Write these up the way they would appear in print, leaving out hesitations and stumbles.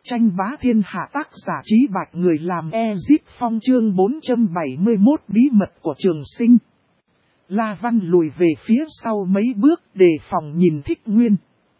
Tranh bá thiên hạ tác giả Trí Bạch người làm Ezip Phong chương 471 bí mật của trường sinh. La Văn lùi về phía sau mấy bước đề phòng nhìn Thích Nguyên.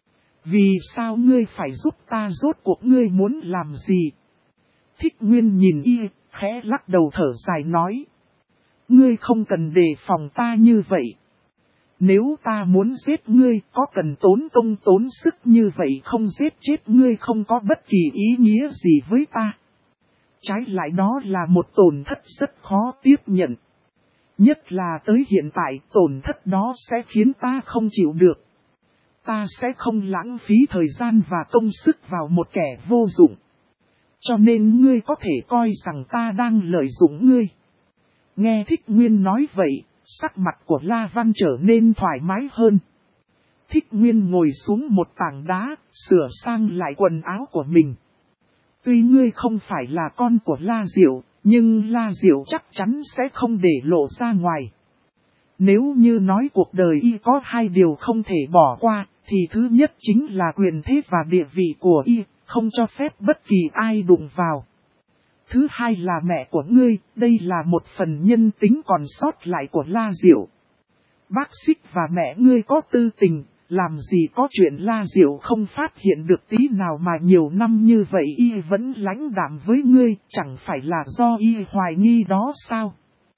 Vì sao ngươi phải giúp ta, rốt cuộc ngươi muốn làm gì? Thích Nguyên nhìn y, khẽ lắc đầu thở dài nói. Ngươi không cần đề phòng ta như vậy. Nếu ta muốn giết ngươi, có cần tốn công tốn sức như vậy không, giết chết ngươi không có bất kỳ ý nghĩa gì với ta. Trái lại đó là một tổn thất rất khó tiếp nhận. Nhất là tới hiện tại tổn thất đó sẽ khiến ta không chịu được. Ta sẽ không lãng phí thời gian và công sức vào một kẻ vô dụng. Cho nên ngươi có thể coi rằng ta đang lợi dụng ngươi. Nghe Thích Nguyên nói vậy, sắc mặt của La Văn trở nên thoải mái hơn. Thích Nguyên ngồi xuống một tảng đá, sửa sang lại quần áo của mình. Tuy ngươi không phải là con của La Diệu, nhưng La Diệu chắc chắn sẽ không để lộ ra ngoài. Nếu như nói cuộc đời y có hai điều không thể bỏ qua, thì thứ nhất chính là quyền thế và địa vị của y, không cho phép bất kỳ ai đụng vào. Thứ hai là mẹ của ngươi, đây là một phần nhân tính còn sót lại của La Diệu. Bác Xích và mẹ ngươi có tư tình, làm gì có chuyện La Diệu không phát hiện được tí nào mà nhiều năm như vậy y vẫn lãnh đạm với ngươi, chẳng phải là do y hoài nghi đó sao?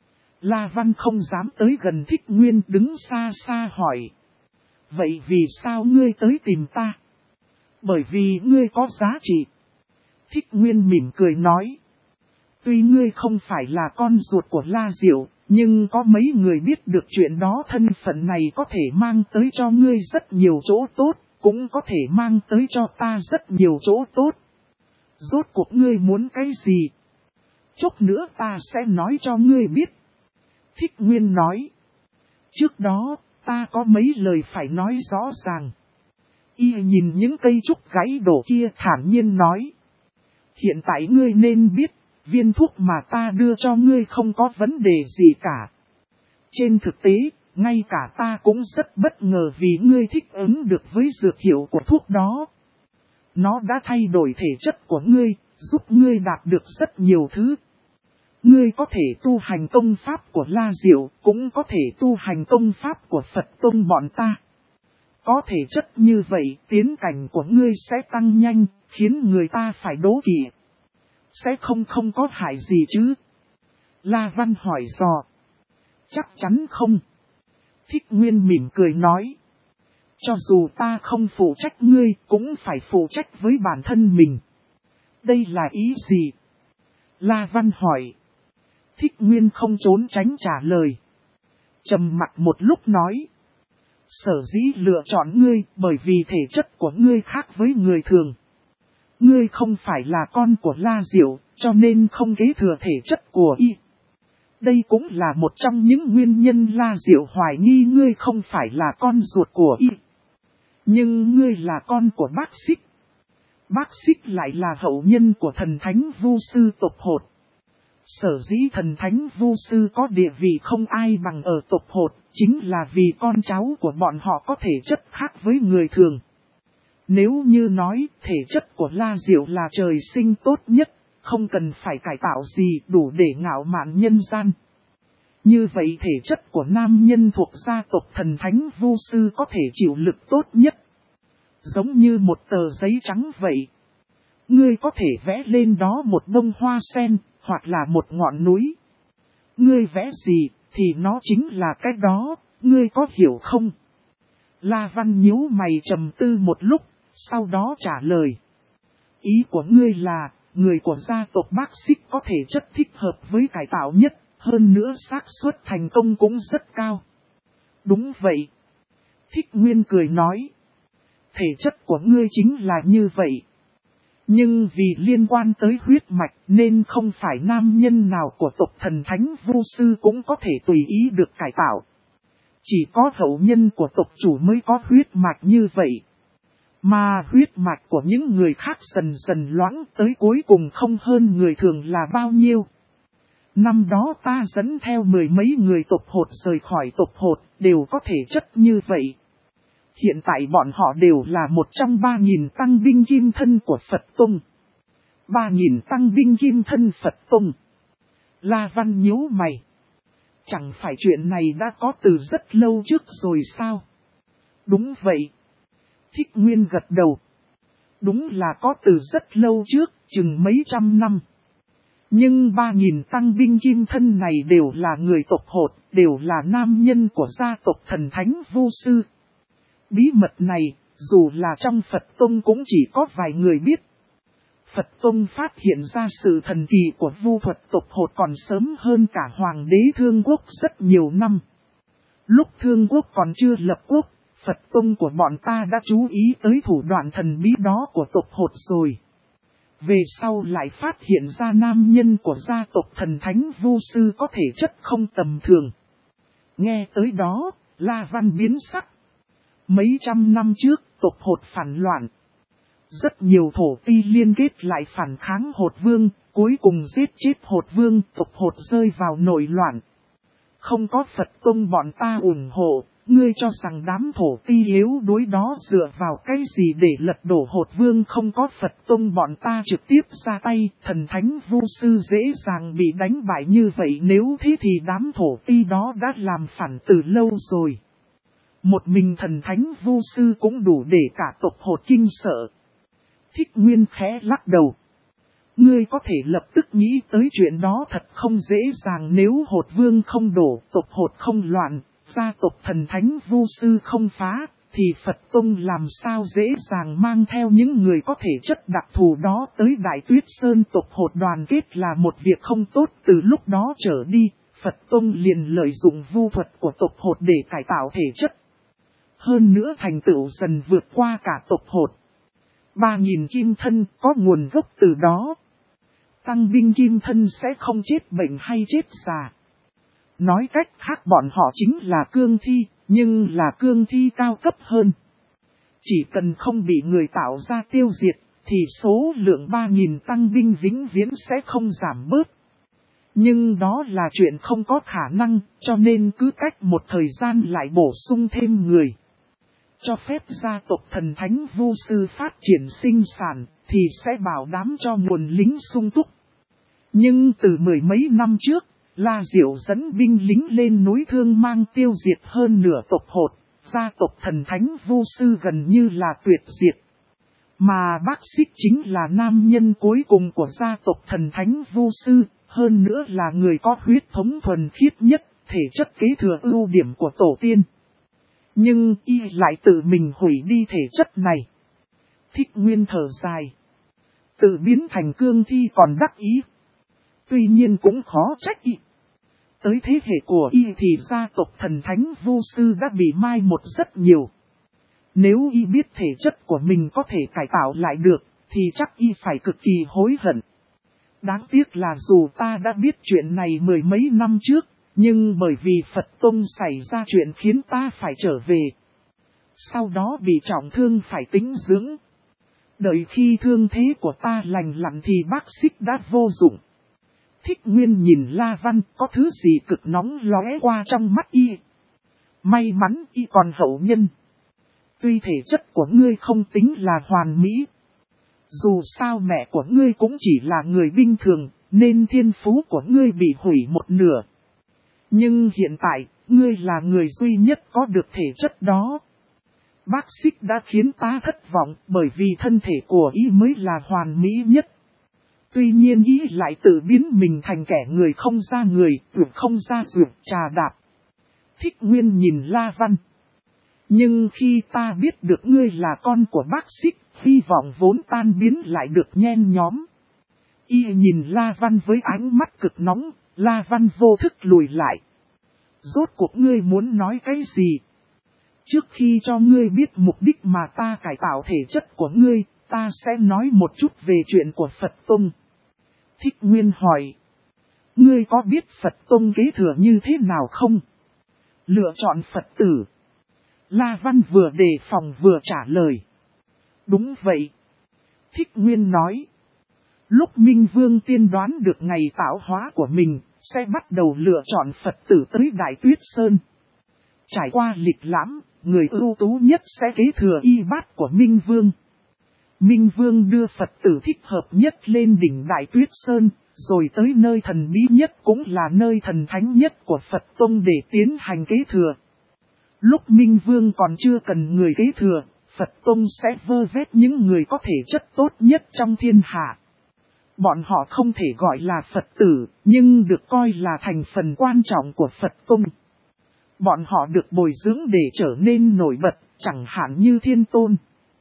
La Văn không dám tới gần Thích Nguyên, đứng xa xa hỏi. Vậy vì sao ngươi tới tìm ta? Bởi vì ngươi có giá trị. Thích Nguyên mỉm cười nói. Tuy ngươi không phải là con ruột của La Diệu, nhưng có mấy người biết được chuyện đó, thân phận này có thể mang tới cho ngươi rất nhiều chỗ tốt, cũng có thể mang tới cho ta rất nhiều chỗ tốt. Rốt cuộc ngươi muốn cái gì? Chốc nữa ta sẽ nói cho ngươi biết. Thích Nguyên nói. Trước đó, ta có mấy lời phải nói rõ ràng. Y nhìn những cây trúc gãy đổ kia thản nhiên nói. Hiện tại ngươi nên biết, viên thuốc mà ta đưa cho ngươi không có vấn đề gì cả. Trên thực tế, ngay cả ta cũng rất bất ngờ vì ngươi thích ứng được với dược hiệu của thuốc đó. Nó đã thay đổi thể chất của ngươi, giúp ngươi đạt được rất nhiều thứ. Ngươi có thể tu hành công pháp của La Diệu, cũng có thể tu hành công pháp của Phật Tông bọn ta. Có thể chất như vậy, tiến cảnh của ngươi sẽ tăng nhanh, khiến người ta phải đố kỵ. Sẽ không có hại gì chứ? La Văn hỏi dò. Chắc chắn không. Thích Nguyên mỉm cười nói. Cho dù ta không phụ trách ngươi, cũng phải phụ trách với bản thân mình. Đây là ý gì? La Văn hỏi. Thích Nguyên không trốn tránh trả lời. Trầm mặc một lúc nói. Sở dĩ lựa chọn ngươi bởi vì thể chất của ngươi khác với người thường. Ngươi không phải là con của La Diệu, cho nên không kế thừa thể chất của y. Đây cũng là một trong những nguyên nhân La Diệu hoài nghi ngươi không phải là con ruột của y. Nhưng ngươi là con của Bác Xích. Bác Xích lại là hậu nhân của thần thánh Vu sư tộc Hột. Sở dĩ thần thánh Vu sư có địa vị không ai bằng ở tộc Hột, chính là vì con cháu của bọn họ có thể chất khác với người thường. Nếu như nói thể chất của La Diệu là trời sinh tốt nhất, không cần phải cải tạo gì đủ để ngạo mạn nhân gian. Như vậy thể chất của nam nhân thuộc gia tộc thần thánh Vu sư có thể chịu lực tốt nhất. Giống như một tờ giấy trắng vậy. Ngươi có thể vẽ lên đó một bông hoa sen, hoặc là một ngọn núi. Ngươi vẽ gì, thì nó chính là cái đó, ngươi có hiểu không? La Văn nhíu mày trầm tư một lúc, sau đó trả lời. Ý của ngươi là, người của gia tộc Bác Xích có thể chất thích hợp với cải tạo nhất, hơn nữa xác suất thành công cũng rất cao. Đúng vậy. Thích Nguyên cười nói. Thể chất của ngươi chính là như vậy. Nhưng vì liên quan tới huyết mạch nên không phải nam nhân nào của tộc thần thánh Vu sư cũng có thể tùy ý được cải tạo. Chỉ có hậu nhân của tộc chủ mới có huyết mạch như vậy. Mà huyết mạch của những người khác dần dần loãng tới cuối cùng không hơn người thường là bao nhiêu. Năm đó ta dẫn theo mười mấy người tộc Hột rời khỏi tộc Hột đều có thể chất như vậy. Hiện tại bọn họ đều là một trong 3.000 tăng binh kim thân của Phật Tông. 3.000 tăng binh kim thân Phật Tông. La Văn nhíu mày. Chẳng phải chuyện này đã có từ rất lâu trước rồi sao? Đúng vậy. Thích Nguyên gật đầu. Đúng là có từ rất lâu trước, chừng mấy trăm năm. Nhưng 3.000 tăng binh kim thân này đều là người tộc Hột, đều là nam nhân của gia tộc Thần Thánh Vu Sư. Bí mật này, dù là trong Phật Tông cũng chỉ có vài người biết. Phật Tông phát hiện ra sự thần kỳ của vu thuật tộc Hột còn sớm hơn cả Hoàng đế Thương Quốc rất nhiều năm. Lúc Thương Quốc còn chưa lập quốc, Phật Tông của bọn ta đã chú ý tới thủ đoạn thần bí đó của tộc Hột rồi. Về sau lại phát hiện ra nam nhân của gia tộc Thần Thánh Vu Sư có thể chất không tầm thường. Nghe tới đó, La Văn biến sắc. Mấy trăm năm trước, tộc Hột phản loạn. Rất nhiều thổ ti liên kết lại phản kháng Hột Vương, cuối cùng giết chết Hột Vương, tộc Hột rơi vào nội loạn. Không có Phật Tông bọn ta ủng hộ, ngươi cho rằng đám thổ ti yếu đối đó dựa vào cái gì để lật đổ Hột Vương? Không có Phật Tông bọn ta trực tiếp ra tay, Thần Thánh Vu Sư dễ dàng bị đánh bại như vậy, nếu thế thì đám thổ ti đó đã làm phản từ lâu rồi. Một mình Thần Thánh Vu Sư cũng đủ để cả tộc Hột kinh sợ. Thích Nguyên khẽ lắc đầu. Ngươi có thể lập tức nghĩ tới chuyện đó thật không dễ dàng, nếu Hột Vương không đổ, tộc Hột không loạn, gia tộc Thần Thánh Vu Sư không phá, thì Phật Tông làm sao dễ dàng mang theo những người có thể chất đặc thù đó tới Đại Tuyết Sơn. Tộc Hột đoàn kết là một việc không tốt, từ lúc đó trở đi, Phật Tông liền lợi dụng vu thuật của tộc Hột để cải tạo thể chất. Hơn nữa thành tựu dần vượt qua cả tộc Hột. 3.000 kim thân có nguồn gốc từ đó. Tăng binh kim thân sẽ không chết bệnh hay chết già. Nói cách khác bọn họ chính là cương thi, nhưng là cương thi cao cấp hơn. Chỉ cần không bị người tạo ra tiêu diệt, thì số lượng 3.000 tăng binh vĩnh viễn sẽ không giảm bớt. Nhưng đó là chuyện không có khả năng, cho nên cứ cách một thời gian lại bổ sung thêm người. Cho phép gia tộc Thần Thánh Vu Sư phát triển sinh sản, thì sẽ bảo đảm cho nguồn lính sung túc. Nhưng từ mười mấy năm trước, La Diệu dẫn binh lính lên núi Thương Mang tiêu diệt hơn nửa tộc Hột, gia tộc Thần Thánh Vu Sư gần như là tuyệt diệt. Mà Bác Xích chính là nam nhân cuối cùng của gia tộc Thần Thánh Vu Sư, hơn nữa là người có huyết thống thuần khiết nhất, thể chất kế thừa ưu điểm của tổ tiên. Nhưng y lại tự mình hủy đi thể chất này. Thích Nguyên thở dài. Tự biến thành cương thi còn đắc ý. Tuy nhiên cũng khó trách y. Tới thế hệ của y thì gia tộc Thần Thánh Vu Sư đã bị mai một rất nhiều. Nếu y biết thể chất của mình có thể cải tạo lại được, thì chắc y phải cực kỳ hối hận. Đáng tiếc là dù ta đã biết chuyện này mười mấy năm trước, nhưng bởi vì Phật Tông xảy ra chuyện khiến ta phải trở về. Sau đó bị trọng thương phải tĩnh dưỡng. Đợi khi thương thế của ta lành lặn thì Bác Xích đã vô dụng. Thích Nguyên nhìn La Văn, có thứ gì cực nóng lóe qua trong mắt y. May mắn y còn hậu nhân. Tuy thể chất của ngươi không tính là hoàn mỹ. Dù sao mẹ của ngươi cũng chỉ là người bình thường, nên thiên phú của ngươi bị hủy một nửa. Nhưng hiện tại, ngươi là người duy nhất có được thể chất đó. Bác Xích đã khiến ta thất vọng bởi vì thân thể của y mới là hoàn mỹ nhất. Tuy nhiên y lại tự biến mình thành kẻ người không ra người, ruột không ra ruột, trà đạp. Thích Nguyên nhìn La Văn. Nhưng khi ta biết được ngươi là con của Bác Xích, hy vọng vốn tan biến lại được nhen nhóm. Y nhìn La Văn với ánh mắt cực nóng, La Văn vô thức lùi lại. Rốt cuộc ngươi muốn nói cái gì? Trước khi cho ngươi biết mục đích mà ta cải tạo thể chất của ngươi, ta sẽ nói một chút về chuyện của Phật Tông. Thích Nguyên hỏi. Ngươi có biết Phật Tông kế thừa như thế nào không? Lựa chọn Phật tử. La Văn vừa đề phòng vừa trả lời. Đúng vậy. Thích Nguyên nói. Lúc Minh Vương tiên đoán được ngày tạo hóa của mình, sẽ bắt đầu lựa chọn Phật tử tới Đại Tuyết Sơn. Trải qua lịch lãm, người ưu tú nhất sẽ kế thừa y bát của Minh Vương. Minh Vương đưa Phật tử thích hợp nhất lên đỉnh Đại Tuyết Sơn, rồi tới nơi thần bí nhất cũng là nơi thần thánh nhất của Phật Tông để tiến hành kế thừa. Lúc Minh Vương còn chưa cần người kế thừa, Phật Tông sẽ vơ vét những người có thể chất tốt nhất trong thiên hạ. Bọn họ không thể gọi là Phật tử, nhưng được coi là thành phần quan trọng của Phật Tông. Bọn họ được bồi dưỡng để trở nên nổi bật, chẳng hạn như Thiên Tôn.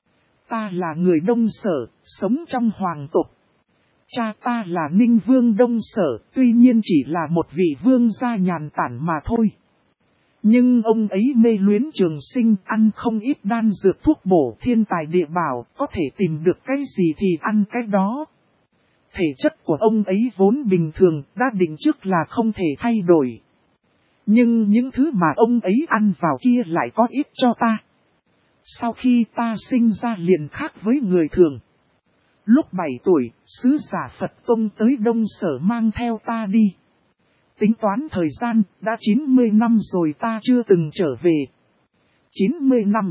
Ta là người Đông Sở, sống trong hoàng tộc. Cha ta là Ninh Vương Đông Sở, tuy nhiên chỉ là một vị vương gia nhàn tản mà thôi. Nhưng ông ấy mê luyến trường sinh, ăn không ít đan dược thuốc bổ thiên tài địa bảo, có thể tìm được cái gì thì ăn cái đó. Thể chất của ông ấy vốn bình thường, đã định trước là không thể thay đổi. Nhưng những thứ mà ông ấy ăn vào kia lại có ích cho ta. Sau khi ta sinh ra liền khác với người thường. Lúc 7 tuổi, sứ giả Phật Tông tới Đông Sở mang theo ta đi. Tính toán thời gian, đã 90 năm rồi ta chưa từng trở về. 90 năm.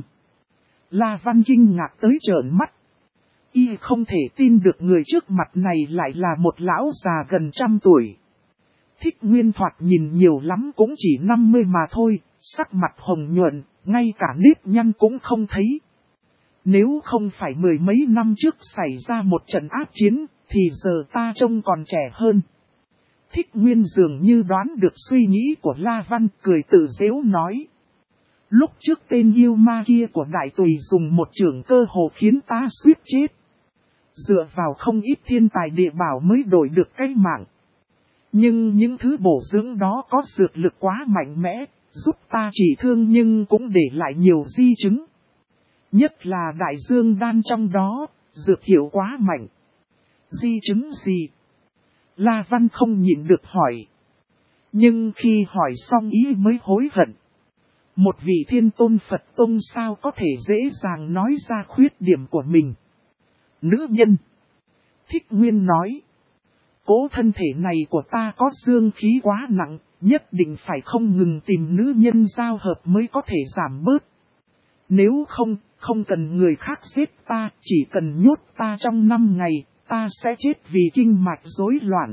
La Văn kinh ngạc tới trợn mắt. Y không thể tin được người trước mặt này lại là một lão già gần 100 tuổi. Thích Nguyên thoạt nhìn nhiều lắm cũng chỉ 50 mà thôi, sắc mặt hồng nhuận, ngay cả nếp nhăn cũng không thấy. Nếu không phải 10 mấy năm trước xảy ra một trận ác chiến, thì giờ ta trông còn trẻ hơn. Thích Nguyên dường như đoán được suy nghĩ của La Văn, cười tự giễu nói. Lúc trước tên yêu ma kia của Đại Tùy dùng một chưởng cơ hồ khiến ta suýt chết. Dựa vào không ít thiên tài địa bảo mới đổi được cái mạng. Nhưng những thứ bổ dưỡng đó có dược lực quá mạnh mẽ, giúp ta chỉ thương nhưng cũng để lại nhiều di chứng. Nhất là đại dương đan trong đó, dược hiệu quá mạnh. Di chứng gì? La Văn không nhịn được hỏi. Nhưng khi hỏi xong ý mới hối hận. Một vị Thiên Tôn Phật Tông sao có thể dễ dàng nói ra khuyết điểm của mình. Nữ nhân. Thích Nguyên nói. Cố thân thể này của ta có dương khí quá nặng, nhất định phải không ngừng tìm nữ nhân giao hợp mới có thể giảm bớt. Nếu không cần người khác giết ta, chỉ cần nhốt ta trong 5 ngày, ta sẽ chết vì kinh mạch rối loạn.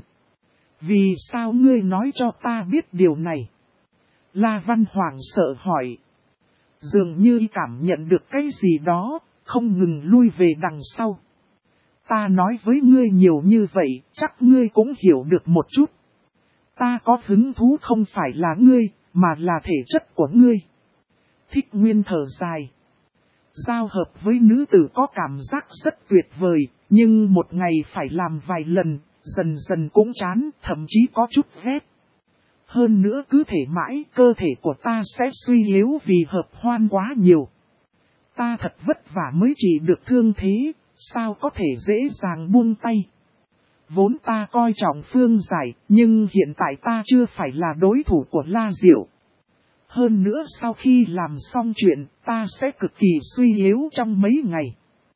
Vì sao ngươi nói cho ta biết điều này? La Văn hoảng sợ hỏi. Dường như cảm nhận được cái gì đó, không ngừng lui về đằng sau. Ta nói với ngươi nhiều như vậy, chắc ngươi cũng hiểu được một chút. Ta có hứng thú không phải là ngươi, mà là thể chất của ngươi. Thích Nguyên thở dài. Giao hợp với nữ tử có cảm giác rất tuyệt vời, nhưng một ngày phải làm vài lần, dần dần cũng chán, thậm chí có chút ghét. Hơn nữa cứ thể mãi, cơ thể của ta sẽ suy yếu vì hợp hoan quá nhiều. Ta thật vất vả mới chỉ được thương thế, sao có thể dễ dàng buông tay. Vốn ta coi trọng Phương Giải, nhưng hiện tại ta chưa phải là đối thủ của La Diệu. Hơn nữa sau khi làm xong chuyện, ta sẽ cực kỳ suy yếu trong mấy ngày.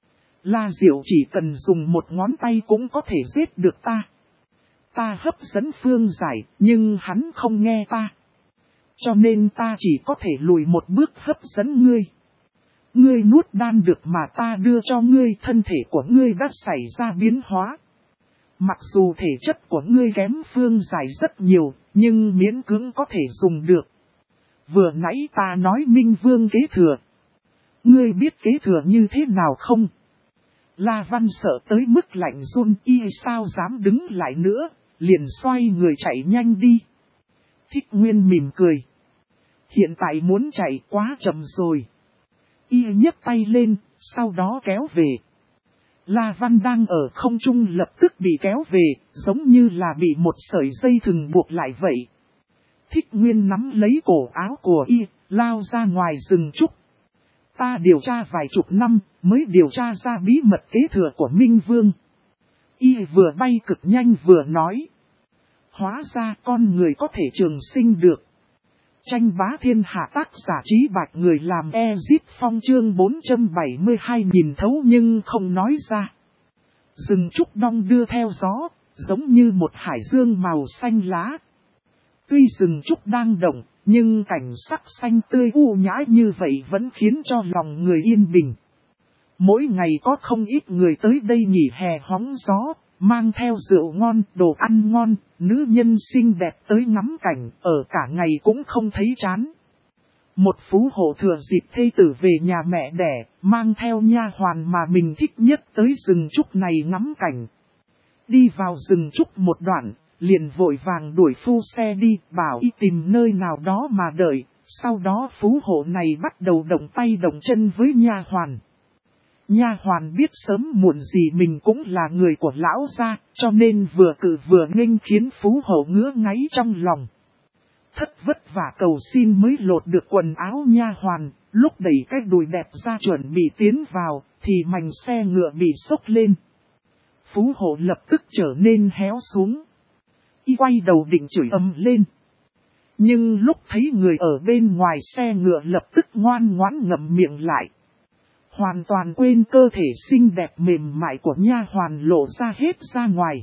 La Diệu chỉ cần dùng một ngón tay cũng có thể giết được ta. Ta hấp dẫn Phương Giải, nhưng hắn không nghe ta. Cho nên ta chỉ có thể lùi một bước hấp dẫn ngươi. Ngươi nuốt đan được mà ta đưa cho ngươi, thân thể của ngươi đã xảy ra biến hóa. Mặc dù thể chất của ngươi kém Phương Giải rất nhiều, nhưng miễn cưỡng có thể dùng được. Vừa nãy ta nói Minh Vương kế thừa. Ngươi biết kế thừa như thế nào không? La Văn sợ tới mức lạnh run, y sao dám đứng lại nữa, liền xoay người chạy nhanh đi. Thích Nguyên mỉm cười. Hiện tại muốn chạy quá chậm rồi. Y nhấc tay lên, sau đó kéo về. La Văn đang ở không trung lập tức bị kéo về, giống như là bị một sợi dây thừng buộc lại vậy. Thích Nguyên nắm lấy cổ áo của y, lao ra ngoài rừng trúc. Ta điều tra vài chục năm, mới điều tra ra bí mật kế thừa của Minh Vương. Y vừa bay cực nhanh vừa nói. Hóa ra con người có thể trường sinh được. Tranh bá thiên hạ, tác giả Trí Bạch, người làm Ezip Phong, chương 472, nhìn thấu nhưng không nói ra. Rừng trúc đong đưa theo gió, giống như một hải dương màu xanh lá. Tuy rừng trúc đang động, nhưng cảnh sắc xanh tươi u nhã như vậy vẫn khiến cho lòng người yên bình. Mỗi ngày có không ít người tới đây nghỉ hè hóng gió, mang theo rượu ngon, đồ ăn ngon, nữ nhân xinh đẹp tới ngắm cảnh, ở cả ngày cũng không thấy chán. Một phú hộ thừa dịp thê tử về nhà mẹ đẻ, mang theo nha hoàn mà mình thích nhất tới rừng trúc này ngắm cảnh. Đi vào rừng trúc một đoạn, liền vội vàng đuổi phu xe đi, bảo y tìm nơi nào đó mà đợi, sau đó phú hộ này bắt đầu động tay động chân với nha hoàn. Nha hoàn biết sớm muộn gì mình cũng là người của lão gia, cho nên vừa cự vừa nghênh khiến phú hộ ngứa ngáy trong lòng. Thất vất vả cầu xin mới lột được quần áo nha hoàn, lúc đẩy cái đùi đẹp ra chuẩn bị tiến vào, thì mảnh xe ngựa bị xốc lên. Phú hộ lập tức trở nên héo xuống. Y quay đầu định chửi ầm lên. Nhưng lúc thấy người ở bên ngoài xe ngựa lập tức ngoan ngoãn ngậm miệng lại. Hoàn toàn quên cơ thể xinh đẹp mềm mại của nha hoàn lộ ra hết ra ngoài.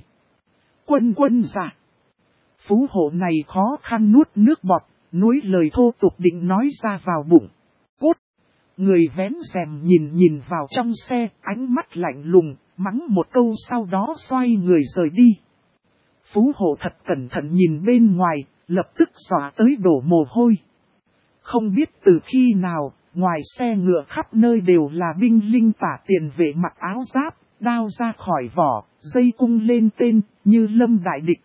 Quân dạ. Phú hộ này khó khăn nuốt nước bọt, nuối lời thô tục định nói ra vào bụng. Cút! Người vén rèm nhìn vào trong xe, ánh mắt lạnh lùng, mắng một câu sau đó xoay người rời đi. Phú hộ thật cẩn thận nhìn bên ngoài, lập tức dọa tới đổ mồ hôi. Không biết từ khi nào, ngoài xe ngựa khắp nơi đều là binh linh tả tiền vệ mặc áo giáp, đao ra khỏi vỏ, dây cung lên tên, như lâm đại địch.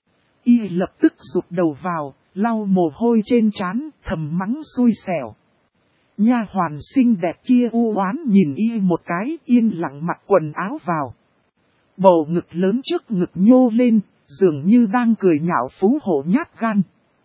Y lập tức rụt đầu vào, lau mồ hôi trên trán, thầm mắng xui xẻo. Nha hoàn xinh đẹp kia u oán nhìn Y một cái, yên lặng mặc quần áo vào. Bầu ngực lớn trước ngực nhô lên, dường như đang cười nhạo phú hộ nhát gan.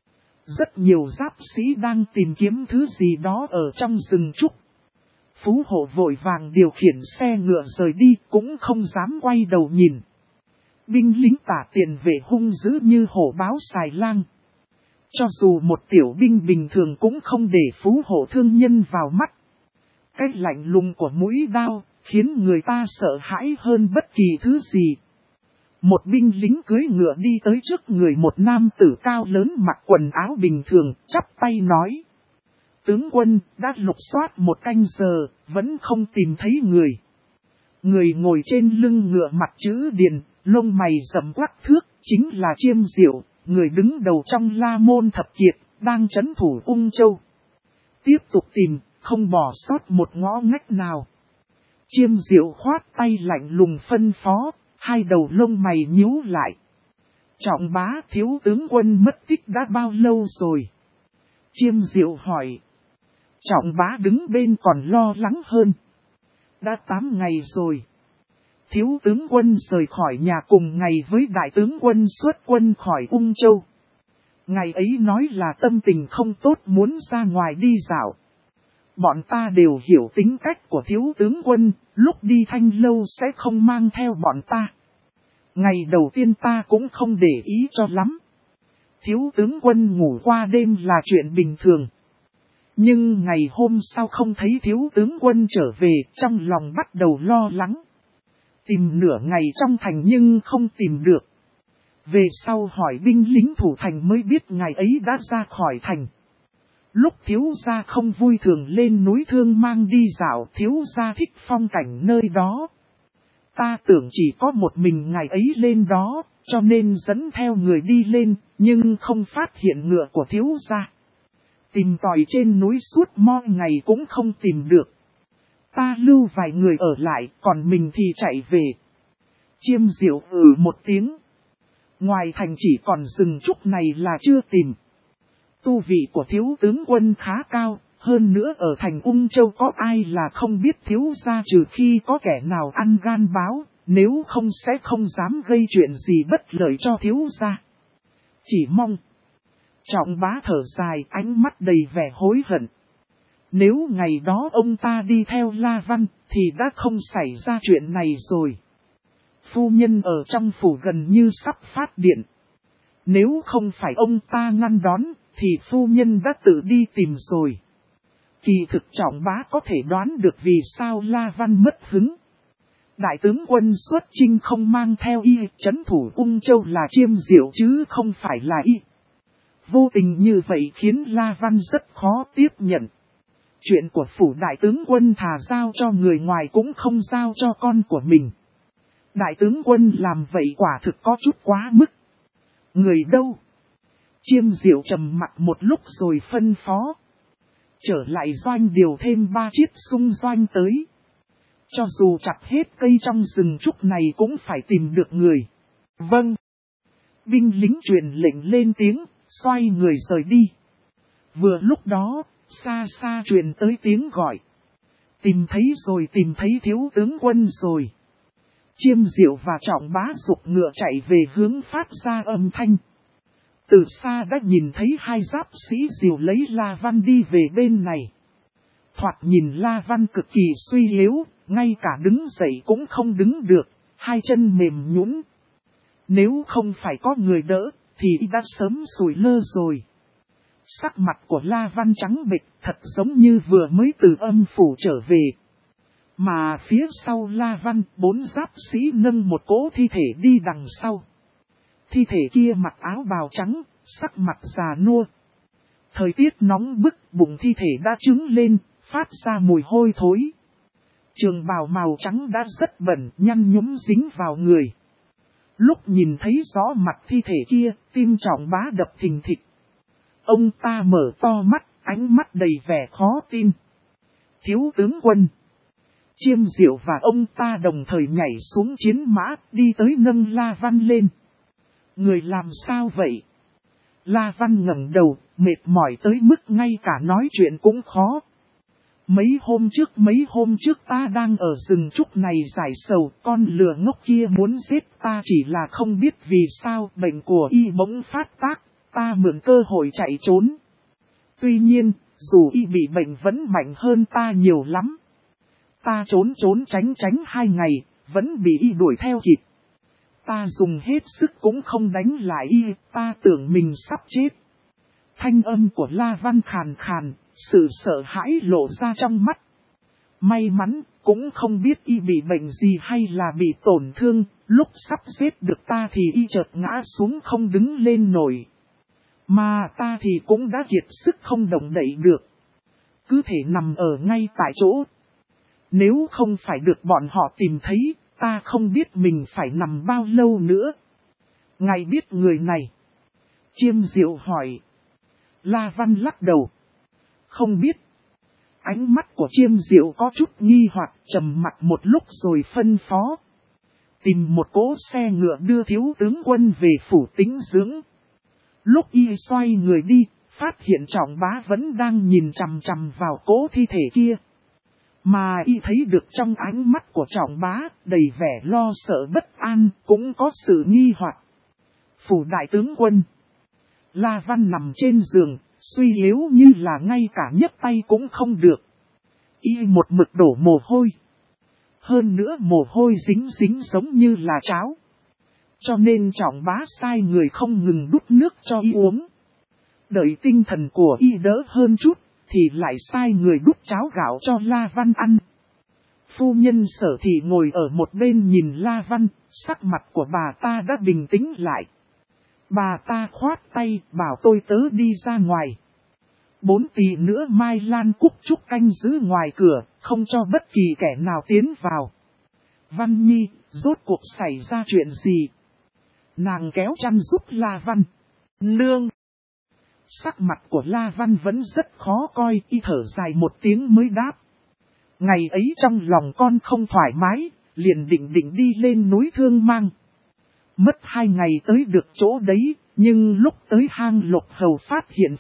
Rất nhiều giáp sĩ đang tìm kiếm thứ gì đó ở trong rừng trúc. Phú hộ vội vàng điều khiển xe ngựa rời đi, cũng không dám quay đầu nhìn. Binh lính tả tiền vệ hung dữ như hổ báo xài lang. Cho dù một tiểu binh bình thường cũng không để phú hộ thương nhân vào mắt. Cái lạnh lùng của mũi đao, khiến người ta sợ hãi hơn bất kỳ thứ gì. Một binh lính cưỡi ngựa đi tới trước người một nam tử cao lớn mặc quần áo bình thường, chắp tay nói. Tướng quân, đã lục soát một canh giờ, vẫn không tìm thấy người. Người ngồi trên lưng ngựa mặt chữ điền, lông mày rậm quắc thước, chính là Chiêm Diệu, người đứng đầu trong La Môn Thập Kiệt, đang trấn thủ Ung Châu. Tiếp tục tìm, không bỏ sót một ngõ ngách nào. Chiêm Diệu khoát tay lạnh lùng phân phó, hai đầu lông mày nhíu lại. Trọng bá thiếu tướng quân mất tích đã bao lâu rồi? Chiêm Diệu hỏi. Trọng bá đứng bên còn lo lắng hơn. Đã 8 ngày rồi. Thiếu tướng quân rời khỏi nhà cùng ngày với đại tướng quân xuất quân khỏi Ung Châu. Ngày ấy nói là tâm tình không tốt muốn ra ngoài đi dạo. Bọn ta đều hiểu tính cách của thiếu tướng quân, lúc đi Thanh Lâu sẽ không mang theo bọn ta. Ngày đầu tiên ta cũng không để ý cho lắm. Thiếu tướng quân ngủ qua đêm là chuyện bình thường. Nhưng ngày hôm sau không thấy thiếu tướng quân trở về, trong lòng bắt đầu lo lắng. Tìm nửa ngày trong thành nhưng không tìm được. Về sau hỏi binh lính thủ thành mới biết ngày ấy đã ra khỏi thành. Lúc thiếu gia không vui thường lên núi Thương Mang đi dạo, thiếu gia thích phong cảnh nơi đó. Ta tưởng chỉ có một mình ngày ấy lên đó, cho nên dẫn theo người đi lên, nhưng không phát hiện ngựa của thiếu gia. Tìm tòi trên núi suốt mo ngày cũng không tìm được. Ta lưu vài người ở lại, còn mình thì chạy về. Chiêm Diệu một tiếng. Ngoài thành chỉ còn rừng trúc này là chưa tìm. Tu vị của thiếu tướng quân khá cao, hơn nữa ở thành Ung Châu có ai là không biết thiếu gia, trừ khi có kẻ nào ăn gan báo, nếu không sẽ không dám gây chuyện gì bất lợi cho thiếu gia. Chỉ mong. Trọng bá thở dài, ánh mắt đầy vẻ hối hận. Nếu ngày đó ông ta đi theo La Văn, thì đã không xảy ra chuyện này rồi. Phu nhân ở trong phủ gần như sắp phát điện. Nếu không phải ông ta ngăn đón, thì phu nhân đã tự đi tìm rồi. Kỳ thực Trọng bá có thể đoán được vì sao La Văn mất hứng. Đại tướng quân xuất chinh không mang theo y, trấn thủ Ung Châu là Chiêm Diệu chứ không phải là y. Vô tình như vậy khiến La Văn rất khó tiếp nhận. Chuyện của phủ đại tướng quân thà giao cho người ngoài cũng không giao cho con của mình. Đại tướng quân làm vậy quả thực có chút quá mức. Người đâu? Chiêm Diệu trầm mặt một lúc rồi phân phó. Trở lại doanh điều thêm 3 chiếc xung doanh tới. Cho dù chặt hết cây trong rừng trúc này cũng phải tìm được người. Vâng. Binh lính truyền lệnh lên tiếng, xoay người rời đi. Vừa lúc đó, xa xa truyền tới tiếng gọi. Tìm thấy thiếu tướng quân rồi. Chiêm Diệu và Trọng Bá giục ngựa chạy về hướng phát ra âm thanh. Từ xa đã nhìn thấy 2 giáp sĩ Diều lấy La Văn đi về bên này. Thoạt nhìn La Văn cực kỳ suy yếu, ngay cả đứng dậy cũng không đứng được, 2 chân mềm nhũn. Nếu không phải có người đỡ, thì đã sớm sủi lơ rồi. Sắc mặt của La Văn trắng bệch, thật giống như vừa mới từ âm phủ trở về. Mà phía sau La Văn, 4 giáp sĩ nâng một cỗ thi thể đi đằng sau. Thi thể kia mặc áo bào trắng, sắc mặt già nua. Thời tiết nóng bức, bụng thi thể đã trứng lên, phát ra mùi hôi thối. Trường bào màu trắng đã rất bẩn, nhăn nhúm dính vào người. Lúc nhìn thấy rõ mặt thi thể kia, tim Trọng Bá đập thình thịch. Ông ta mở to mắt, ánh mắt đầy vẻ khó tin. Thiếu tướng quân. Chiêm Diệu và ông ta đồng thời nhảy xuống chiến mã, đi tới nâng La Văn lên. Người làm sao vậy? La Văn ngẩng đầu, mệt mỏi tới mức ngay cả nói chuyện cũng khó. Mấy hôm trước ta đang ở rừng trúc này giải sầu, con lừa ngốc kia muốn giết ta, chỉ là không biết vì sao bệnh của y bỗng phát tác, ta mượn cơ hội chạy trốn. Tuy nhiên, dù y bị bệnh vẫn mạnh hơn ta nhiều lắm. Ta trốn tránh 2 ngày, vẫn bị y đuổi theo kịp. Ta dùng hết sức cũng không đánh lại y, ta tưởng mình sắp chết. Thanh âm của La Văn khàn khàn, sự sợ hãi lộ ra trong mắt. May mắn, cũng không biết y bị bệnh gì hay là bị tổn thương, lúc sắp giết được ta thì y chợt ngã xuống không đứng lên nổi. Mà ta thì cũng đã kiệt sức không động đậy được. Cứ thể nằm ở ngay tại chỗ. Nếu không phải được bọn họ tìm thấy, ta không biết mình phải nằm bao lâu nữa. Ngài biết người này? Chiêm Diệu hỏi. La Văn lắc đầu. Không biết. Ánh mắt của Chiêm Diệu có chút nghi hoặc, trầm mặc một lúc rồi phân phó. Tìm một cỗ xe ngựa đưa thiếu tướng quân về phủ tĩnh dưỡng. Lúc y xoay người đi, phát hiện Trọng Bá vẫn đang nhìn chằm chằm vào cỗ thi thể kia. Mà y thấy được trong ánh mắt của Trọng Bá, đầy vẻ lo sợ bất an, cũng có sự nghi hoặc. Phủ đại tướng quân. La Văn nằm trên giường, suy yếu như là ngay cả nhấc tay cũng không được. Y một mực đổ mồ hôi. Hơn nữa mồ hôi dính giống như là cháo. Cho nên Trọng Bá sai người không ngừng đút nước cho y uống. Đợi tinh thần của y đỡ hơn chút, thì lại sai người đút cháo gạo cho La Văn ăn. Phu nhân Sở Thị ngồi ở một bên nhìn La Văn, sắc mặt của bà ta đã bình tĩnh lại. Bà ta khoát tay bảo tôi tớ đi ra ngoài. 4 tỷ nữa Mai Lan Cúc Trúc canh giữ ngoài cửa, không cho bất kỳ kẻ nào tiến vào. Văn Nhi, rốt cuộc xảy ra chuyện gì? Nàng kéo chăn giúp La Văn. Nương! Sắc mặt của La Văn vẫn rất khó coi, y thở dài một tiếng mới đáp. Ngày ấy trong lòng con không thoải mái, liền định đi lên núi Thương Mang. Mất 2 ngày tới được chỗ đấy, nhưng lúc tới hang Lục Hầu phát hiện.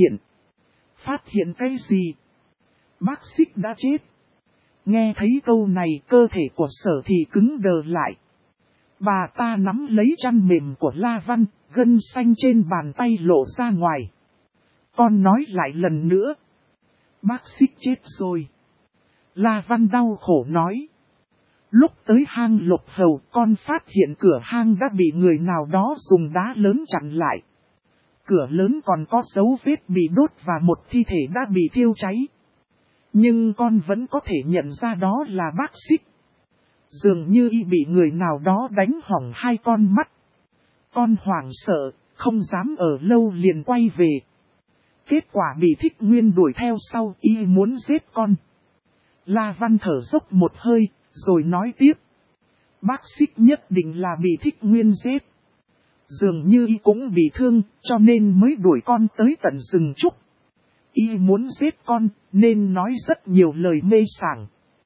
Phát hiện cái gì? Bác Xích đã chết. Nghe thấy câu này cơ thể của Sở Thị cứng đờ lại. Bà ta nắm lấy chăn mềm của La Văn, gân xanh trên bàn tay lộ ra ngoài. Con nói lại lần nữa. Bác Xích chết rồi. La Văn đau khổ nói. Lúc tới hang Lục Hầu con phát hiện cửa hang đã bị người nào đó dùng đá lớn chặn lại. Cửa lớn còn có dấu vết bị đốt và một thi thể đã bị thiêu cháy. Nhưng con vẫn có thể nhận ra đó là bác Xích. Dường như y bị người nào đó đánh hỏng 2 con mắt. Con hoảng sợ, không dám ở lâu liền quay về. Kết quả bị Thích Nguyên đuổi theo sau, y muốn giết con. La Văn thở dốc một hơi, rồi nói tiếp. Bác Xích nhất định là bị Thích Nguyên giết. Dường như y cũng bị thương, cho nên mới đuổi con tới tận rừng trúc. Y muốn giết con, nên nói rất nhiều lời mê sảng.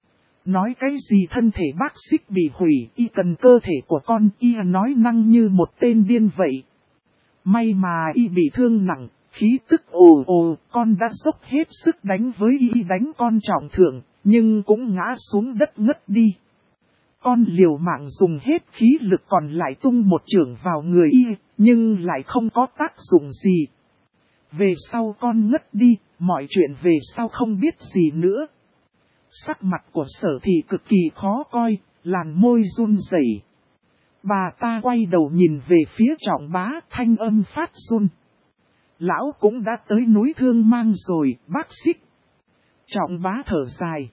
Nói cái gì thân thể bác Xích bị hủy, y cần cơ thể của con, y nói năng như một tên điên vậy. May mà y bị thương nặng, khí tức ồ ồ, con đã dốc hết sức đánh với y, đánh con trọng thương, nhưng cũng ngã xuống đất ngất đi. Con liều mạng dùng hết khí lực còn lại tung một chưởng vào người y, nhưng lại không có tác dụng gì. Về sau con ngất đi, mọi chuyện về sau không biết gì nữa. Sắc mặt của Sở Thị cực kỳ khó coi, làn môi run rẩy. Bà ta quay đầu nhìn về phía Trọng Bá, thanh âm phát run. Lão cũng đã tới núi Thương Mang rồi, bác Xích. Trọng Bá thở dài.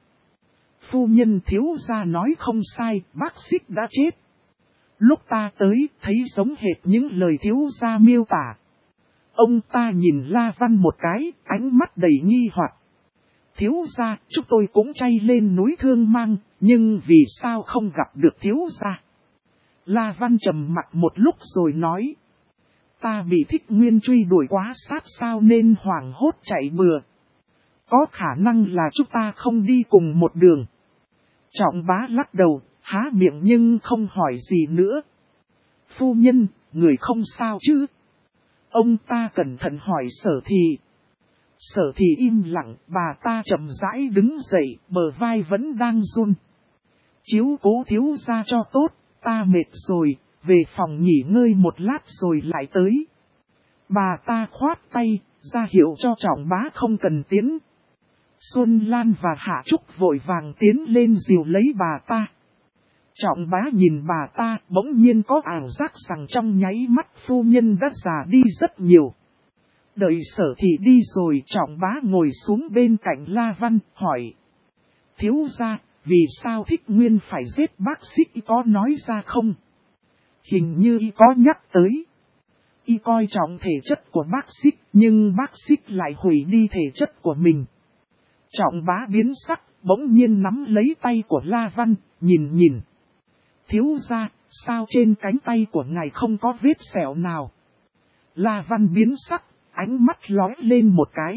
Phu nhân thiếu gia nói không sai, bác Xích đã chết. Lúc ta tới, thấy giống hệt những lời thiếu gia miêu tả. Ông ta nhìn La Văn một cái, ánh mắt đầy nghi hoặc. Thiếu gia, chúng tôi cũng chay lên núi Thương Mang, nhưng vì sao không gặp được thiếu gia? La Văn trầm mặt một lúc rồi nói. Ta bị Thích Nguyên truy đuổi quá sát sao nên hoảng hốt chạy bừa. Có khả năng là chúng ta không đi cùng một đường. Trọng Bá lắc đầu, há miệng nhưng không hỏi gì nữa. Phu nhân, người không sao chứ? Ông ta cẩn thận hỏi Sở Thị. Sở Thị im lặng, bà ta chậm rãi đứng dậy, bờ vai vẫn đang run. Chiếu cố thiếu gia cho tốt, ta mệt rồi, về phòng nghỉ ngơi một lát rồi lại tới. Bà ta khoát tay, ra hiệu cho Trọng Bá không cần tiến. Xuân Lan và Hạ Trúc vội vàng tiến lên dìu lấy bà ta. Trọng Bá nhìn bà ta, bỗng nhiên có ảo giác rằng trong nháy mắt phu nhân đã già đi rất nhiều. Đợi Sở Thị đi rồi, Trọng Bá ngồi xuống bên cạnh La Văn, hỏi. Thiếu gia, vì sao Thích Nguyên phải giết bác Xích, có nói ra không? Hình như y có nhắc tới. Y coi trọng thể chất của bác Xích, nhưng bác Xích lại hủy đi thể chất của mình. Trọng Bá biến sắc, bỗng nhiên nắm lấy tay của La Văn, nhìn. Thiếu gia, sao trên cánh tay của ngài không có vết sẹo nào? La Văn biến sắc, ánh mắt lóe lên một cái.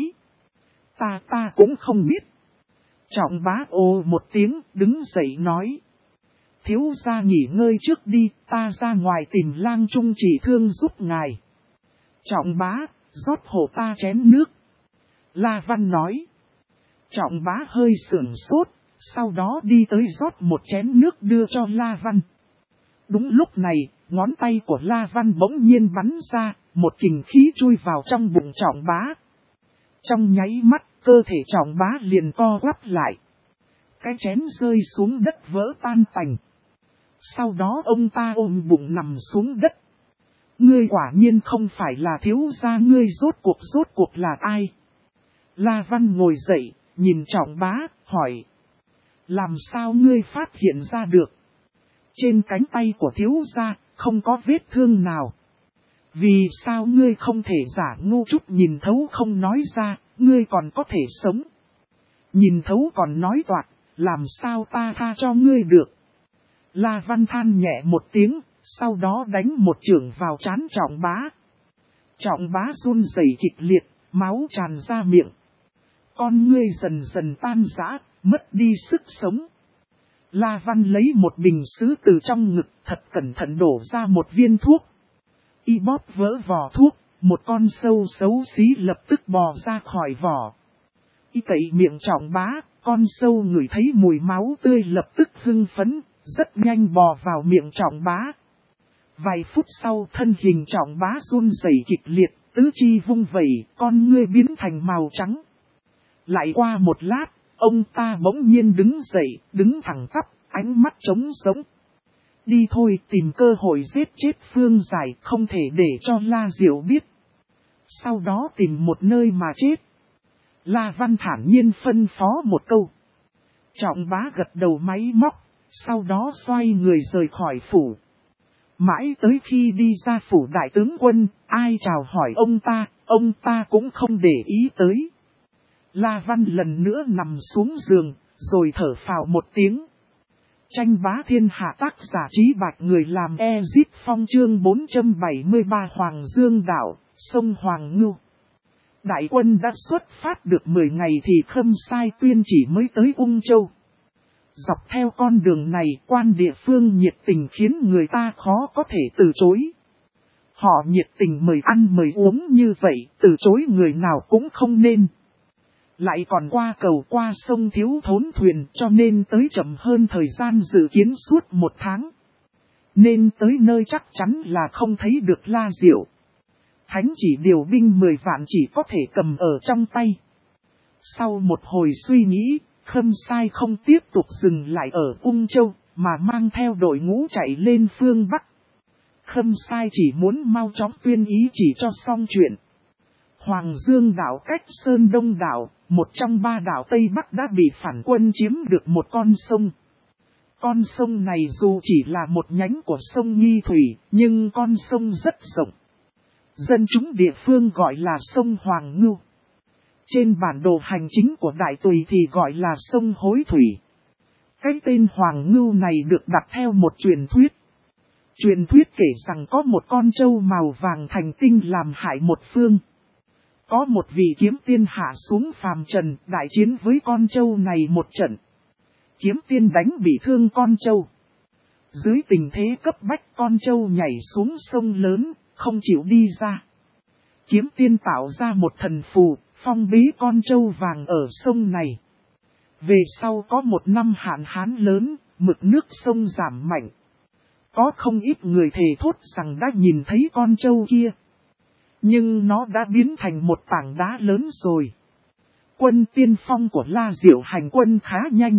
Ta cũng không biết. Trọng Bá ồ một tiếng, đứng dậy nói. Thiếu gia nghỉ ngơi trước đi, ta ra ngoài tìm Lang Trung chỉ thương giúp ngài. Trọng Bá, rót hộ ta chén nước. La Văn nói. Trọng Bá hơi sửng sốt, sau đó đi tới rót một chén nước đưa cho La Văn. Đúng lúc này, ngón tay của La Văn bỗng nhiên bắn ra, một kình khí chui vào trong bụng Trọng Bá. Trong nháy mắt, cơ thể Trọng Bá liền co quắp lại. Cái chén rơi xuống đất vỡ tan tành. Sau đó ông ta ôm bụng nằm xuống đất. Ngươi quả nhiên không phải là thiếu gia, ngươi rốt cuộc là ai? La Văn ngồi dậy, nhìn Trọng Bá, hỏi. Làm sao ngươi phát hiện ra được? Trên cánh tay của thiếu gia, không có vết thương nào. Vì sao ngươi không thể giả ngu chút nhìn thấu không nói ra, ngươi còn có thể sống? Nhìn thấu còn nói toạc, làm sao ta tha cho ngươi được? La Văn than nhẹ một tiếng, sau đó đánh một chưởng vào trán Trọng Bá. Trọng Bá run rẩy kịch liệt, máu tràn ra miệng. Con ngươi dần dần tan rã, mất đi sức sống. La Văn lấy một bình sứ từ trong ngực, thật cẩn thận đổ ra một viên thuốc. Y bóp vỡ vỏ thuốc, một con sâu xấu xí lập tức bò ra khỏi vỏ. Y cậy miệng Trọng Bá, con sâu ngửi thấy mùi máu tươi lập tức hưng phấn, rất nhanh bò vào miệng Trọng Bá. Vài phút sau thân hình Trọng Bá run rẩy kịch liệt, tứ chi vung vẩy, con ngươi biến thành màu trắng. Lại qua một lát, ông ta bỗng nhiên đứng dậy, đứng thẳng tắp, ánh mắt trống sống. Đi thôi, tìm cơ hội giết chết Phương Giải, không thể để cho La Diệu biết. Sau đó tìm một nơi mà chết. La Văn thản nhiên phân phó một câu. Trọng Bá gật đầu máy móc, sau đó xoay người rời khỏi phủ. Mãi tới khi đi ra phủ đại tướng quân, ai chào hỏi ông ta cũng không để ý tới. La Văn lần nữa nằm xuống giường, rồi thở phào một tiếng. Tranh bá thiên hạ tác giả Trí Bạch người làm Ezip Phong chương 473 Hoàng Dương Đảo, sông Hoàng Ngưu. Đại quân đã xuất phát được 10 ngày thì Khâm Sai Tuyên chỉ mới tới Ung Châu. Dọc theo con đường này quan địa phương nhiệt tình khiến người ta khó có thể từ chối. Họ nhiệt tình mời ăn mời uống như vậy, từ chối người nào cũng không nên. Lại còn qua cầu qua sông thiếu thốn thuyền cho nên tới chậm hơn thời gian dự kiến suốt 1 tháng. Nên tới nơi chắc chắn là không thấy được La Diệu. Thánh chỉ điều binh 10 vạn chỉ có thể cầm ở trong tay. Sau một hồi suy nghĩ, Khâm Sai không tiếp tục dừng lại ở Ung Châu, mà mang theo đội ngũ chạy lên phương Bắc. Khâm Sai chỉ muốn mau chóng tuyên ý chỉ cho xong chuyện. Hoàng Dương đảo cách Sơn Đông đảo, một trong 3 đảo Tây Bắc đã bị phản quân chiếm được một con sông. Con sông này dù chỉ là một nhánh của sông Nghi Thủy, nhưng con sông rất rộng. Dân chúng địa phương gọi là sông Hoàng Ngưu. Trên bản đồ hành chính của Đại Tùy thì gọi là sông Hối Thủy. Cái tên Hoàng Ngưu này được đặt theo một truyền thuyết. Truyền thuyết kể rằng có một con trâu màu vàng thành tinh làm hại một phương. Có một vị kiếm tiên hạ xuống phàm trần đại chiến với con trâu này một trận. Kiếm tiên đánh bị thương con trâu. Dưới tình thế cấp bách con trâu nhảy xuống sông lớn, không chịu đi ra. Kiếm tiên tạo ra một thần phù, phong bế con trâu vàng ở sông này. Về sau có một năm hạn hán lớn, mực nước sông giảm mạnh. Có không ít người thề thốt rằng đã nhìn thấy con trâu kia. Nhưng nó đã biến thành một tảng đá lớn rồi. Quân tiên phong của La Diệu hành quân khá nhanh.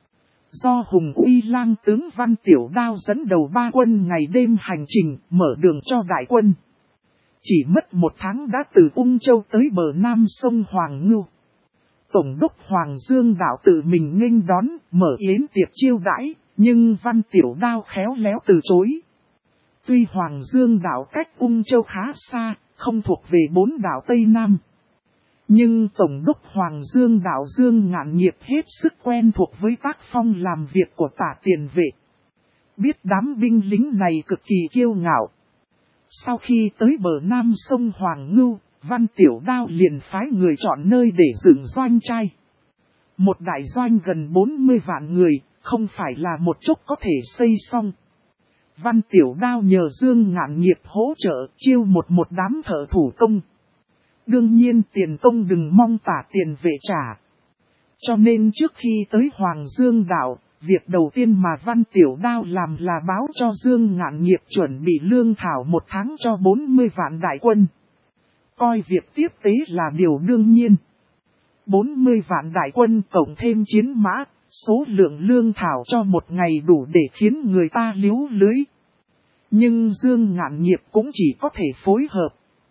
Do Hùng Uy Lang tướng Văn Tiểu Đao dẫn đầu 3 quân ngày đêm hành trình mở đường cho đại quân. Chỉ mất 1 tháng đã từ Ung Châu tới bờ nam sông Hoàng Ngưu. Tổng đốc Hoàng Dương đảo tự mình nghênh đón, mở yến tiệc chiêu đãi, nhưng Văn Tiểu Đao khéo léo từ chối. Tuy Hoàng Dương đảo cách Ung Châu khá xa, không thuộc về 4 đảo Tây Nam. Nhưng Tổng đốc Hoàng Dương đảo Dương Ngạn Nghiệp hết sức quen thuộc với tác phong làm việc của Tả Tiền Vệ. Biết đám binh lính này cực kỳ kiêu ngạo. Sau khi tới bờ nam sông Hoàng Ngưu, Văn Tiểu Đao liền phái người chọn nơi để dựng doanh trai. Một đại doanh gần 40 vạn người, không phải là một chốc có thể xây xong. Văn Tiểu Đao nhờ Dương Ngạn Nghiệp hỗ trợ chiêu một đám thợ thủ công. Đương nhiên tiền công đừng mong Tả Tiền Vệ trả. Cho nên trước khi tới Hoàng Dương đảo, việc đầu tiên mà Văn Tiểu Đao làm là báo cho Dương Ngạn Nghiệp chuẩn bị lương thảo 1 tháng cho 40 vạn đại quân. Coi việc tiếp tế là điều đương nhiên. 40 vạn đại quân cộng thêm chiến mã, số lượng lương thảo cho một ngày đủ để khiến người ta líu lưới. Nhưng Dương Ngạn Nghiệp cũng chỉ có thể phối hợp.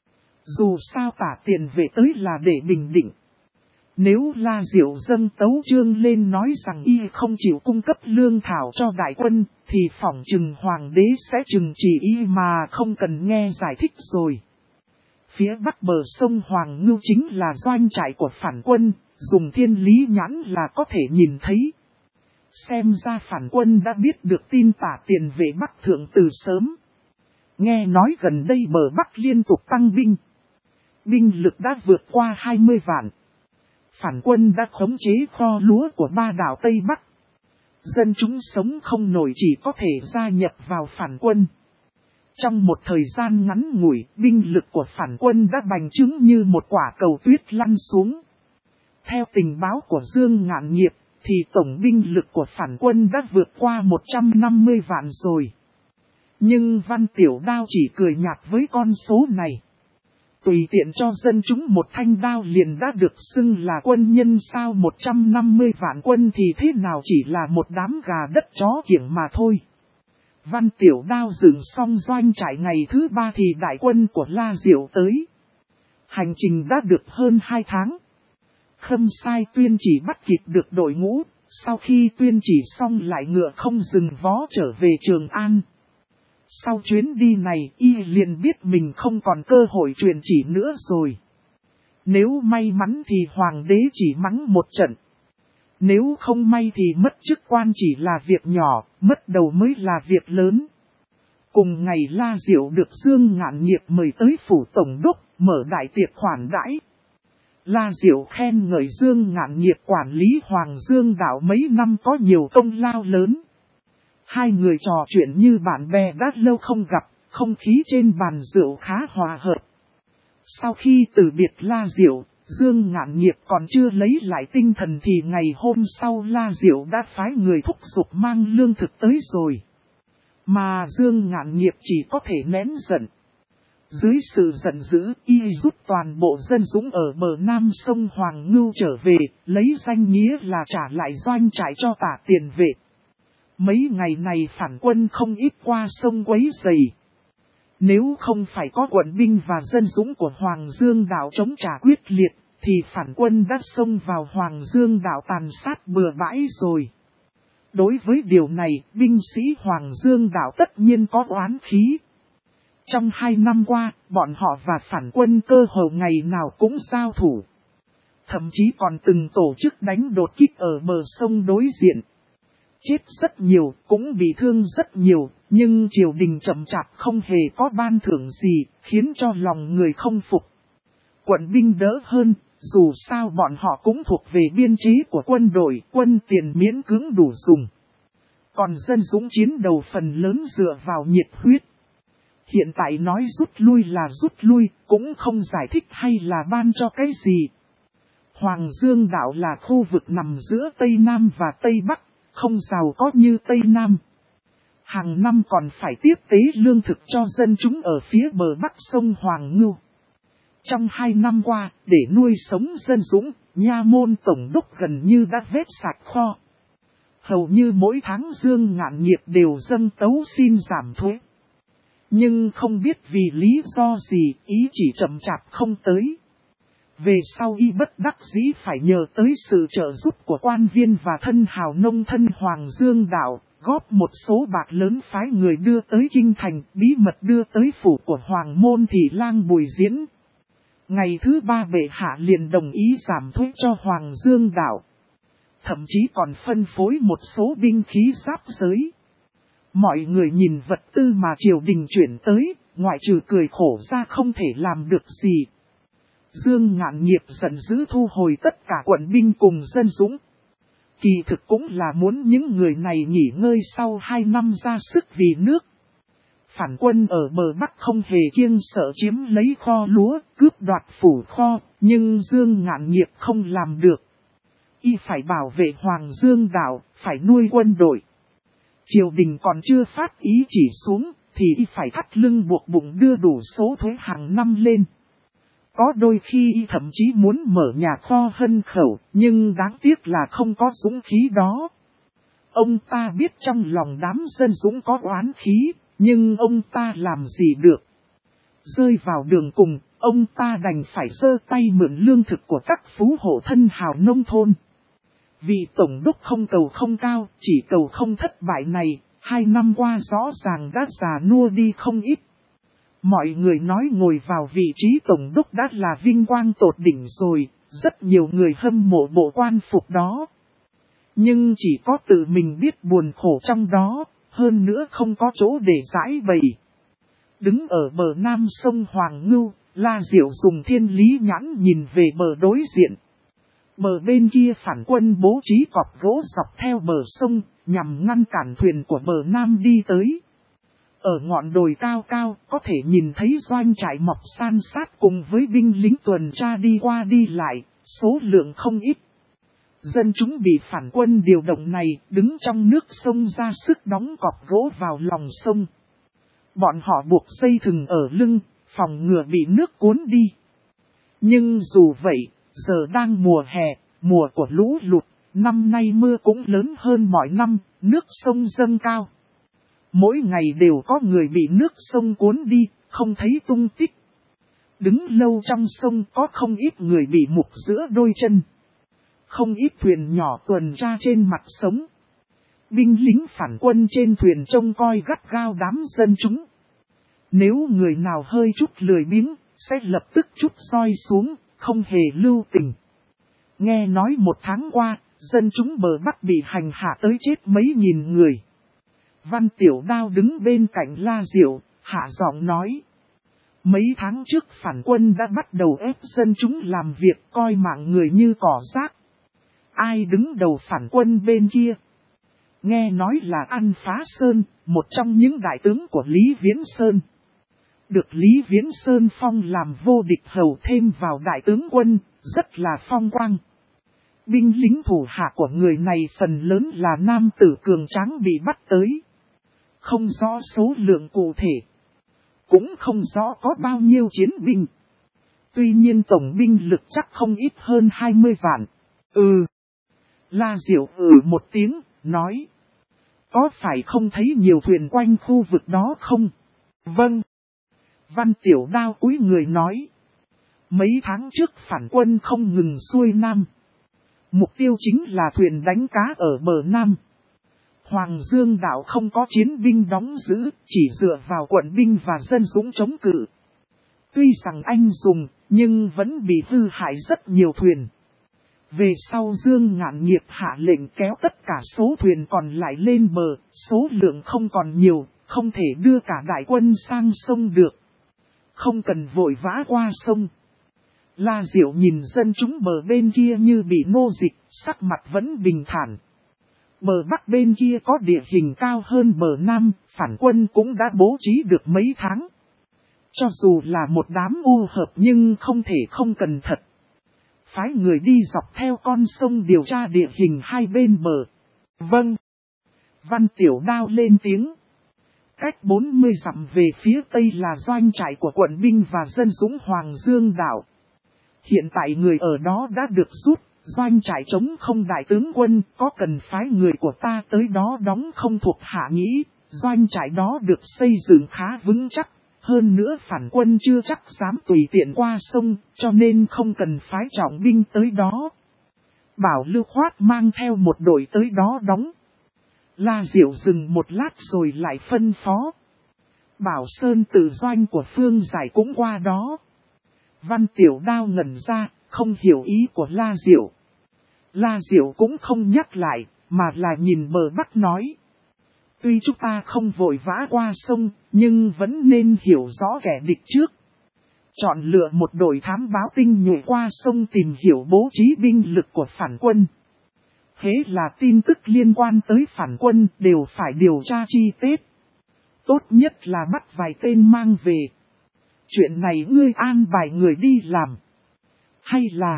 Dù sao Tả Tiền Vệ tới là để bình định. Nếu La Diệu dâng tấu chương lên nói rằng y không chịu cung cấp lương thảo cho đại quân, thì phỏng chừng hoàng đế sẽ trừng trị y mà không cần nghe giải thích rồi. Phía bắc bờ sông Hoàng Ngưu chính là doanh trại của phản quân, dùng thiên lý nhãn là có thể nhìn thấy. Xem ra phản quân đã biết được tin Tả Tiền Vệ Bắc thượng từ sớm. Nghe nói gần đây bờ Bắc liên tục tăng binh. Binh lực đã vượt qua 20 vạn. Phản quân đã khống chế kho lúa của 3 đảo Tây Bắc. Dân chúng sống không nổi chỉ có thể gia nhập vào phản quân. Trong một thời gian ngắn ngủi, binh lực của phản quân đã bành trướng như một quả cầu tuyết lăn xuống. Theo tình báo của Dương Ngạn Nghiệp, thì tổng binh lực của phản quân đã vượt qua 150 vạn rồi. Nhưng Văn Tiểu Đao chỉ cười nhạt với con số này. Tùy tiện cho dân chúng một thanh đao liền đã được xưng là quân nhân sao, 150 vạn quân thì thế nào chỉ là một đám gà đất chó kiểng mà thôi. Văn Tiểu Đao dựng xong doanh trại ngày thứ 3 thì đại quân của La Diệu tới. Hành trình đã được hơn 2 tháng. Khâm Sai Tuyên chỉ bắt kịp được đội ngũ, sau khi tuyên chỉ xong lại ngựa không dừng vó trở về Trường An. Sau chuyến đi này y liền biết mình không còn cơ hội truyền chỉ nữa rồi. Nếu may mắn thì hoàng đế chỉ mắng một trận. Nếu không may thì mất chức quan chỉ là việc nhỏ, mất đầu mới là việc lớn. Cùng ngày La Diệu được Dương Ngạn Nghiệp mời tới phủ tổng đốc, mở đại tiệc khoản đãi. La Diệu khen ngợi Dương Ngạn Nghiệp quản lý Hoàng Dương đảo mấy năm có nhiều công lao lớn. Hai người trò chuyện như bạn bè đã lâu không gặp, không khí trên bàn rượu khá hòa hợp. Sau khi từ biệt La Diệu, Dương Ngạn Nghiệp còn chưa lấy lại tinh thần thì ngày hôm sau La Diệu đã phái người thúc giục mang lương thực tới rồi. Mà Dương Ngạn Nghiệp chỉ có thể nén giận. Dưới sự giận dữ, y rút toàn bộ dân dũng ở bờ nam sông Hoàng Ngưu trở về, lấy danh nghĩa là trả lại doanh trại cho Tả Tiền Vệ. Mấy ngày này phản quân không ít qua sông quấy rầy. Nếu không phải có quận binh và dân dũng của Hoàng Dương đảo chống trả quyết liệt, thì phản quân đã xông vào Hoàng Dương đảo tàn sát bừa bãi rồi. Đối với điều này, binh sĩ Hoàng Dương đảo tất nhiên có oán khí. Trong 2 năm qua, bọn họ và phản quân cơ hồ ngày nào cũng giao thủ. Thậm chí còn từng tổ chức đánh đột kích ở bờ sông đối diện. Chết rất nhiều, cũng bị thương rất nhiều, nhưng triều đình chậm chạp không hề có ban thưởng gì, khiến cho lòng người không phục. Quận binh đỡ hơn, dù sao bọn họ cũng thuộc về biên chế của quân đội, quân tiền miễn cưỡng đủ dùng. Còn dân dũng chiến đầu phần lớn dựa vào nhiệt huyết. Hiện tại nói rút lui là rút lui, cũng không giải thích hay là ban cho cái gì. Hoàng Dương đảo là khu vực nằm giữa Tây Nam và Tây Bắc, không giàu có như Tây Nam. Hàng năm còn phải tiếp tế lương thực cho dân chúng ở phía bờ bắc sông Hoàng Ngưu. Trong 2 năm qua, để nuôi sống dân dũng, nha môn tổng đốc gần như đã vét sạch kho. Hầu như mỗi tháng Dương Ngạn Nghiệp đều dâng tấu xin giảm thuế. Nhưng không biết vì lý do gì, ý chỉ chậm chạp không tới. Về sau y bất đắc dĩ phải nhờ tới sự trợ giúp của quan viên và thân hào nông thân Hoàng Dương đảo, góp một số bạc lớn phái người đưa tới kinh thành, bí mật đưa tới phủ của Hoàng môn Thị Lang Bùi Diễn. Ngày thứ 3 bệ hạ liền đồng ý giảm thuế cho Hoàng Dương đảo. Thậm chí còn phân phối một số binh khí giáp giới. Mọi người nhìn vật tư mà triều đình chuyển tới, ngoại trừ cười khổ ra không thể làm được gì. Dương Ngạn Nghiệp giận dữ thu hồi tất cả quận binh cùng dân dũng. Kỳ thực cũng là muốn những người này nghỉ ngơi sau 2 năm ra sức vì nước. Phản quân ở bờ Bắc không hề kiêng sợ chiếm lấy kho lúa, cướp đoạt phủ kho, nhưng Dương Ngạn Nghiệp không làm được. Y phải bảo vệ Hoàng Dương đảo, phải nuôi quân đội. Triều đình còn chưa phát ý chỉ xuống, thì y phải thắt lưng buộc bụng đưa đủ số thuế hàng năm lên. Có đôi khi y thậm chí muốn mở nhà kho hân khẩu, nhưng đáng tiếc là không có dũng khí đó. Ông ta biết trong lòng đám dân dũng có oán khí, nhưng ông ta làm gì được. Rơi vào đường cùng, ông ta đành phải giơ tay mượn lương thực của các phú hộ thân hào nông thôn. Vị tổng đốc không cầu không cao, chỉ cầu không thất bại này, 2 năm qua rõ ràng đã già nua đi không ít. Mọi người nói ngồi vào vị trí tổng đốc đã là vinh quang tột đỉnh rồi, rất nhiều người hâm mộ bộ quan phục đó. Nhưng chỉ có tự mình biết buồn khổ trong đó, hơn nữa không có chỗ để giải bày. Đứng ở bờ nam sông Hoàng Ngưu, La Diệu dùng thiên lý nhãn nhìn về bờ đối diện. Bờ bên kia phản quân bố trí cọc gỗ dọc theo bờ sông, nhằm ngăn cản thuyền của bờ nam đi tới. Ở ngọn đồi cao cao, có thể nhìn thấy doanh trại mọc san sát cùng với binh lính tuần tra đi qua đi lại, số lượng không ít. Dân chúng bị phản quân điều động này, đứng trong nước sông ra sức đóng cọc gỗ vào lòng sông. Bọn họ buộc dây thừng ở lưng, phòng ngừa bị nước cuốn đi. Nhưng dù vậy, giờ đang mùa hè, mùa của lũ lụt, năm nay mưa cũng lớn hơn mọi năm, nước sông dâng cao. Mỗi ngày đều có người bị nước sông cuốn đi, không thấy tung tích. Đứng lâu trong sông có không ít người bị mục giữa đôi chân. Không ít thuyền nhỏ tuần tra trên mặt sống. Binh lính phản quân trên thuyền trông coi gắt gao đám dân chúng. Nếu người nào hơi chút lười biếng, sẽ lập tức trút roi xuống, không hề lưu tình. Nghe nói một tháng qua, dân chúng bờ Bắc bị hành hạ tới chết mấy nghìn người. Văn Tiểu Đao đứng bên cạnh La Diệu, hạ giọng nói. Mấy tháng trước phản quân đã bắt đầu ép dân chúng làm việc coi mạng người như cỏ rác. Ai đứng đầu phản quân bên kia? Nghe nói là An Phá Sơn, một trong những đại tướng của Lý Viễn Sơn. Được Lý Viễn Sơn phong làm vô địch hầu thêm vào đại tướng quân, rất là phong quang. Binh lính thủ hạ của người này phần lớn là nam tử cường tráng bị bắt tới. Không rõ số lượng cụ thể. Cũng không rõ có bao nhiêu chiến binh. Tuy nhiên tổng binh lực chắc không ít hơn 20 vạn. La Diệu một tiếng, nói. Có phải không thấy nhiều thuyền quanh khu vực đó không? Vâng. Văn Tiểu Đao cúi người nói. Mấy tháng trước phản quân không ngừng xuôi nam. Mục tiêu chính là thuyền đánh cá ở bờ Nam. Hoàng Dương đảo không có chiến binh đóng giữ, chỉ dựa vào quận binh và dân dũng chống cự. Tuy rằng anh dùng, nhưng vẫn bị hư hại rất nhiều thuyền. Về sau Dương Ngạn Nghiệp hạ lệnh kéo tất cả số thuyền còn lại lên bờ, số lượng không còn nhiều, không thể đưa cả đại quân sang sông được. Không cần vội vã qua sông. La Diệu nhìn dân chúng bờ bên kia như bị nô dịch, sắc mặt vẫn bình thản. Bờ Bắc bên kia có địa hình cao hơn bờ Nam, phản quân cũng đã bố trí được mấy tháng. Cho dù là một đám u hợp nhưng không thể không cẩn thận. Phái người đi dọc theo con sông điều tra địa hình hai bên bờ. Vâng. Văn Tiểu Đao lên tiếng. Cách 40 dặm về phía tây là doanh trại của quận binh và dân dũng Hoàng Dương đảo. Hiện tại người ở đó đã được rút, doanh trại chống không đại tướng quân, có cần phái người của ta tới đó đóng không thuộc hạ nghĩ, doanh trại đó được xây dựng khá vững chắc, hơn nữa phản quân chưa chắc dám tùy tiện qua sông, cho nên không cần phái trọng binh tới đó. Bảo Lưu Khoát mang theo một đội tới đó đóng. La Diệu dừng một lát rồi lại phân phó. Bảo Sơn tự doanh của Phương Giải cũng qua đó. Văn Tiểu Đao ngẩn ra, không hiểu ý của La Diệu. La Diệu cũng không nhắc lại, mà là nhìn bờ Bắc nói. Tuy chúng ta không vội vã qua sông, nhưng vẫn nên hiểu rõ kẻ địch trước. Chọn lựa một đội thám báo tinh nhuệ qua sông tìm hiểu bố trí binh lực của phản quân. Thế là tin tức liên quan tới phản quân đều phải điều tra chi tiết. Tốt nhất là bắt vài tên mang về. Chuyện này ngươi an bài người đi làm. Hay là...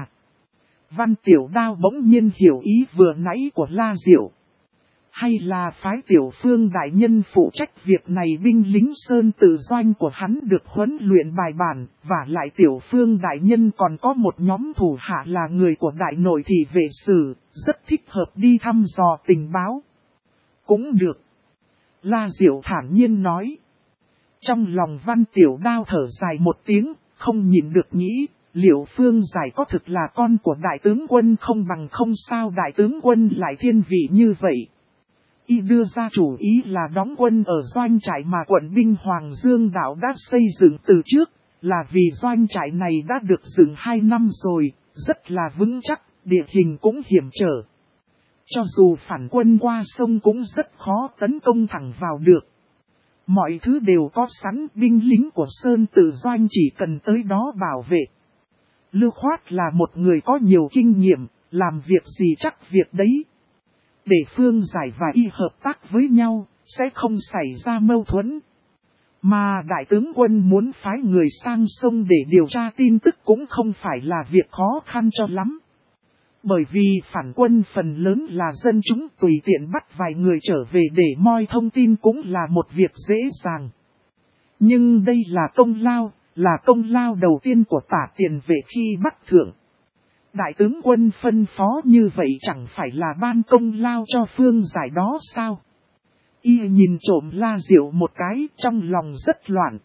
Văn Tiểu Đao bỗng nhiên hiểu ý vừa nãy của La Diệu. Hay là phái Tiểu Phương đại nhân phụ trách việc này, binh lính sơn tự doanh của hắn được huấn luyện bài bản, và lại Tiểu Phương đại nhân còn có một nhóm thủ hạ là người của đại nội thị vệ sử, rất thích hợp đi thăm dò tình báo. Cũng được. La Diệu thản nhiên nói. Trong lòng Văn Tiểu Đao thở dài một tiếng, không nhìn được nghĩ, liệu Phương Giải có thực là con của đại tướng quân không bằng không sao đại tướng quân lại thiên vị như vậy. Y đưa ra chủ ý là đóng quân ở doanh trại mà quận binh Hoàng Dương đảo đã xây dựng từ trước, là vì doanh trại này đã được dựng 2 năm rồi, rất là vững chắc, địa hình cũng hiểm trở. Cho dù phản quân qua sông cũng rất khó tấn công thẳng vào được. Mọi thứ đều có sẵn, binh lính của Sơn Tự Doanh chỉ cần tới đó bảo vệ. Lưu Khoát là một người có nhiều kinh nghiệm, làm việc gì chắc việc đấy. Để Phương Giải và Y hợp tác với nhau, sẽ không xảy ra mâu thuẫn. Mà đại tướng quân muốn phái người sang sông để điều tra tin tức cũng không phải là việc khó khăn cho lắm. Bởi vì phản quân phần lớn là dân chúng, tùy tiện bắt vài người trở về để moi thông tin cũng là một việc dễ dàng. Nhưng đây là công lao đầu tiên của Tả Tiền Vệ khi bắt thượng. Đại tướng quân phân phó như vậy chẳng phải là ban công lao cho Phương Giải đó sao? Y nhìn trộm La Diệu một cái, trong lòng rất loạn.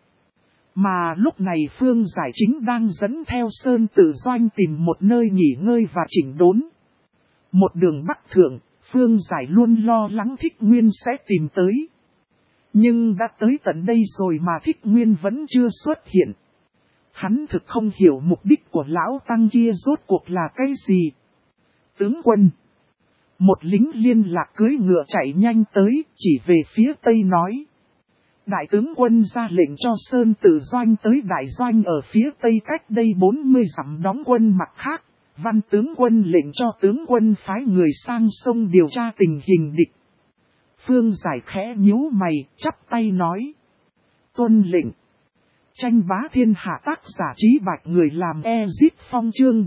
Mà lúc này Phương Giải chính đang dẫn theo Sơn Tự Doanh tìm một nơi nghỉ ngơi và chỉnh đốn. Một đường bắc thượng, Phương Giải luôn lo lắng Thích Nguyên sẽ tìm tới. Nhưng đã tới tận đây rồi mà Thích Nguyên vẫn chưa xuất hiện. Hắn thực không hiểu mục đích của lão tăng kia rốt cuộc là cái gì. Tướng quân. Một lính liên lạc cưỡi ngựa chạy nhanh tới, chỉ về phía tây nói. Đại tướng quân ra lệnh cho Sơn Tử Doanh tới đại doanh ở phía tây cách đây 40 dặm đóng quân mặt khác. Văn tướng quân lệnh cho tướng quân phái người sang sông điều tra tình hình địch. Phương Giải khẽ nhíu mày, chắp tay nói. Tuân lệnh. Tranh bá thiên hạ tác giả Trí Bạch người làm Ezip Phong chương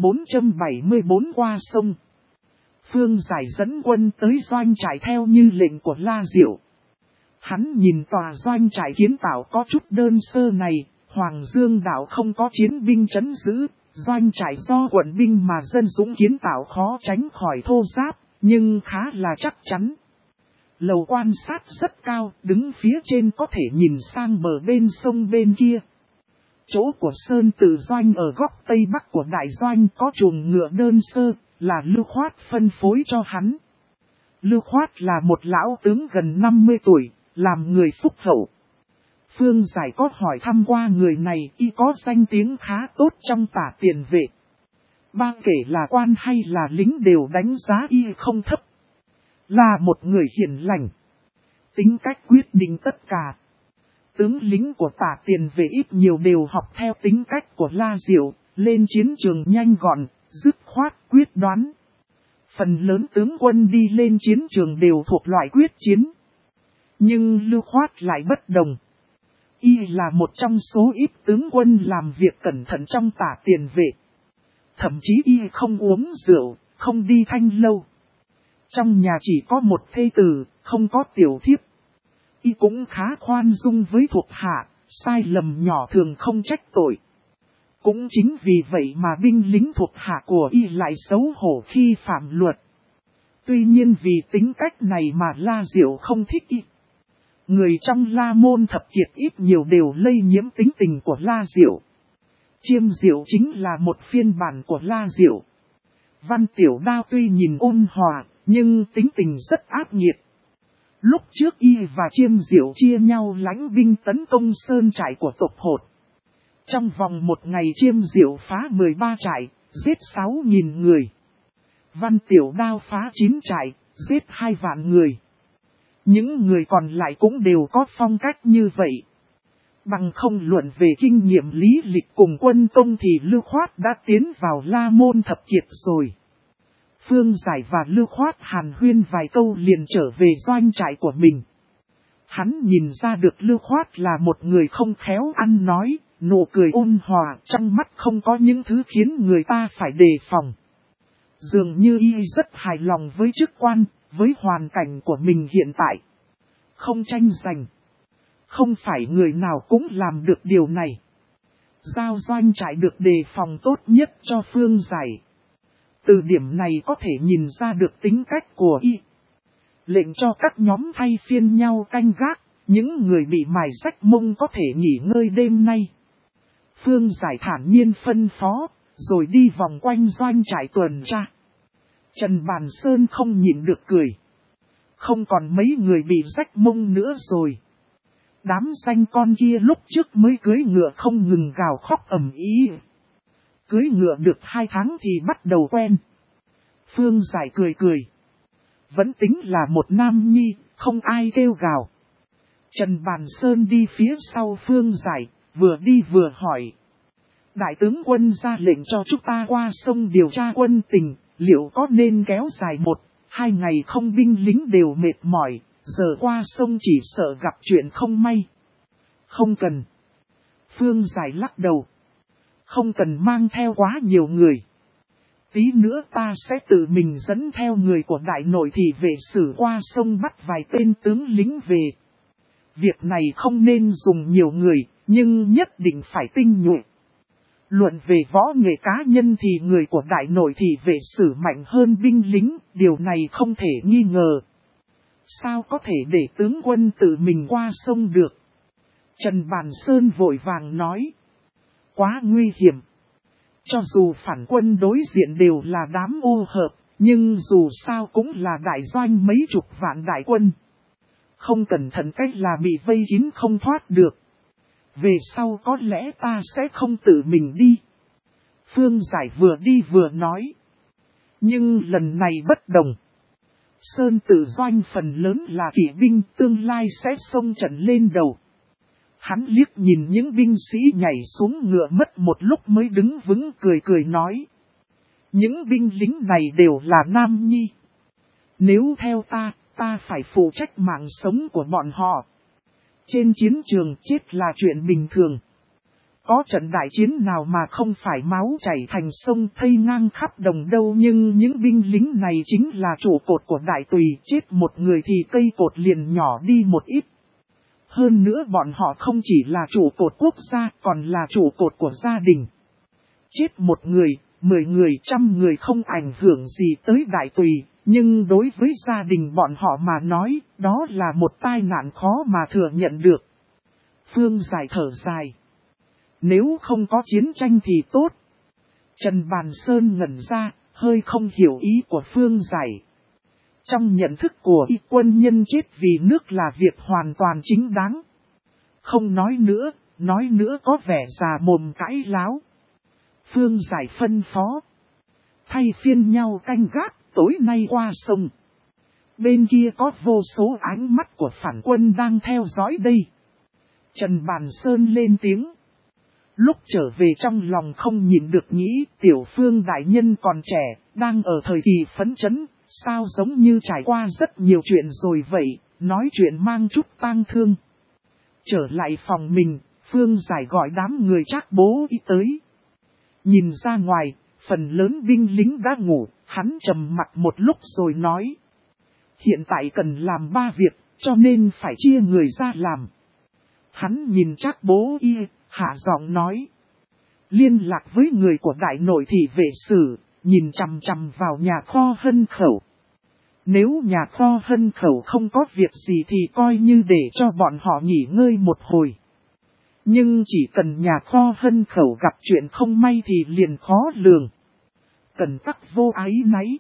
474 qua sông. Phương Giải dẫn quân tới doanh trại theo như lệnh của La Diệu. Hắn nhìn tòa doanh trại kiến tạo có chút đơn sơ này, Hoàng Dương đảo không có chiến binh trấn giữ, doanh trại do quận binh mà dân dũng kiến tạo khó tránh khỏi thô ráp, nhưng khá là chắc chắn. Lầu quan sát rất cao, đứng phía trên có thể nhìn sang bờ bên sông bên kia. Chỗ của Sơn Tử Doanh ở góc tây bắc của đại doanh có chuồng ngựa đơn sơ, là Lưu Khoát phân phối cho hắn. Lưu Khoát là một lão tướng gần 50 tuổi, làm người phúc hậu. Phương Giải có hỏi thăm qua người này, y có danh tiếng khá tốt trong Tả Tiền Vệ. Ba kể là quan hay là lính đều đánh giá y không thấp. Là một người hiền lành. Tính cách quyết định tất cả. Tướng lính của Tả Tiền Vệ ít nhiều đều học theo tính cách của La Diệu, lên chiến trường nhanh gọn, dứt khoát quyết đoán. Phần lớn tướng quân đi lên chiến trường đều thuộc loại quyết chiến. Nhưng Lưu Khoát lại bất đồng. Y là một trong số ít tướng quân làm việc cẩn thận trong Tả Tiền Vệ. Thậm chí y không uống rượu, không đi thanh lâu. Trong nhà chỉ có một thê tử, không có tiểu thiếp. Y cũng khá khoan dung với thuộc hạ, sai lầm nhỏ thường không trách tội. Cũng chính vì vậy mà binh lính thuộc hạ của y lại xấu hổ khi phạm luật. Tuy nhiên vì tính cách này mà La Diệu không thích y. Người trong La Môn thập kiệt ít nhiều đều lây nhiễm tính tình của La Diệu. Chiêm Diệu chính là một phiên bản của La Diệu. Văn Tiểu Đao tuy nhìn ôn hòa, nhưng tính tình rất ác nghiệt. Lúc trước y và Chiêm Diệu chia nhau lãnh binh tấn công sơn trại của tộc Hột. Trong vòng một ngày Chiêm Diệu phá 13 trại, giết 6.000 người. Văn Tiểu Đao phá 9 trại, giết 2 vạn người. Những người còn lại cũng đều có phong cách như vậy. Bằng không luận về kinh nghiệm lý lịch cùng quân công thì Lưu Khoát đã tiến vào La Môn thập kiệt rồi. Phương Giải và Lưu Khoát hàn huyên vài câu liền trở về doanh trại của mình. Hắn nhìn ra được Lưu Khoát là một người không khéo ăn nói, nụ cười ôn hòa, trong mắt không có những thứ khiến người ta phải đề phòng. Dường như y rất hài lòng với chức quan, với hoàn cảnh của mình hiện tại. Không tranh giành. Không phải người nào cũng làm được điều này. Giao doanh trại được đề phòng tốt nhất cho Phương Giải. Từ điểm này có thể nhìn ra được tính cách của y. Lệnh cho các nhóm thay phiên nhau canh gác, những người bị mài rách mông có thể nghỉ ngơi đêm nay. Phương Giải thản nhiên phân phó, rồi đi vòng quanh doanh trại tuần tra. Trần Bàn Sơn không nhịn được cười. Không còn mấy người bị rách mông nữa rồi. Đám xanh con kia lúc trước mới cưới ngựa không ngừng gào khóc ầm ĩ. Cưới ngựa được 2 tháng thì bắt đầu quen. Phương Giải cười cười. Vẫn tính là một nam nhi, không ai kêu gào. Trần Bàn Sơn đi phía sau Phương Giải, vừa đi vừa hỏi. Đại tướng quân ra lệnh cho chúng ta qua sông điều tra quân tình, liệu có nên kéo dài 1-2 ngày không? Binh lính đều mệt mỏi, giờ qua sông chỉ sợ gặp chuyện không may. Không cần. Phương Giải lắc đầu. Không cần mang theo quá nhiều người. Tí nữa ta sẽ tự mình dẫn theo người của đại nội thị vệ sử qua sông bắt vài tên tướng lính về. Việc này không nên dùng nhiều người, nhưng nhất định phải tinh nhuệ. Luận về võ nghệ cá nhân thì người của đại nội thị vệ sử mạnh hơn binh lính, điều này không thể nghi ngờ. Sao có thể để tướng quân tự mình qua sông được? Trần Bàn Sơn vội vàng nói. Quá nguy hiểm. Cho dù phản quân đối diện đều là đám ô hợp, Nhưng dù sao cũng là đại doanh mấy chục vạn đại quân. Không cẩn thận cách là bị vây kín không thoát được. Về sau có lẽ ta sẽ không tự mình đi. Phương Giải vừa đi vừa nói. Nhưng lần này bất đồng. Sơn Tử doanh phần lớn là kỵ binh tương lai sẽ xông trận lên đầu. Hắn liếc nhìn những binh sĩ nhảy xuống ngựa mất một lúc mới đứng vững cười cười nói. Những binh lính này đều là nam nhi. Nếu theo ta phải phụ trách mạng sống của bọn họ. Trên chiến trường chết là chuyện bình thường. Có trận đại chiến nào mà không phải máu chảy thành sông thây ngang khắp đồng đâu, nhưng những binh lính này chính là trụ cột của đại tùy, chết một người thì cây cột liền nhỏ đi một ít. Hơn nữa bọn họ không chỉ là trụ cột quốc gia, còn là trụ cột của gia đình. Chết một người, 10 người, 100 người không ảnh hưởng gì tới đại tùy, nhưng đối với gia đình bọn họ mà nói, đó là một tai nạn khó mà thừa nhận được. Phương Giải thở dài. Nếu không có chiến tranh thì tốt. Trần Bàn Sơn ngẩn ra, hơi không hiểu ý của Phương Giải. Trong nhận thức của y quân nhân chết vì nước là việc hoàn toàn chính đáng. Không nói nữa có vẻ già mồm cãi láo. Phương Giải phân phó. Thay phiên nhau canh gác, tối nay qua sông. Bên kia có vô số ánh mắt của phản quân đang theo dõi đây. Trần Bàn Sơn lên tiếng. Lúc trở về trong lòng không nhìn được nghĩ Tiểu Phương đại nhân còn trẻ, đang ở thời kỳ phấn chấn, sao giống như trải qua rất nhiều chuyện rồi vậy, nói chuyện mang chút tang thương. Trở lại phòng mình, Phương Giải gọi đám người Trác Bố Y tới. Nhìn ra ngoài, phần lớn binh lính đã ngủ, hắn trầm mặt một lúc rồi nói. Hiện tại cần làm 3 việc, cho nên phải chia người ra làm. Hắn nhìn Trác Bố Y, hạ giọng nói. Liên lạc với người của đại nội thị vệ sử, nhìn chằm chằm vào nhà kho Hân Khẩu. Nếu nhà kho Hân Khẩu không có việc gì thì coi như để cho bọn họ nghỉ ngơi một hồi. Nhưng chỉ cần nhà kho Hân Khẩu gặp chuyện không may thì liền khó lường. Cần tắc vô ái náy.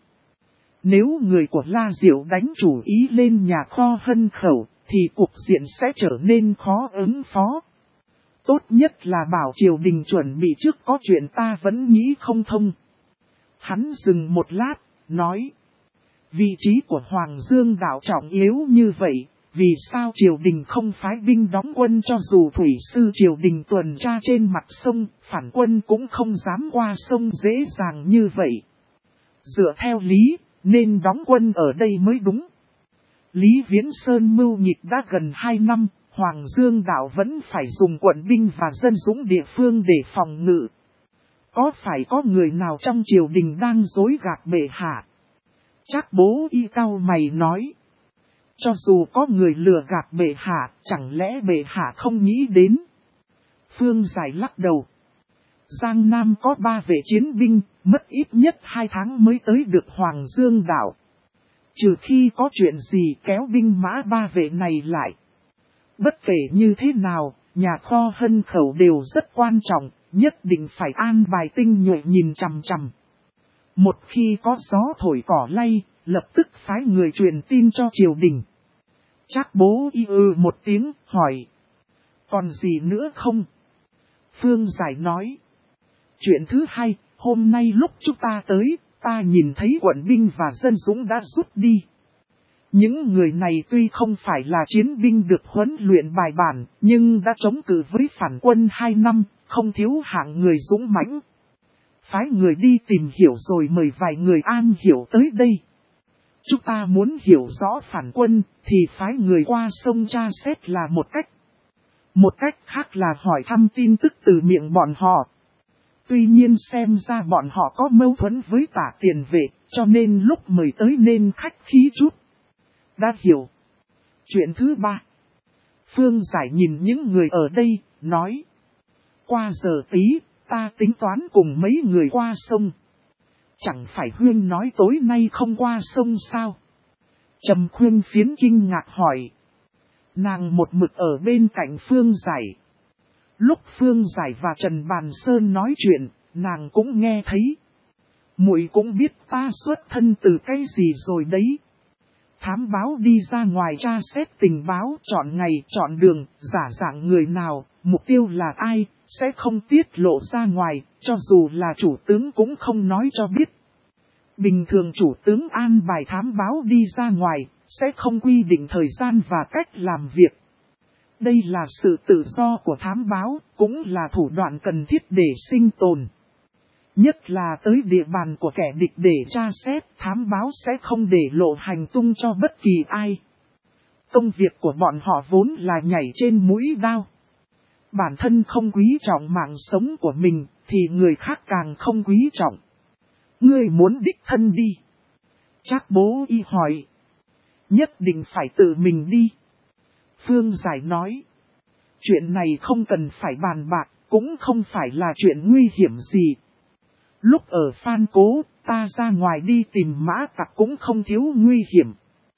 Nếu người của La Diệu đánh chủ ý lên nhà kho Hân Khẩu, thì cục diện sẽ trở nên khó ứng phó. Tốt nhất là bảo triều đình chuẩn bị trước có chuyện ta vẫn nghĩ không thông. Hắn dừng một lát, nói. Vị trí của Hoàng Dương đảo trọng yếu như vậy, vì sao triều đình không phái binh đóng quân cho dù thủy sư triều đình tuần tra trên mặt sông, phản quân cũng không dám qua sông dễ dàng như vậy. Dựa theo lý, nên đóng quân ở đây mới đúng. Lý Viễn Sơn mưu nhịp đã gần 2 năm, Hoàng Dương đảo vẫn phải dùng quận binh và dân dũng địa phương để phòng ngự. Có phải có người nào trong triều đình đang dối gạt bệ hạ? Trác Bố Y cau mày nói. Cho dù có người lừa gạt bệ hạ, chẳng lẽ bệ hạ không nghĩ đến? Phương Giải lắc đầu. Giang Nam có 3 vệ chiến binh, mất ít nhất 2 tháng mới tới được Hoàng Dương đảo. Trừ khi có chuyện gì kéo binh mã 3 vệ này lại. Bất kể như thế nào, nhà kho Hân Khẩu đều rất quan trọng, nhất định phải an bài tinh nhuệ nhìn chằm chằm. Một khi có gió thổi cỏ lay, lập tức phái người truyền tin cho triều đình. Trác Bố Y một tiếng, hỏi. Còn gì nữa không? Phương Giải nói. Chuyện thứ hai, hôm nay lúc chúng ta tới, ta nhìn thấy quận binh và dân dũng đã rút đi. Những người này tuy không phải là chiến binh được huấn luyện bài bản, nhưng đã chống cự với phản quân 2 năm, không thiếu hạng người dũng mãnh. Phái người đi tìm hiểu rồi mời vài người an hiểu tới đây. Chúng ta muốn hiểu rõ phản quân, thì phái người qua sông tra xét là một cách. Một cách khác là hỏi thăm tin tức từ miệng bọn họ. Tuy nhiên xem ra bọn họ có mâu thuẫn với Tả Tiền Vệ, cho nên lúc mời tới nên khách khí chút. Đã hiểu. Chuyện thứ 3. Phương Giải nhìn những người ở đây, nói. Qua giờ tí, ta tính toán cùng mấy người qua sông. Chẳng phải Huyên nói tối nay không qua sông sao? Trầm Khuyên Phiến kinh ngạc hỏi. Nàng một mực ở bên cạnh Phương Giải. Lúc Phương Giải và Trần Bàn Sơn nói chuyện, nàng cũng nghe thấy. Muội cũng biết ta xuất thân từ cái gì rồi đấy. Thám báo đi ra ngoài tra xét tình báo, chọn ngày, chọn đường, giả dạng người nào, mục tiêu là ai, sẽ không tiết lộ ra ngoài, cho dù là chủ tướng cũng không nói cho biết. Bình thường chủ tướng an bài thám báo đi ra ngoài, sẽ không quy định thời gian và cách làm việc. Đây là sự tự do của thám báo, cũng là thủ đoạn cần thiết để sinh tồn. Nhất là tới địa bàn của kẻ địch để tra xét, thám báo sẽ không để lộ hành tung cho bất kỳ ai. Công việc của bọn họ vốn là nhảy trên mũi đao. Bản thân không quý trọng mạng sống của mình, thì người khác càng không quý trọng. Ngươi muốn đích thân đi? Trác Bố Y hỏi. Nhất định phải tự mình đi. Phương Giải nói. Chuyện này không cần phải bàn bạc, cũng không phải là chuyện nguy hiểm gì. Lúc ở Phan Cố, ta ra ngoài đi tìm mã tặc cũng không thiếu nguy hiểm.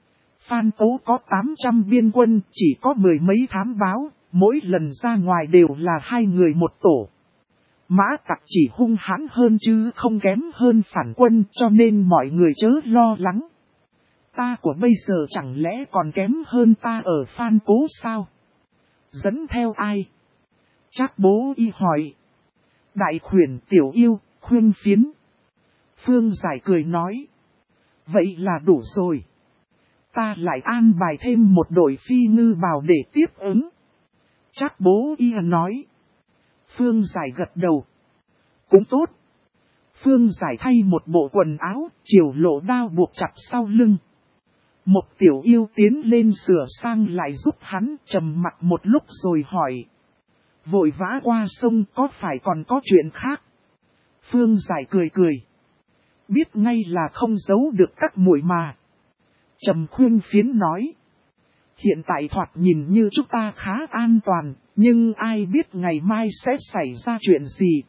Phan Cố có 800 biên quân, chỉ có 10 mấy thám báo, mỗi lần ra ngoài đều là 2 người một tổ. Mã tặc chỉ hung hãn hơn chứ không kém hơn phản quân, cho nên mọi người chớ lo lắng. Ta của bây giờ chẳng lẽ còn kém hơn ta ở Phan Cố sao? Dẫn theo ai? Trác Bố Y hỏi. Đại khuyển Tiểu Yêu, Khuyên Phiến. Phương Giải cười nói. Vậy là đủ rồi. Ta lại an bài thêm một đội phi ngư bào để tiếp ứng. Trác Bố Y nói. Phương Giải gật đầu. Cũng tốt. Phương Giải thay một bộ quần áo, chiều lộ đao buộc chặt sau lưng. Một Tiểu Yêu tiến lên sửa sang lại giúp hắn, trầm mặc một lúc rồi hỏi. Vội vã qua sông có phải còn có chuyện khác? Phương Giải cười cười. Biết ngay là không giấu được các muội mà. Trầm Khuyên Phiến nói. Hiện tại thoạt nhìn như chúng ta khá an toàn, nhưng ai biết ngày mai sẽ xảy ra chuyện gì.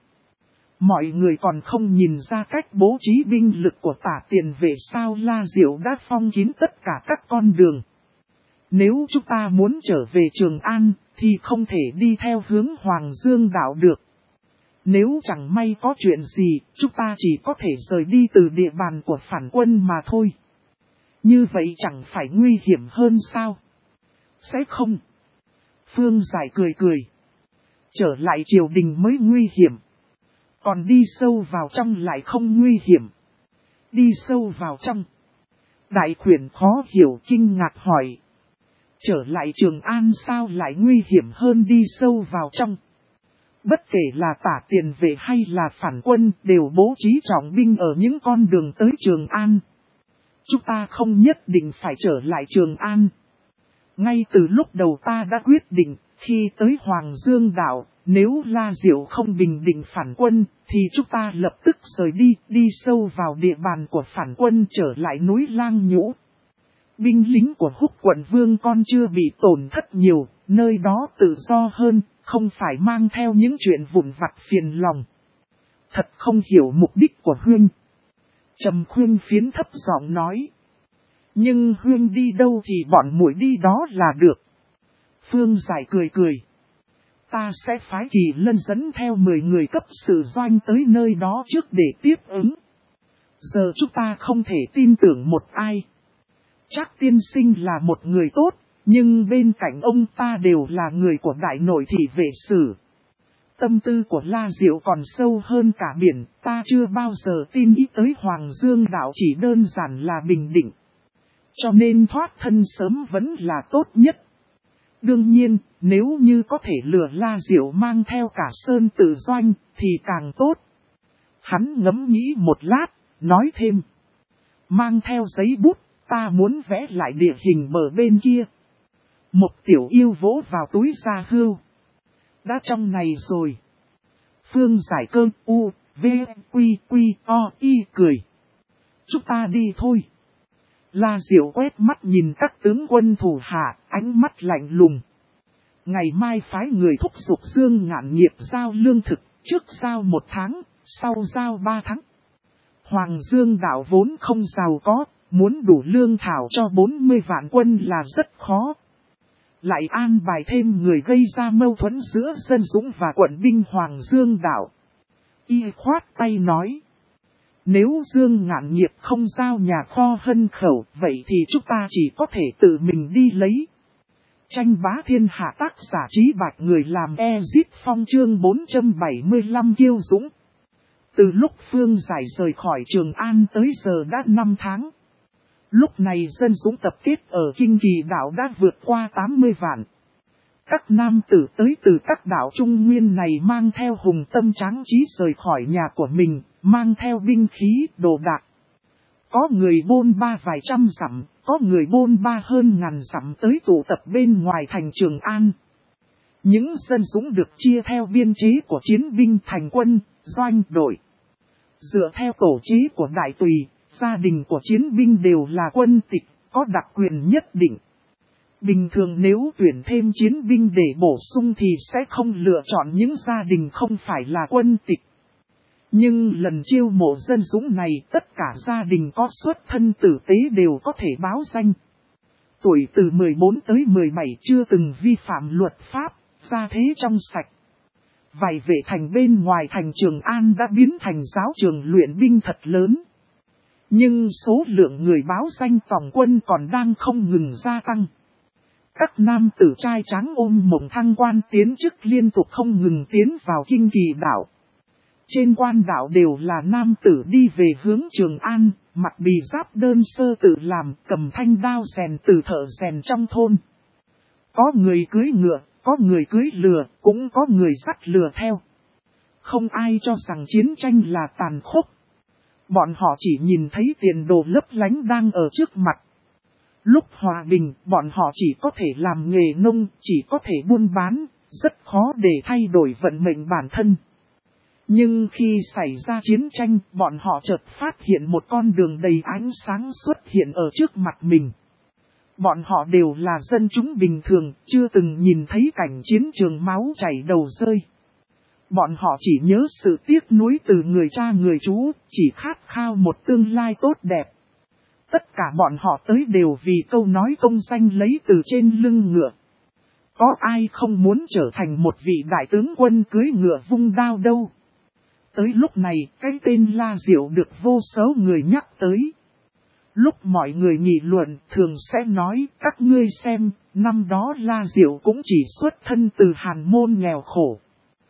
Mọi người còn không nhìn ra cách bố trí binh lực của Tả Tiền Vệ sao La Diệu đã phong kín tất cả các con đường. Nếu chúng ta muốn trở về Trường An, thì không thể đi theo hướng Hoàng Dương đảo được. Nếu chẳng may có chuyện gì, chúng ta chỉ có thể rời đi từ địa bàn của phản quân mà thôi. Như vậy chẳng phải nguy hiểm hơn sao? Sẽ không. Phương Giải cười cười. Trở lại triều đình mới nguy hiểm. Còn đi sâu vào trong lại không nguy hiểm. Đi sâu vào trong. Đại khuyển khó hiểu kinh ngạc hỏi. Trở lại Trường An sao lại nguy hiểm hơn đi sâu vào trong? Bất kể là Tả Tiền Vệ hay là phản quân đều bố trí trọng binh ở những con đường tới Trường An. Chúng ta không nhất định phải trở lại Trường An. Ngay từ lúc đầu ta đã quyết định, khi tới Hoàng Dương đảo, nếu La Diệu không bình định phản quân, thì chúng ta lập tức rời đi, đi sâu vào địa bàn của phản quân trở lại núi Lang Nhũ. Binh lính của Húc quận Vương con chưa bị tổn thất nhiều, nơi đó tự do hơn, không phải mang theo những chuyện vụn vặt phiền lòng. Thật không hiểu mục đích của Huynh. Trầm Khuyên Phiến thấp giọng nói. Nhưng Huynh đi đâu thì bọn muội đi đó là được. Phương Giải cười cười. Ta sẽ phái Kỳ Lân dẫn theo 10 người cấp sự doanh tới nơi đó trước để tiếp ứng. Giờ chúng ta không thể tin tưởng một ai. Trác tiên sinh là một người tốt, nhưng bên cạnh ông ta đều là người của đại nội thị vệ sử. Tâm tư của La Diệu còn sâu hơn cả biển, ta chưa bao giờ tin ý tới Hoàng Dương đảo chỉ đơn giản là bình định. Cho nên thoát thân sớm vẫn là tốt nhất. Đương nhiên, nếu như có thể lừa La Diệu mang theo cả Sơn Tử Doanh, thì càng tốt. Hắn ngẫm nghĩ một lát, nói thêm. Mang theo giấy bút, ta muốn vẽ lại địa hình bờ bên kia. Một Tiểu Yêu vỗ vào túi da hưu. Đã trong này rồi. Phương Giải cơn u, v, quy, quy, o, y cười. Chúng ta đi thôi. La Diệu quét mắt nhìn các tướng quân thủ hạ, ánh mắt lạnh lùng. Ngày mai phái người thúc giục Dương Ngạn Nghiệp giao lương thực, trước giao 1 tháng, sau giao 3 tháng. Hoàng Dương đảo vốn không giàu có, muốn đủ lương thảo cho 40 vạn quân là rất khó. Lại an bài thêm người gây ra mâu thuẫn giữa dân dũng và quận binh Hoàng Dương đảo. Y khoát tay nói. Nếu Dương Ngạn Nghiệp không giao nhà kho Hân Khẩu, vậy thì chúng ta chỉ có thể tự mình đi lấy. Tranh bá thiên hạ, tác giả Trí Bạch, người làm Ezip Phong, chương 475 Kiêu Dũng. Từ lúc Phương Giải rời khỏi Trường An tới giờ đã 5 tháng. Lúc này dân dũng tập kết ở Kinh Kỳ đảo đã vượt qua 80 vạn. Các nam tử tới từ các đảo Trung Nguyên này mang theo hùng tâm tráng trí rời khỏi nhà của mình, mang theo binh khí, đồ đạc. Có người bôn ba vài trăm dặm, có người bôn ba hơn ngàn dặm tới tụ tập bên ngoài thành Trường An. Những dân dũng được chia theo biên chế của chiến binh thành quân, doanh, đội. Dựa theo tổ chế của đại tùy, gia đình của chiến binh đều là quân tịch, có đặc quyền nhất định. Bình thường nếu tuyển thêm chiến binh để bổ sung thì sẽ không lựa chọn những gia đình không phải là quân tịch. Nhưng lần chiêu mộ dân dũng này, tất cả gia đình có xuất thân tử tế đều có thể báo danh. Tuổi từ 14 tới 17 chưa từng vi phạm luật pháp, gia thế trong sạch. Vài vệ thành bên ngoài thành Trường An đã biến thành giáo trường luyện binh thật lớn. Nhưng số lượng người báo danh tòng quân còn đang không ngừng gia tăng. Các nam tử trai tráng ôm mộng thăng quan tiến chức liên tục không ngừng tiến vào Kinh Kỳ đảo. Trên quan đảo đều là nam tử đi về hướng Trường An, mặc bì giáp đơn sơ tự làm, cầm thanh đao rèn từ thợ rèn trong thôn. Có người cưỡi ngựa, có người cưỡi lừa, cũng có người dắt lừa theo. Không ai cho rằng chiến tranh là tàn khốc. Bọn họ chỉ nhìn thấy tiền đồ lấp lánh đang ở trước mặt. Lúc hòa bình, bọn họ chỉ có thể làm nghề nông, chỉ có thể buôn bán, rất khó để thay đổi vận mệnh bản thân. Nhưng khi xảy ra chiến tranh, bọn họ chợt phát hiện một con đường đầy ánh sáng xuất hiện ở trước mặt mình. Bọn họ đều là dân chúng bình thường, chưa từng nhìn thấy cảnh chiến trường máu chảy đầu rơi. Bọn họ chỉ nhớ sự tiếc nuối từ người cha người chú, chỉ khát khao một tương lai tốt đẹp. Tất cả bọn họ tới đều vì câu nói công danh lấy từ trên lưng ngựa. Có ai không muốn trở thành một vị đại tướng quân cưỡi ngựa vung đao đâu. Tới lúc này, cái tên La Diệu được vô số người nhắc tới. Lúc mọi người nghị luận thường sẽ nói, các ngươi xem, năm đó La Diệu cũng chỉ xuất thân từ hàn môn nghèo khổ.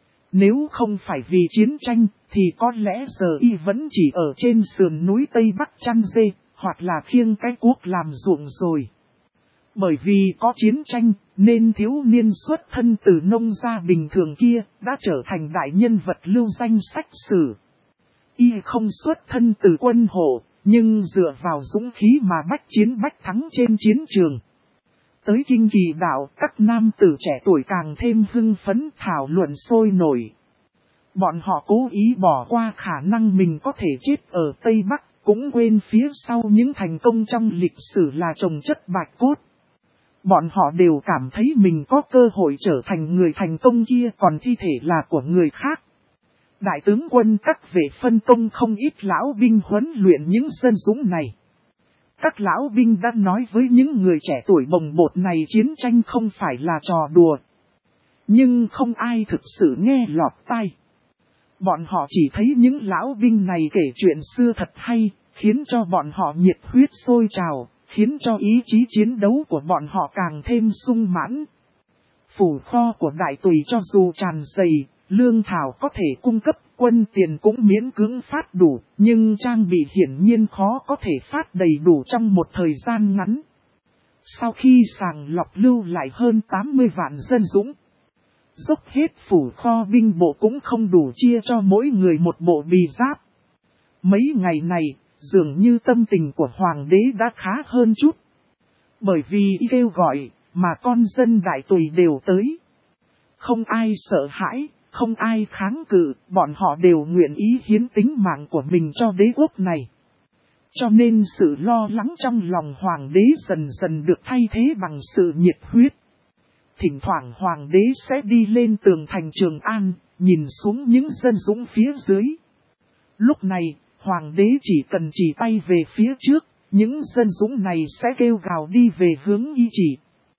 Nếu không phải vì chiến tranh, thì có lẽ giờ y vẫn chỉ ở trên sườn núi Tây Bắc chăn dê, hoặc là khiêng cái cuốc làm ruộng rồi. Bởi vì có chiến tranh, nên thiếu niên xuất thân từ nông gia bình thường kia, đã trở thành đại nhân vật lưu danh sách sử. Y không xuất thân từ quân hộ, nhưng dựa vào dũng khí mà bách chiến bách thắng trên chiến trường. Tới Kinh Kỳ đảo, các nam tử trẻ tuổi càng thêm hưng phấn thảo luận sôi nổi. Bọn họ cố ý bỏ qua khả năng mình có thể chết ở Tây Bắc, cũng quên phía sau những thành công trong lịch sử là trồng chất bạch cốt. Bọn họ đều cảm thấy mình có cơ hội trở thành người thành công kia, còn thi thể là của người khác. Đại tướng quân các vệ phân công không ít lão binh huấn luyện những dân dũng này. Các lão binh đã nói với những người trẻ tuổi bồng bột này chiến tranh không phải là trò đùa. Nhưng không ai thực sự nghe lọt tai. Bọn họ chỉ thấy những lão binh này kể chuyện xưa thật hay, khiến cho bọn họ nhiệt huyết sôi trào, khiến cho ý chí chiến đấu của bọn họ càng thêm sung mãn. Phủ kho của đại tùy cho dù tràn đầy, lương thảo có thể cung cấp, quân tiền cũng miễn cưỡng phát đủ, nhưng trang bị hiển nhiên khó có thể phát đầy đủ trong một thời gian ngắn. Sau khi sàng lọc lưu lại hơn 80 vạn dân dũng, dốc hết phủ kho binh bộ cũng không đủ chia cho mỗi người một bộ bì giáp. Mấy ngày này, dường như tâm tình của hoàng đế đã khá hơn chút. Bởi vì kêu gọi, mà con dân đại tùy đều tới. Không ai sợ hãi, không ai kháng cự, bọn họ đều nguyện ý hiến tính mạng của mình cho đế quốc này. Cho nên sự lo lắng trong lòng hoàng đế dần dần được thay thế bằng sự nhiệt huyết. Thỉnh thoảng hoàng đế sẽ đi lên tường thành Trường An, nhìn xuống những dân dũng phía dưới. Lúc này, hoàng đế chỉ cần chỉ tay về phía trước, những dân dũng này sẽ kêu gào đi về hướng y chỉ.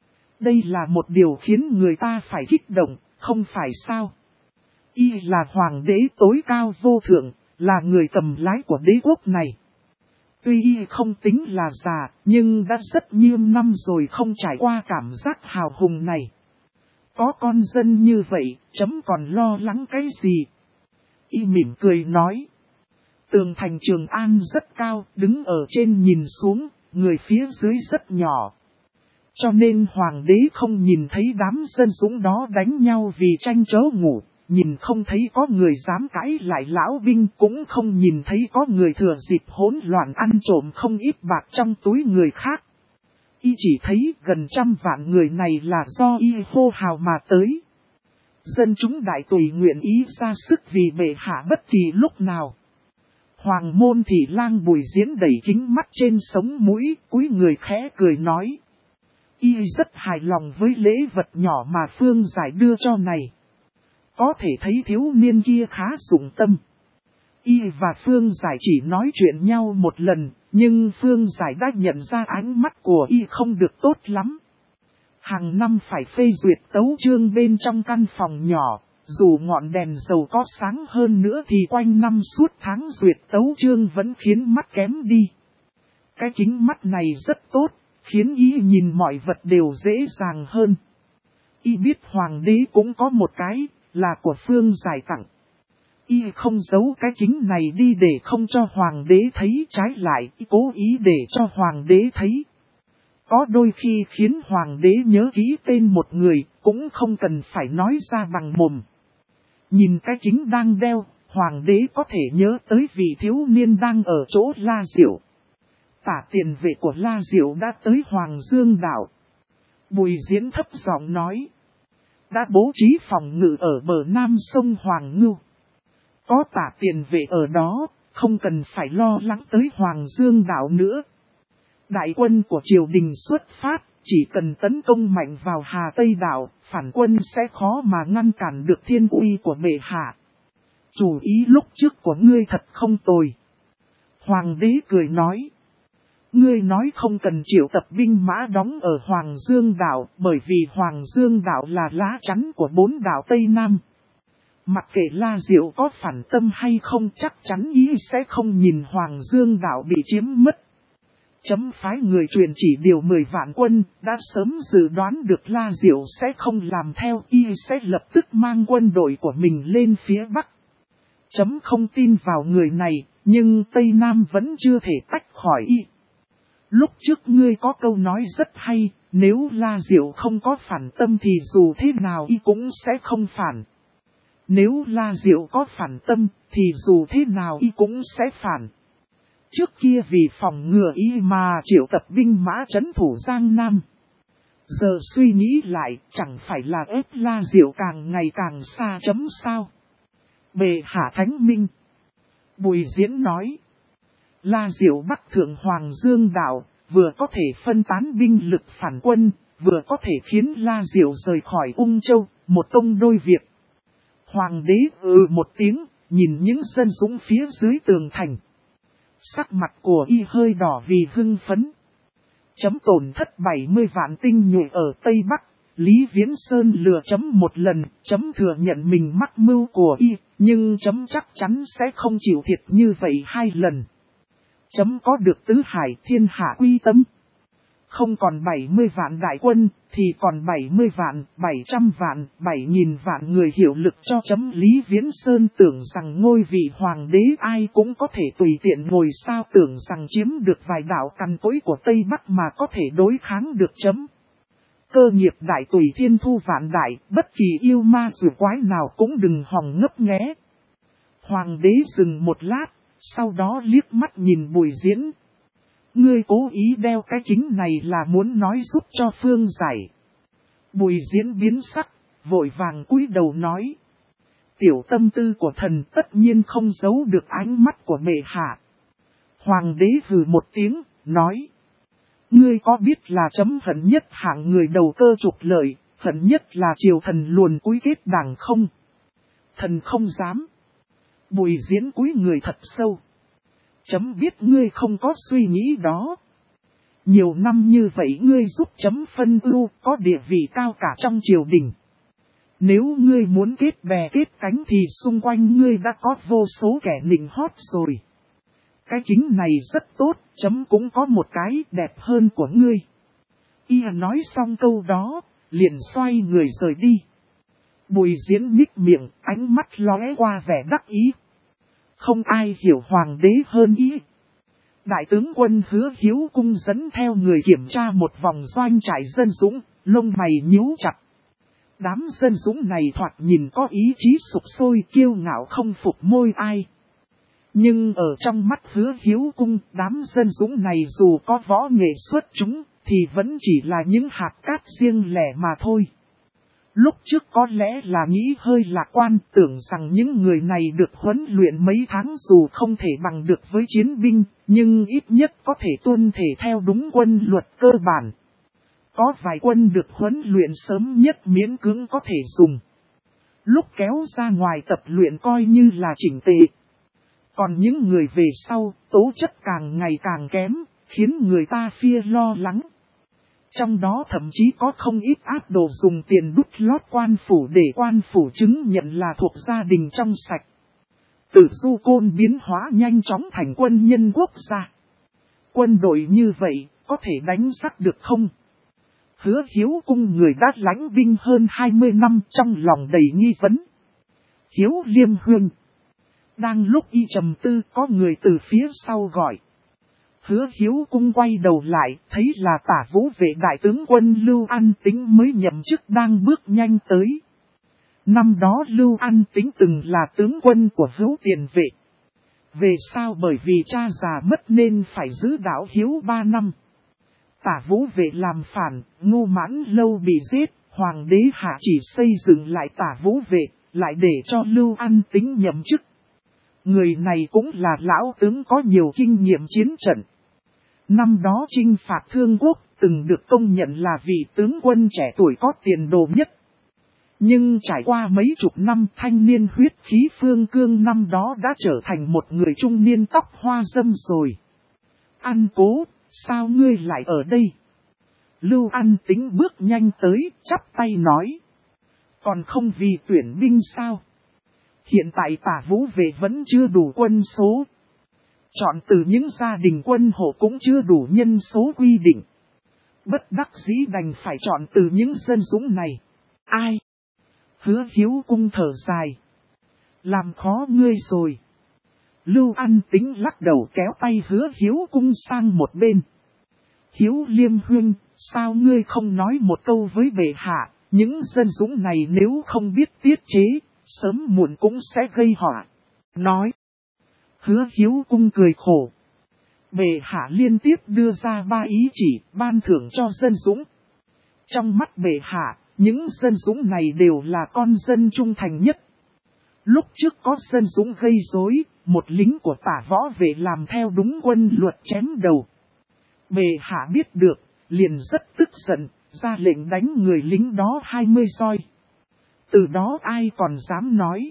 Đây là một điều khiến người ta phải kích động, không phải sao? Y là hoàng đế tối cao vô thượng, là người cầm lái của đế quốc này. Tuy y không tính là già, nhưng đã rất nhiều năm rồi không trải qua cảm giác hào hùng này. Có con dân như vậy, chấm còn lo lắng cái gì? Y mỉm cười nói. Tường thành Trường An rất cao, đứng ở trên nhìn xuống, người phía dưới rất nhỏ. Cho nên hoàng đế không nhìn thấy đám dân dũng đó đánh nhau vì tranh chớ ngủ, nhìn không thấy có người dám cãi lại lão binh, cũng không nhìn thấy có người thừa dịp hỗn loạn ăn trộm không ít bạc trong túi người khác. Y chỉ thấy gần 100 vạn người này là do y hô hào mà tới. Dân chúng đại tùy nguyện ý ra sức vì bệ hạ bất kỳ lúc nào. Hoàng môn thị lang Bùi Diễn đẩy kính mắt trên sống mũi, cúi người khẽ cười nói. Y rất hài lòng với lễ vật nhỏ mà Phương Giải đưa cho này. Có thể thấy thiếu niên kia khá dụng tâm. Y và Phương Giải chỉ nói chuyện nhau một lần, nhưng Phương Giải đã nhận ra ánh mắt của Y không được tốt lắm. Hàng năm phải phê duyệt tấu chương bên trong căn phòng nhỏ, dù ngọn đèn dầu có sáng hơn nữa thì quanh năm suốt tháng duyệt tấu chương vẫn khiến mắt kém đi. Cái kính mắt này rất tốt, khiến Y nhìn mọi vật đều dễ dàng hơn. Y biết hoàng đế cũng có một cái, là của Phương Giải tặng. Y không giấu cái kính này đi để không cho hoàng đế thấy, trái lại Y cố ý để cho hoàng đế thấy. Có đôi khi khiến hoàng đế nhớ ký tên một người, cũng không cần phải nói ra bằng mồm. Nhìn cái kính đang đeo, hoàng đế có thể nhớ tới vị thiếu niên đang ở chỗ La Diệu. Tả tiền vệ của La Diệu đã tới Hoàng Dương đảo. Bùi Diễn thấp giọng nói. Đã bố trí phòng ngự ở bờ nam sông Hoàng Ngưu. Có tả tiền vệ ở đó, không cần phải lo lắng tới Hoàng Dương đảo nữa. Đại quân của triều đình xuất phát, chỉ cần tấn công mạnh vào Hà Tây đảo, phản quân sẽ khó mà ngăn cản được thiên uy của bệ hạ. Chủ ý lúc trước của ngươi thật không tồi. Hoàng đế cười nói. Ngươi nói không cần triệu tập binh mã đóng ở Hoàng Dương đảo, bởi vì Hoàng Dương đảo là lá chắn của 4 đảo Tây Nam. Mặc kệ La Diệu có phản tâm hay không, chắc chắn ý sẽ không nhìn Hoàng Dương đảo bị chiếm mất. Chấm phái người truyền chỉ điều 10 vạn quân, đã sớm dự đoán được La Diệu sẽ không làm theo, y sẽ lập tức mang quân đội của mình lên phía Bắc. Chấm không tin vào người này, nhưng Tây Nam vẫn chưa thể tách khỏi y. Lúc trước ngươi có câu nói rất hay, nếu La Diệu không có phản tâm thì dù thế nào y cũng sẽ không phản. Nếu La Diệu có phản tâm thì dù thế nào y cũng sẽ phản. Trước kia vì phòng ngừa y mà triệu tập binh mã trấn thủ Giang Nam. Giờ suy nghĩ lại, chẳng phải là ép La Diệu càng ngày càng xa chấm sao. Bệ hạ thánh minh. Bùi Diễn nói. La Diệu bắt thượng Hoàng Dương đảo, vừa có thể phân tán binh lực phản quân, vừa có thể khiến La Diệu rời khỏi Ung Châu, một công đôi việc. Hoàng đế một tiếng, nhìn những dân dũng phía dưới tường thành. Sắc mặt của y hơi đỏ vì hưng phấn. Chấm tổn thất 70 vạn tinh nhuệ ở Tây Bắc, Lý Viễn Sơn lừa chấm một lần, chấm thừa nhận mình mắc mưu của y, nhưng chấm chắc chắn sẽ không chịu thiệt như vậy 2 lần. Chấm có được tứ hải thiên hạ quy tâm. Không còn 70 vạn đại quân, thì còn 70 vạn, 700 vạn, 7.000 vạn người hiệu lực cho chấm. Lý Viễn Sơn tưởng rằng ngôi vị hoàng đế ai cũng có thể tùy tiện ngồi, sao tưởng rằng chiếm được vài đảo cằn cỗi của Tây Bắc mà có thể đối kháng được chấm. Cơ nghiệp đại tùy thiên thu vạn đại, bất kỳ yêu ma rùa quái nào cũng đừng hòng ngấp nghé. Hoàng đế dừng một lát, sau đó liếc mắt nhìn Bùi Diễn. Ngươi cố ý đeo cái kính này là muốn nói giúp cho Phương Giải. Bùi Diễn biến sắc, vội vàng cúi đầu nói. Tiểu tâm tư của thần tất nhiên không giấu được ánh mắt của bệ hạ. Hoàng đế hừ một tiếng, nói. Ngươi có biết là chấm hận nhất hạng người đầu cơ trục lợi, hận nhất là triều thần luồn cúi kết đảng không? Thần không dám. Bùi Diễn cúi người thật sâu. Chấm biết ngươi không có suy nghĩ đó. Nhiều năm như vậy ngươi giúp chấm phân ưu, có địa vị cao cả trong triều đình. Nếu ngươi muốn kết bè kết cánh thì xung quanh ngươi đã có vô số kẻ nịnh hót rồi. Cái kính này rất tốt, chấm cũng có một cái đẹp hơn của ngươi. Y nói xong câu đó, liền xoay người rời đi. Bùi Diễn nhích miệng, ánh mắt lóe qua vẻ đắc ý. Không ai hiểu hoàng đế hơn y. Đại tướng quân Hứa Hiếu Cung dẫn theo người kiểm tra một vòng doanh trại dân dũng, lông mày nhíu chặt. Đám dân dũng này thoạt nhìn có ý chí sục sôi kiêu ngạo không phục môi ai. Nhưng ở trong mắt Hứa Hiếu Cung, đám dân dũng này dù có võ nghệ xuất chúng, thì vẫn chỉ là những hạt cát riêng lẻ mà thôi. Lúc trước có lẽ là nghĩ hơi lạc quan, tưởng rằng những người này được huấn luyện mấy tháng dù không thể bằng được với chiến binh, nhưng ít nhất có thể tuân thể theo đúng quân luật cơ bản. Có vài quân được huấn luyện sớm nhất miễn cưỡng có thể dùng. Lúc kéo ra ngoài tập luyện coi như là chỉnh tề. Còn những người về sau, tố chất càng ngày càng kém, khiến người ta phia lo lắng. Trong đó thậm chí có không ít áp đồ dùng tiền đút lót quan phủ để quan phủ chứng nhận là thuộc gia đình trong sạch. Từ Du Côn biến hóa nhanh chóng thành quân nhân quốc gia. Quân đội như vậy, có thể đánh sắc được không? Hứa Hiếu Cung người đã lãnh binh hơn 20 năm trong lòng đầy nghi vấn. Hiếu Liêm Hương. Đang lúc y trầm tư có người từ phía sau gọi. Hứa Hiếu Cung quay đầu lại, thấy là Tả Vũ Vệ đại tướng quân Lưu An Tĩnh mới nhậm chức đang bước nhanh tới. Năm đó Lưu An Tĩnh từng là tướng quân của Hữu Tiền Vệ. Về sau bởi vì cha già mất nên phải giữ đảo Hiếu 3 năm. Tả Vũ Vệ làm phản, Ngô Mãn Lâu bị giết, Hoàng đế hạ chỉ xây dựng lại Tả Vũ Vệ, lại để cho Lưu An Tĩnh nhậm chức. Người này cũng là lão tướng có nhiều kinh nghiệm chiến trận. Năm đó chinh phạt Thương Quốc từng được công nhận là vị tướng quân trẻ tuổi có tiền đồ nhất. Nhưng trải qua mấy chục năm thanh niên huyết khí phương cương năm đó đã trở thành một người trung niên tóc hoa râm rồi. An Cố, sao ngươi lại ở đây? Lưu An Tĩnh bước nhanh tới, chắp tay nói. Còn không vì tuyển binh sao? Hiện tại Tả Vũ Vệ vẫn chưa đủ quân số. Chọn từ những gia đình quân hộ cũng chưa đủ nhân số quy định. Bất đắc dĩ đành phải chọn từ những dân dũng này. Ai? Hứa Hiếu Cung thở dài. Làm khó ngươi rồi. Lưu An Tĩnh lắc đầu kéo tay Hứa Hiếu Cung sang một bên. Hiếu Liêm Huynh, sao ngươi không nói một câu với bệ hạ? Những dân dũng này nếu không biết tiết chế, sớm muộn cũng sẽ gây họa. Nói. Hứa Hiếu Cung cười khổ. Bệ hạ liên tiếp đưa ra 3 ý chỉ ban thưởng cho dân dũng. Trong mắt bệ hạ, những dân dũng này đều là con dân trung thành nhất. Lúc trước có dân dũng gây rối, một lính của Tả Võ Vệ làm theo đúng quân luật chém đầu. Bệ hạ biết được, liền rất tức giận, ra lệnh đánh người lính đó 20 roi. Từ đó ai còn dám nói.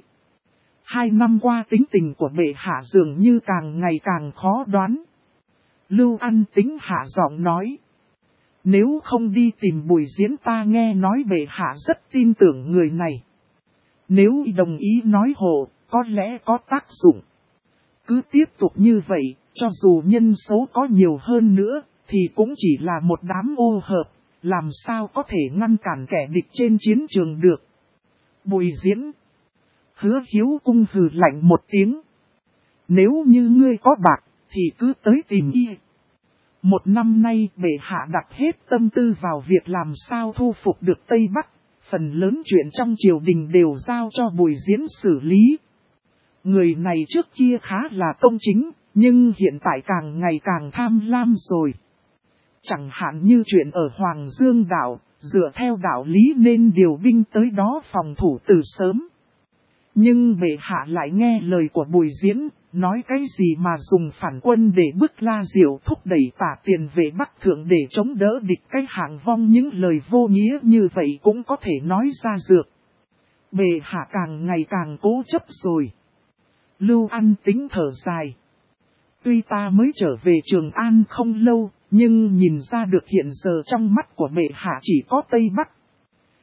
2 năm qua tính tình của bệ hạ dường như càng ngày càng khó đoán. Lưu An Tĩnh hạ giọng nói. Nếu không đi tìm Bùi Diễn ta nghe nói bệ hạ rất tin tưởng người này. Nếu đồng ý nói hộ, có lẽ có tác dụng. Cứ tiếp tục như vậy, cho dù nhân số có nhiều hơn nữa, thì cũng chỉ là một đám ô hợp, làm sao có thể ngăn cản kẻ địch trên chiến trường được. Bùi Diễn. Hứa Hiếu Cung hừ lạnh một tiếng. Nếu như ngươi có bạc, thì cứ tới tìm y. Một năm nay bệ hạ đặt hết tâm tư vào việc làm sao thu phục được Tây Bắc. Phần lớn chuyện trong triều đình đều giao cho Bùi Diễn xử lý. Người này trước kia khá là công chính, nhưng hiện tại càng ngày càng tham lam rồi. Chẳng hạn như chuyện ở Hoàng Dương đảo, dựa theo đạo lý nên điều binh tới đó phòng thủ từ sớm. Nhưng bệ hạ lại nghe lời của Bùi Diễn, nói cái gì mà dùng phản quân để bức La Diệu thúc đẩy Tả Tiền về Bắc Thượng để chống đỡ địch, cái hạng vong những lời vô nghĩa như vậy cũng có thể nói ra dược. Bệ hạ càng ngày càng cố chấp rồi. Lưu An Tĩnh thở dài. Tuy ta mới trở về Trường An không lâu, nhưng nhìn ra được hiện giờ trong mắt của bệ hạ chỉ có Tây Bắc.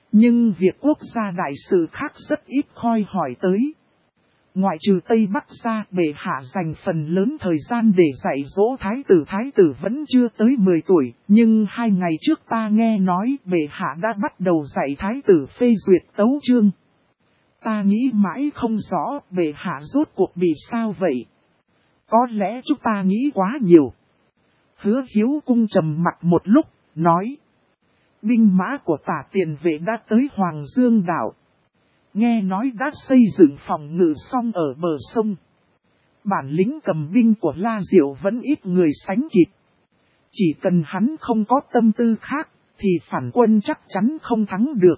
Nhưng việc quốc gia đại sự khác rất ít khoi hỏi tới. Ngoại trừ Tây Bắc ra, bệ hạ dành phần lớn thời gian để dạy dỗ thái tử vẫn chưa tới 10 tuổi, nhưng 2 ngày trước ta nghe nói bệ hạ đã bắt đầu dạy thái tử phê duyệt tấu chương. Ta nghĩ mãi không rõ bệ hạ rốt cuộc bị sao vậy. Có lẽ chúng ta nghĩ quá nhiều. Hứa Hiếu Cung trầm mặt một lúc, nói. Binh mã của Tả Tiền Vệ đã tới Hoàng Dương đảo. Nghe nói đã xây dựng phòng ngự xong ở bờ sông. Bản lĩnh cầm binh của La Diệu vẫn ít người sánh kịp. Chỉ cần hắn không có tâm tư khác, thì phản quân chắc chắn không thắng được.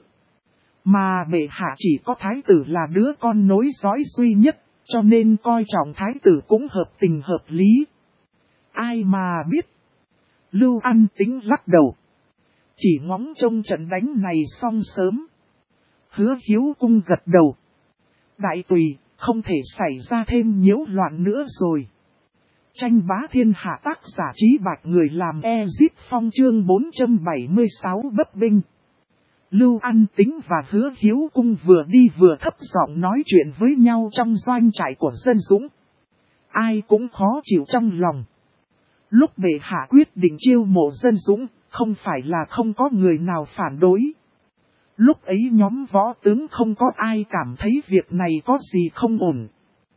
Mà bệ hạ chỉ có thái tử là đứa con nối dõi duy nhất, cho nên coi trọng thái tử cũng hợp tình hợp lý. Ai mà biết. Lưu An Tính lắc đầu. Chỉ ngóng trông trận đánh này xong sớm. Hứa Hiếu Cung gật đầu. Đại tùy, không thể xảy ra thêm nhiễu loạn nữa rồi. Tranh bá thiên hạ tác giả Trí Bạch người làm Ezip Phong chương 476 bấp binh. Lưu An Tính và Hứa Hiếu Cung vừa đi vừa thấp giọng nói chuyện với nhau trong doanh trại của dân dũng. Ai cũng khó chịu trong lòng. Lúc bệ hạ quyết định chiêu mộ dân dũng, không phải là không có người nào phản đối. Lúc ấy nhóm võ tướng không có ai cảm thấy việc này có gì không ổn.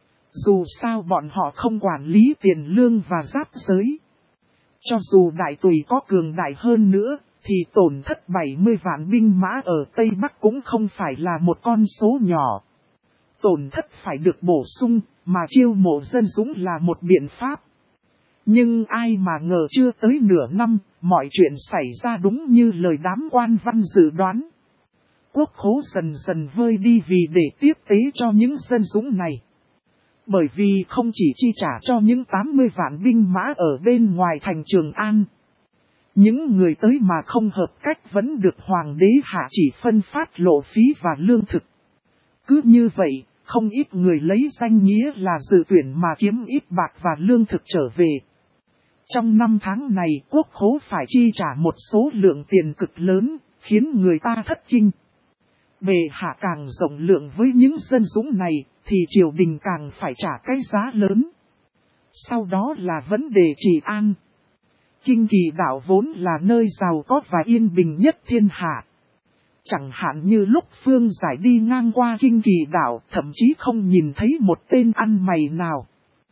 Dù sao bọn họ không quản lý tiền lương và giáp giới. Cho dù đại tùy có cường đại hơn nữa, thì tổn thất 70 vạn binh mã ở Tây Bắc cũng không phải là một con số nhỏ. Tổn thất phải được bổ sung, mà chiêu mộ dân dũng là một biện pháp. Nhưng ai mà ngờ chưa tới nửa năm, mọi chuyện xảy ra đúng như lời đám quan văn dự đoán. Quốc khố dần dần vơi đi vì để tiếp tế cho những dân dũng này. Bởi vì không chỉ chi trả cho những 80 vạn binh mã ở bên ngoài thành Trường An. Những người tới mà không hợp cách vẫn được hoàng đế hạ chỉ phân phát lộ phí và lương thực. Cứ như vậy, không ít người lấy danh nghĩa là dự tuyển mà kiếm ít bạc và lương thực trở về. Trong 5 tháng này quốc khố phải chi trả một số lượng tiền cực lớn, khiến người ta thất kinh. Bệ hạ càng rộng lượng với những dân dũng này, thì triều đình càng phải trả cái giá lớn. Sau đó là vấn đề trị an. Kinh Kỳ đảo vốn là nơi giàu có và yên bình nhất thiên hạ. Chẳng hạn như lúc Phương Giải đi ngang qua Kinh Kỳ đảo, thậm chí không nhìn thấy một tên ăn mày nào.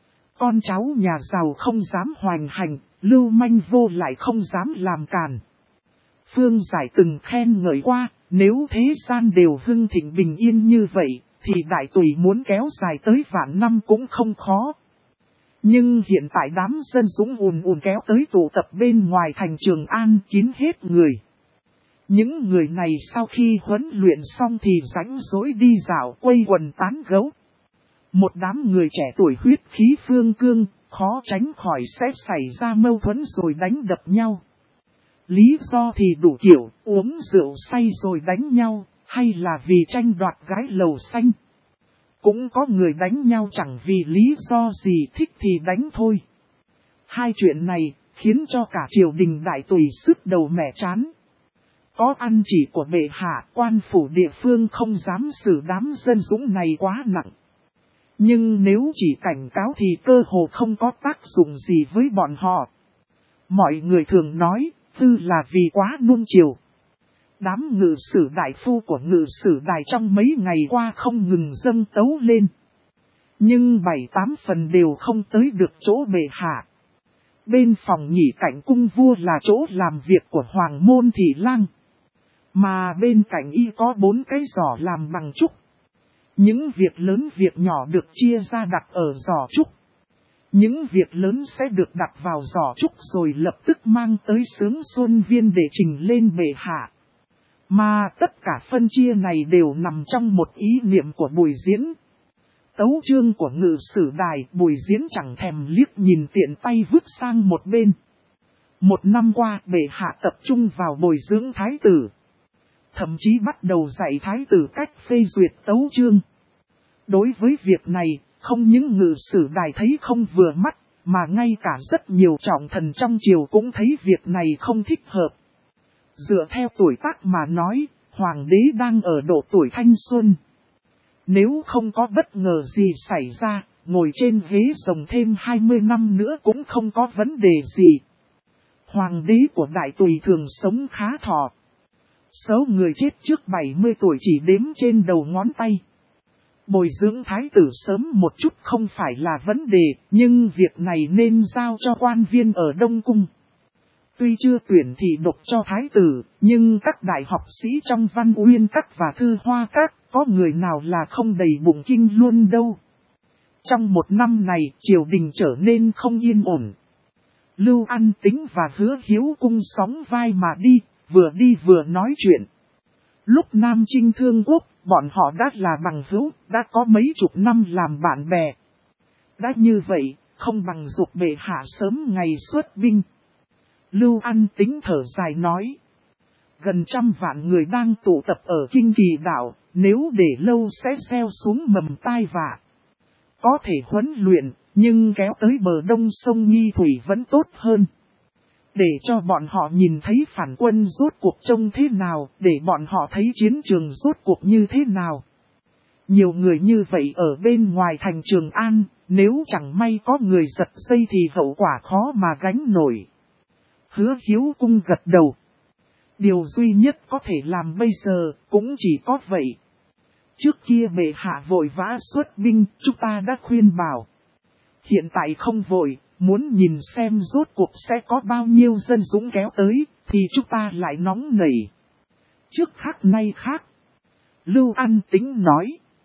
Con cháu nhà giàu không dám hoành hành, lưu manh vô lại không dám làm càn. Phương Giải từng khen ngợi qua, nếu thế gian đều hưng thịnh bình yên như vậy, thì đại tùy muốn kéo dài tới vạn năm cũng không khó. Nhưng hiện tại đám dân dũng ùn kéo tới tụ tập bên ngoài thành Trường An kín hết người. Những người này sau khi huấn luyện xong thì rãnh rỗi đi dạo quây quần tán gẫu. Một đám người trẻ tuổi huyết khí phương cương, khó tránh khỏi sẽ xảy ra mâu thuẫn rồi đánh đập nhau. Lý do thì đủ kiểu, uống rượu say rồi đánh nhau, hay là vì tranh đoạt gái lầu xanh. Cũng có người đánh nhau chẳng vì lý do gì thích thì đánh thôi. Hai chuyện này khiến cho cả triều đình đại tùy sức đầu mẻ chán. Có ăn chỉ của bệ hạ, quan phủ địa phương không dám xử đám dân dũng này quá nặng. Nhưng nếu chỉ cảnh cáo thì cơ hồ không có tác dụng gì với bọn họ. Mọi người thường nói, tư là vì quá nuông chiều. Đám ngự sử đại phu của ngự sử đài trong mấy ngày qua không ngừng dâng tấu lên. Nhưng 7-8 phần đều không tới được chỗ bệ hạ. Bên phòng nhị cạnh cung vua là chỗ làm việc của Hoàng môn thị lang. Mà bên cạnh y có 4 cái giỏ làm bằng trúc. Những việc lớn việc nhỏ được chia ra đặt ở giỏ trúc. Những việc lớn sẽ được đặt vào giỏ trúc rồi lập tức mang tới Sướng Xuân Viên để trình lên bệ hạ. Mà tất cả phân chia này đều nằm trong một ý niệm của Bùi Diễn. Tấu chương của ngự sử đài, Bùi Diễn chẳng thèm liếc nhìn tiện tay vứt sang một bên. Một năm qua bệ hạ tập trung vào bồi dưỡng thái tử. Thậm chí bắt đầu dạy thái tử cách phê duyệt tấu chương. Đối với việc này, không những ngự sử đài thấy không vừa mắt, mà ngay cả rất nhiều trọng thần trong triều cũng thấy việc này không thích hợp. Dựa theo tuổi tác mà nói, Hoàng đế đang ở độ tuổi thanh xuân. Nếu không có bất ngờ gì xảy ra, ngồi trên ghế rồng thêm 20 năm nữa cũng không có vấn đề gì. Hoàng đế của Đại Tùy thường sống khá thọ. Số người chết trước 70 tuổi chỉ đếm trên đầu ngón tay. Bồi dưỡng thái tử sớm một chút không phải là vấn đề, nhưng việc này nên giao cho quan viên ở Đông Cung. Tuy chưa tuyển thì độc cho thái tử, nhưng các đại học sĩ trong Văn Uyên Các và Thư Hoa Các, có người nào là không đầy bụng kinh luôn đâu. Trong một năm này, triều đình trở nên không yên ổn. Lưu An Tính và Hứa Hiếu Cung sóng vai mà đi vừa nói chuyện. Lúc Nam Chinh Thương Quốc, bọn họ đã là bằng hữu, đã có mấy chục năm làm bạn bè. Đã như vậy, không bằng giục bệ hạ sớm ngày xuất binh. Lưu An Tính thở dài nói. Gần 100 vạn người đang tụ tập ở Kinh Kỳ đảo, nếu để lâu sẽ gieo xuống mầm tai vạ. Có thể huấn luyện, nhưng kéo tới bờ đông sông Nghi Thủy vẫn tốt hơn. Để cho bọn họ nhìn thấy phản quân rốt cuộc trông thế nào, để bọn họ thấy chiến trường rốt cuộc như thế nào. Nhiều người như vậy ở bên ngoài thành Trường An, nếu chẳng may có người giật dây thì hậu quả khó mà gánh nổi. Hứa Hiếu Cung gật đầu. Điều duy nhất có thể làm bây giờ cũng chỉ có vậy. Trước kia bệ hạ vội vã xuất binh, chúng ta đã khuyên bảo. Hiện tại không vội, muốn nhìn xem rốt cuộc sẽ có bao nhiêu dân dũng kéo tới, thì chúng ta lại nóng nảy. Trước khác nay khác. Lưu An Tính nói.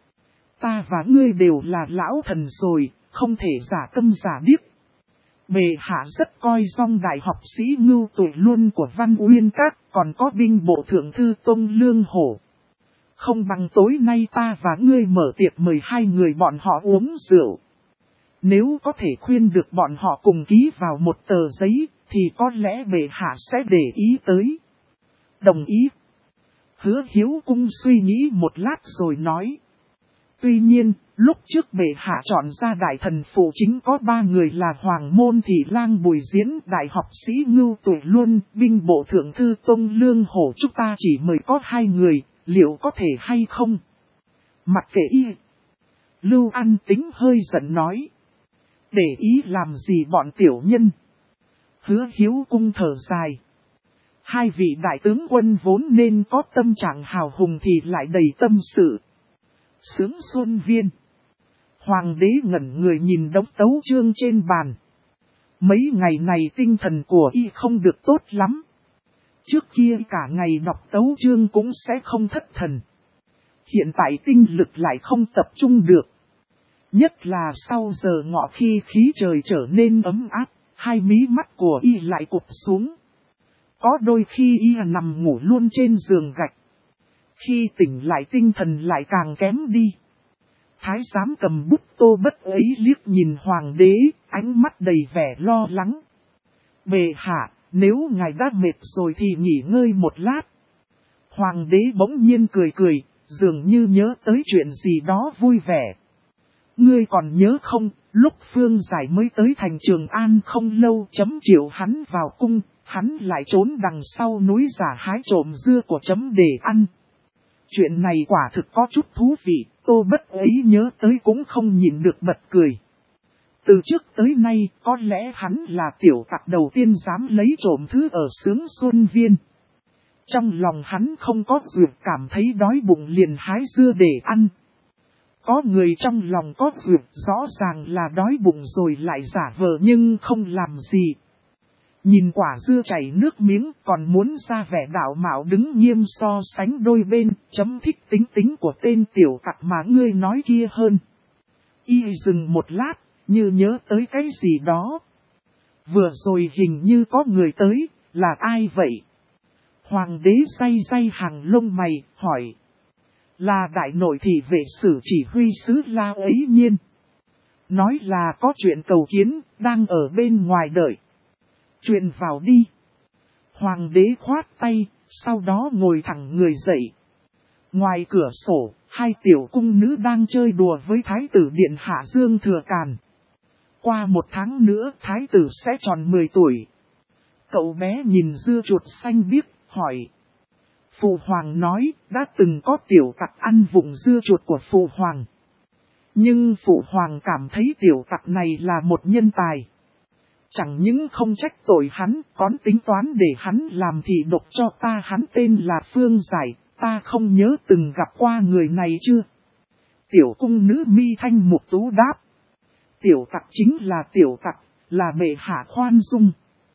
Ta và ngươi đều là lão thần rồi, không thể giả tâm giả điếc. Bệ hạ rất coi dòng đại học sĩ Ngưu Tuệ Luân của Văn Uyên Các, còn có binh bộ thượng thư Tông Lương Hổ. Không bằng tối nay ta và ngươi mở tiệc mời hai người bọn họ uống rượu. Nếu có thể khuyên được bọn họ cùng ký vào một tờ giấy, thì có lẽ bệ hạ sẽ để ý tới. Đồng ý. Hứa Hiếu Cung suy nghĩ một lát rồi nói. Tuy nhiên, lúc trước bệ hạ chọn ra đại thần phụ chính có 3 người là Hoàng Môn Thị Lang Bùi Diễn, đại học sĩ Ngưu Tuệ Luân, binh bộ thượng thư Tông Lương Hổ. Chúng ta chỉ mời có 2 người, liệu có thể hay không? Mặc kệ y. Lưu An Tính hơi giận nói. Để ý làm gì bọn tiểu nhân? Hứa Hiếu Cung thở dài. 2 vị đại tướng quân vốn nên có tâm trạng hào hùng thì lại đầy tâm sự. Sướng Xuân Viên. Hoàng đế ngẩn người nhìn đống tấu chương trên bàn. Mấy ngày này tinh thần của y không được tốt lắm. Trước kia cả ngày đọc tấu chương cũng sẽ không thất thần. Hiện tại tinh lực lại không tập trung được. Nhất là sau giờ ngọ khi khí trời trở nên ấm áp, 2 mí mắt của y lại cụp xuống. Có đôi khi y nằm ngủ luôn trên giường gạch. Khi tỉnh lại tinh thần lại càng kém đi. Thái giám cầm bút Tô Bất ấy liếc nhìn hoàng đế, ánh mắt đầy vẻ lo lắng. Bệ hạ, nếu ngài đã mệt rồi thì nghỉ ngơi một lát. Hoàng đế bỗng nhiên cười cười, dường như nhớ tới chuyện gì đó vui vẻ. Ngươi còn nhớ không, lúc Phương Giải mới tới thành Trường An không lâu chấm triệu hắn vào cung, hắn lại trốn đằng sau núi giả hái trộm dưa của chấm để ăn. Chuyện này quả thực có chút thú vị, Tô Bất ấy nhớ tới cũng không nhịn được bật cười. Từ trước tới nay, có lẽ hắn là tiểu tặc đầu tiên dám lấy trộm thứ ở Sướng Xuân Viên. Trong lòng hắn không có duyệt cảm thấy đói bụng liền hái dưa để ăn. Có người trong lòng có duyệt rõ ràng là đói bụng rồi lại giả vờ nhưng không làm gì. Nhìn quả dưa chảy nước miếng còn muốn ra vẻ đạo mạo đứng nghiêm so sánh đôi bên, chấm thích tính tính của tên tiểu tặc mà ngươi nói kia hơn. Y dừng một lát, như nhớ tới cái gì đó. Vừa rồi hình như có người tới, là ai vậy? Hoàng đế day hàng lông mày, hỏi. Là đại nội thị vệ sử chỉ huy sứ La ấy Nhiên. Nói là có chuyện cầu kiến, đang ở bên ngoài đợi. Truyền vào đi. Hoàng đế khoát tay, sau đó ngồi thẳng người dậy. Ngoài cửa sổ, 2 tiểu cung nữ đang chơi đùa với Thái tử Điện Hạ Dương Thừa Càn. Qua 1 tháng nữa Thái tử sẽ tròn 10 tuổi. Cậu bé nhìn dưa chuột xanh biếc, hỏi. Phụ hoàng nói, đã từng có tiểu tặc ăn vụng dưa chuột của phụ hoàng. Nhưng phụ hoàng cảm thấy tiểu tặc này là một nhân tài. Chẳng những không trách tội hắn, còn tính toán để hắn làm thị độc cho ta. Hắn tên là Phương Giải, ta không nhớ từng gặp qua người này chưa? Tiểu cung nữ Mi Thanh Mục Tú đáp. Tiểu tặc chính là tiểu tặc, là bệ hạ khoan dung.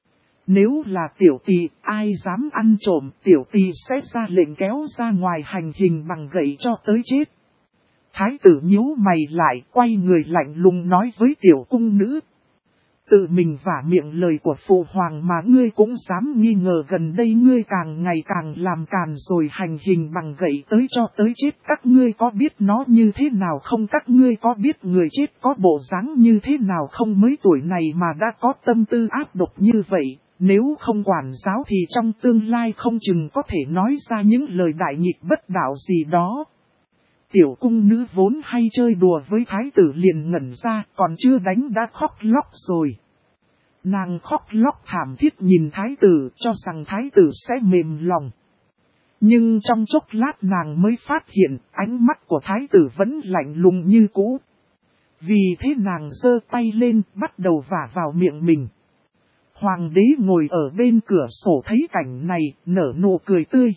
Nếu là tiểu tỳ, ai dám ăn trộm, tiểu tỳ sẽ ra lệnh kéo ra ngoài hành hình bằng gậy cho tới chết. Thái tử nhíu mày lại, quay người lạnh lùng nói với tiểu cung nữ. Tự mình vả miệng lời của phụ hoàng mà ngươi cũng dám nghi ngờ, gần đây ngươi càng ngày càng làm càn rồi hành hình bằng gậy tới cho tới chết. Các ngươi có biết nó như thế nào không? Các ngươi có biết người chết có bộ dáng như thế nào không? Mấy tuổi này mà đã có tâm tư ác độc như vậy, nếu không quản giáo thì trong tương lai không chừng có thể nói ra những lời đại nghịch bất đạo gì đó. Tiểu cung nữ vốn hay chơi đùa với thái tử liền ngẩn ra, còn chưa đánh đã khóc lóc rồi. Nàng khóc lóc thảm thiết nhìn thái tử, cho rằng thái tử sẽ mềm lòng. Nhưng trong chốc lát nàng mới phát hiện ánh mắt của thái tử vẫn lạnh lùng như cũ. Vì thế nàng giơ tay lên bắt đầu vả vào miệng mình. Hoàng đế ngồi ở bên cửa sổ thấy cảnh này, nở nụ cười tươi.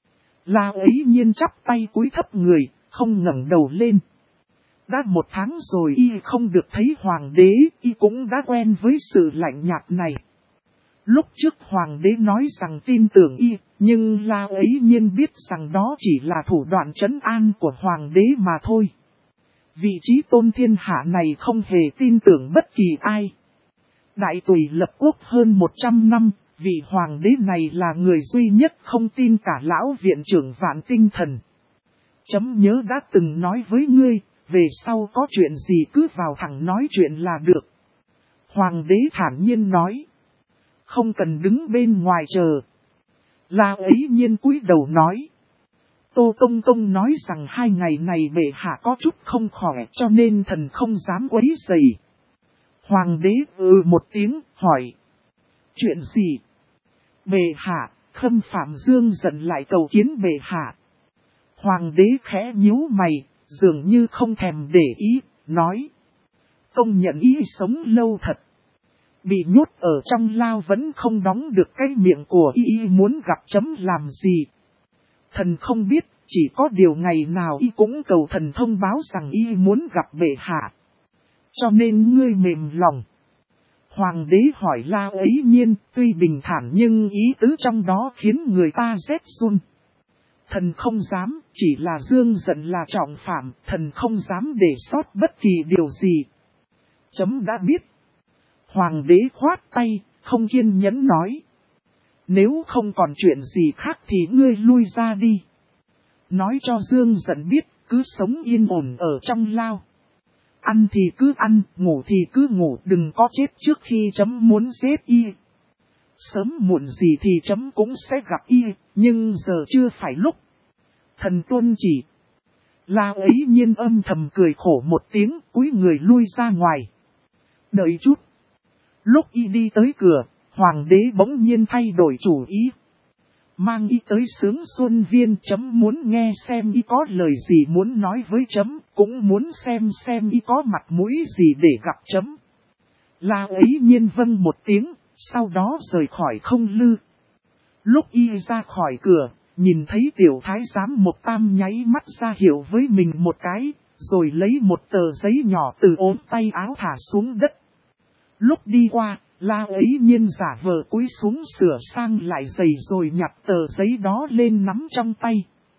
La ấy nhiên chắp tay cúi thấp người, không ngẩng đầu lên. Đã 1 tháng rồi y không được thấy hoàng đế, y cũng đã quen với sự lạnh nhạt này. Lúc trước hoàng đế nói rằng tin tưởng y, nhưng La ấy nhiên biết rằng đó chỉ là thủ đoạn trấn an của hoàng đế mà thôi. Vị trí tôn thiên hạ này không hề tin tưởng bất kỳ ai. Đại Tùy lập quốc hơn 100 năm, vị hoàng đế này là người duy nhất không tin cả lão viện trưởng Vạn Tinh Thần. Chấm nhớ đã từng nói với ngươi, về sau có chuyện gì cứ vào thẳng nói chuyện là được. Hoàng đế thản nhiên nói. Không cần đứng bên ngoài chờ. La ấy nhiên cúi đầu nói. Tô Công Công nói rằng 2 ngày này bệ hạ có chút không khỏe cho nên thần không dám quấy rầy. Hoàng đế một tiếng, hỏi. Chuyện gì? Bệ hạ, Khâm Phạm Dương giận lại cầu kiến bệ hạ. Hoàng đế khẽ nhíu mày, dường như không thèm để ý, nói. Công nhận ý sống lâu thật. Bị nhốt ở trong lao vẫn không đóng được cái miệng của y muốn gặp chấm làm gì. Thần không biết, chỉ có điều ngày nào y cũng cầu thần thông báo rằng y muốn gặp bệ hạ. Cho nên ngươi mềm lòng. Hoàng đế hỏi La ấy nhiên, tuy bình thản nhưng ý tứ trong đó khiến người ta rét run. Thần không dám, chỉ là Dương giận là trọng phạm, thần không dám để sót bất kỳ điều gì. Chấm đã biết. Hoàng đế khoát tay, không kiên nhẫn nói. Nếu không còn chuyện gì khác thì ngươi lui ra đi. Nói cho Dương giận biết, cứ sống yên ổn ở trong lao. Ăn thì cứ ăn, ngủ thì cứ ngủ, đừng có chết trước khi chấm muốn giết y. Sớm muộn gì thì chấm cũng sẽ gặp y, nhưng giờ chưa phải lúc. Thần tuân chỉ. La ấy nhiên âm thầm cười khổ một tiếng, cúi người lui ra ngoài. Đợi chút. Lúc y đi tới cửa, hoàng đế bỗng nhiên thay đổi chủ ý. Mang y tới Sướng Xuân Viên, chấm muốn nghe xem y có lời gì muốn nói với chấm, cũng muốn xem y có mặt mũi gì để gặp chấm. La ấy nhiên vâng một tiếng, sau đó rời khỏi không lư. Lúc y ra khỏi cửa, nhìn thấy tiểu thái giám Mộc Tam nháy mắt ra hiệu với mình một cái, rồi lấy một tờ giấy nhỏ từ ốm tay áo thả xuống đất. Lúc đi qua, La ấy nhiên giả vờ cúi xuống sửa sang lại giày rồi nhặt tờ giấy đó lên nắm trong tay.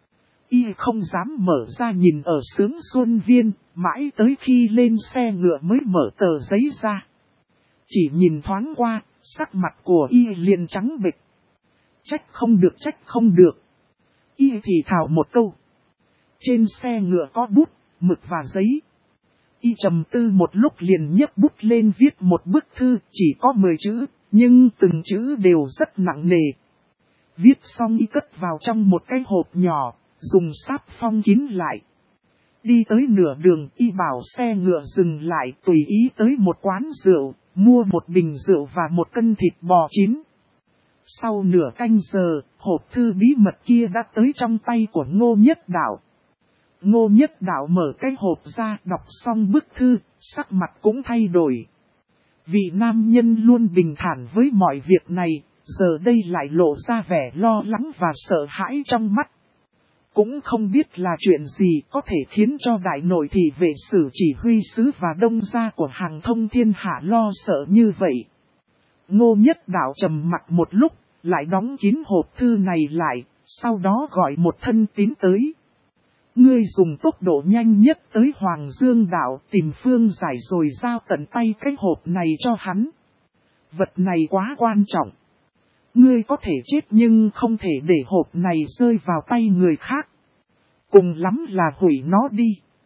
Y không dám mở ra nhìn ở Sướng Xuân Viên, mãi tới khi lên xe ngựa mới mở tờ giấy ra. Chỉ nhìn thoáng qua, sắc mặt của y liền trắng bệch. Trách không được. Y thì thào một câu. Trên xe ngựa có bút, mực và giấy. Y trầm tư một lúc liền nhấc bút lên viết một bức thư, chỉ có 10 chữ, nhưng từng chữ đều rất nặng nề. Viết xong y cất vào trong một cái hộp nhỏ, dùng sáp phong kín lại. Đi tới nửa đường, y bảo xe ngựa dừng lại, tùy ý tới một quán rượu, mua một bình rượu và một cân thịt bò chín. Sau nửa canh giờ, hộp thư bí mật kia đã tới trong tay của Ngô Nhất Đạo. Ngô Nhất Đạo mở cái hộp ra, đọc xong bức thư, sắc mặt cũng thay đổi. Vị nam nhân luôn bình thản với mọi việc này, giờ đây lại lộ ra vẻ lo lắng và sợ hãi trong mắt. Cũng không biết là chuyện gì có thể khiến cho đại nội thị vệ sử chỉ huy sứ và đông gia của hàng thông thiên hạ lo sợ như vậy. Ngô Nhất Đạo trầm mặc một lúc, lại đóng kín hộp thư này lại, sau đó gọi một thân tín tới. Ngươi dùng tốc độ nhanh nhất tới Hoàng Dương Đạo tìm phương giải rồi giao tận tay cái hộp này cho hắn. Vật này quá quan trọng. Ngươi có thể chết nhưng không thể để hộp này rơi vào tay người khác. Cùng lắm là hủy nó đi.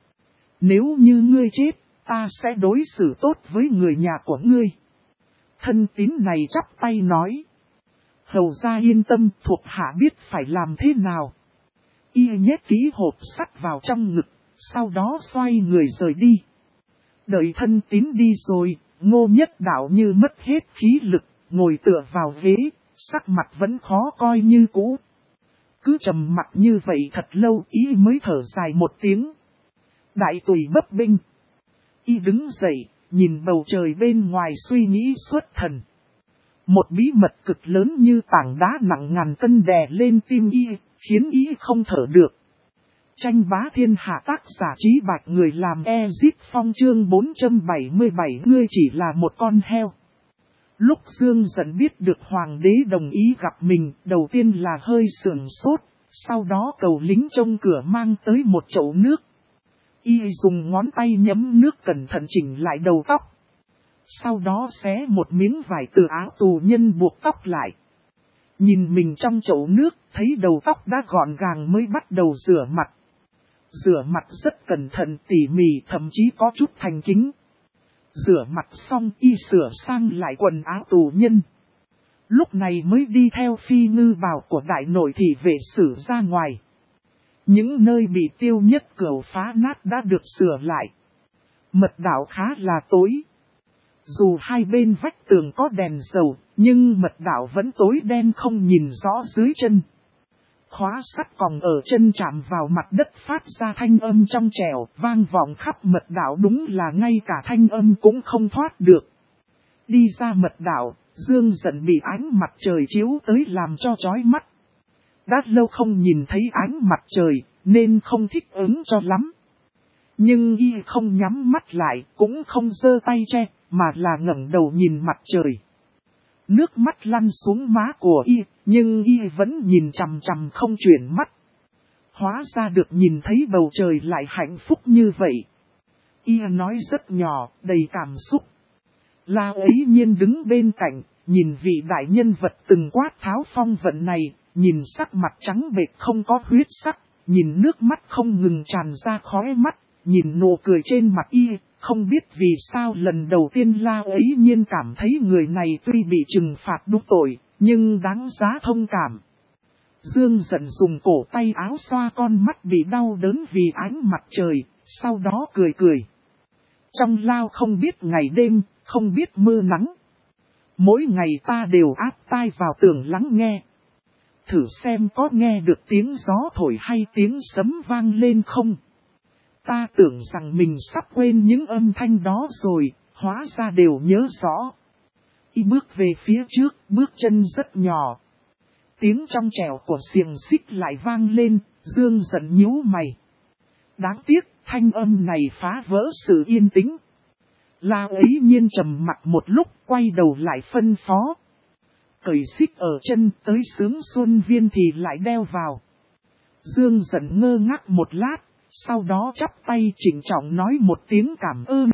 Nếu như ngươi chết, ta sẽ đối xử tốt với người nhà của ngươi. Thân tín này chắp tay nói. Hầu gia yên tâm, thuộc hạ biết phải làm thế nào. Y nhét ký hộp sắt vào trong ngực, sau đó xoay người rời đi. Đợi thân tín đi rồi, Ngô Nhất Đạo như mất hết khí lực, ngồi tựa vào ghế, sắc mặt vẫn khó coi như cũ. Cứ trầm mặt như vậy thật lâu Y mới thở dài một tiếng. Đại tùy bấp binh. Y đứng dậy, nhìn bầu trời bên ngoài suy nghĩ xuất thần. Một bí mật cực lớn như tảng đá nặng ngàn cân đè lên tim Y, khiến Y không thở được. Tranh bá thiên hạ tác giả Trí Bạch người làm Ezip Phong chương 477 ngươi chỉ là một con heo. Lúc Dương Dận biết được hoàng đế đồng ý gặp mình, đầu tiên là hơi sườn sốt, sau đó cầu lính trông cửa mang tới một chậu nước. Y dùng ngón tay nhấm nước cẩn thận chỉnh lại đầu tóc. Sau đó xé một miếng vải từ áo tù nhân buộc tóc lại. Nhìn mình trong chậu nước, thấy đầu tóc đã gọn gàng mới bắt đầu rửa mặt. Rửa mặt rất cẩn thận tỉ mỉ, thậm chí có chút thành kính. Rửa mặt xong Y sửa sang lại quần áo tù nhân. Lúc này mới đi theo phi ngư bào của đại nội thị vệ sử ra ngoài. Những nơi bị tiêu nhất cửu phá nát đã được sửa lại. Mật đạo khá là tối. Dù hai bên vách tường có đèn dầu, nhưng mật đạo vẫn tối đen không nhìn rõ dưới chân. Khóa sắt còng ở chân chạm vào mặt đất phát ra thanh âm trong trẻo, vang vọng khắp mật đạo, đúng là ngay cả thanh âm cũng không thoát được. Đi ra mật đạo, Dương Dận bị ánh mặt trời chiếu tới làm cho chói mắt. Đã lâu không nhìn thấy ánh mặt trời, nên không thích ứng cho lắm. Nhưng Y không nhắm mắt lại, cũng không giơ tay che, mà là ngẩng đầu nhìn mặt trời. Nước mắt lăn xuống má của Y, nhưng Y vẫn nhìn chằm chằm không chuyển mắt. Hóa ra được nhìn thấy bầu trời lại hạnh phúc như vậy. Y nói rất nhỏ, đầy cảm xúc. La ấy nhiên đứng bên cạnh, nhìn vị đại nhân vật từng quát tháo phong vận này, nhìn sắc mặt trắng bệch không có huyết sắc, nhìn nước mắt không ngừng tràn ra khóe mắt, nhìn nụ cười trên mặt Y. Không biết vì sao lần đầu tiên La ấy nhiên cảm thấy người này tuy bị trừng phạt đúng tội, nhưng đáng giá thông cảm. Dương Dận dùng cổ tay áo xoa con mắt bị đau đớn vì ánh mặt trời, sau đó cười cười. Trong lao không biết ngày đêm, không biết mưa nắng. Mỗi ngày ta đều áp tai vào tường lắng nghe. Thử xem có nghe được tiếng gió thổi hay tiếng sấm vang lên không? Ta tưởng rằng mình sắp quên những âm thanh đó rồi, hóa ra đều nhớ rõ. Y bước về phía trước, bước chân rất nhỏ. Tiếng trong trẻo của xiềng xích lại vang lên, Dương Dận nhíu mày. Đáng tiếc, thanh âm này phá vỡ sự yên tĩnh. La ấy nhiên trầm mặt một lúc, quay đầu lại phân phó. Cởi xích ở chân tới Sướng Xuân Viên thì lại đeo vào. Dương Dận ngơ ngác một lát. Sau đó chắp tay trịnh trọng nói một tiếng cảm ơn.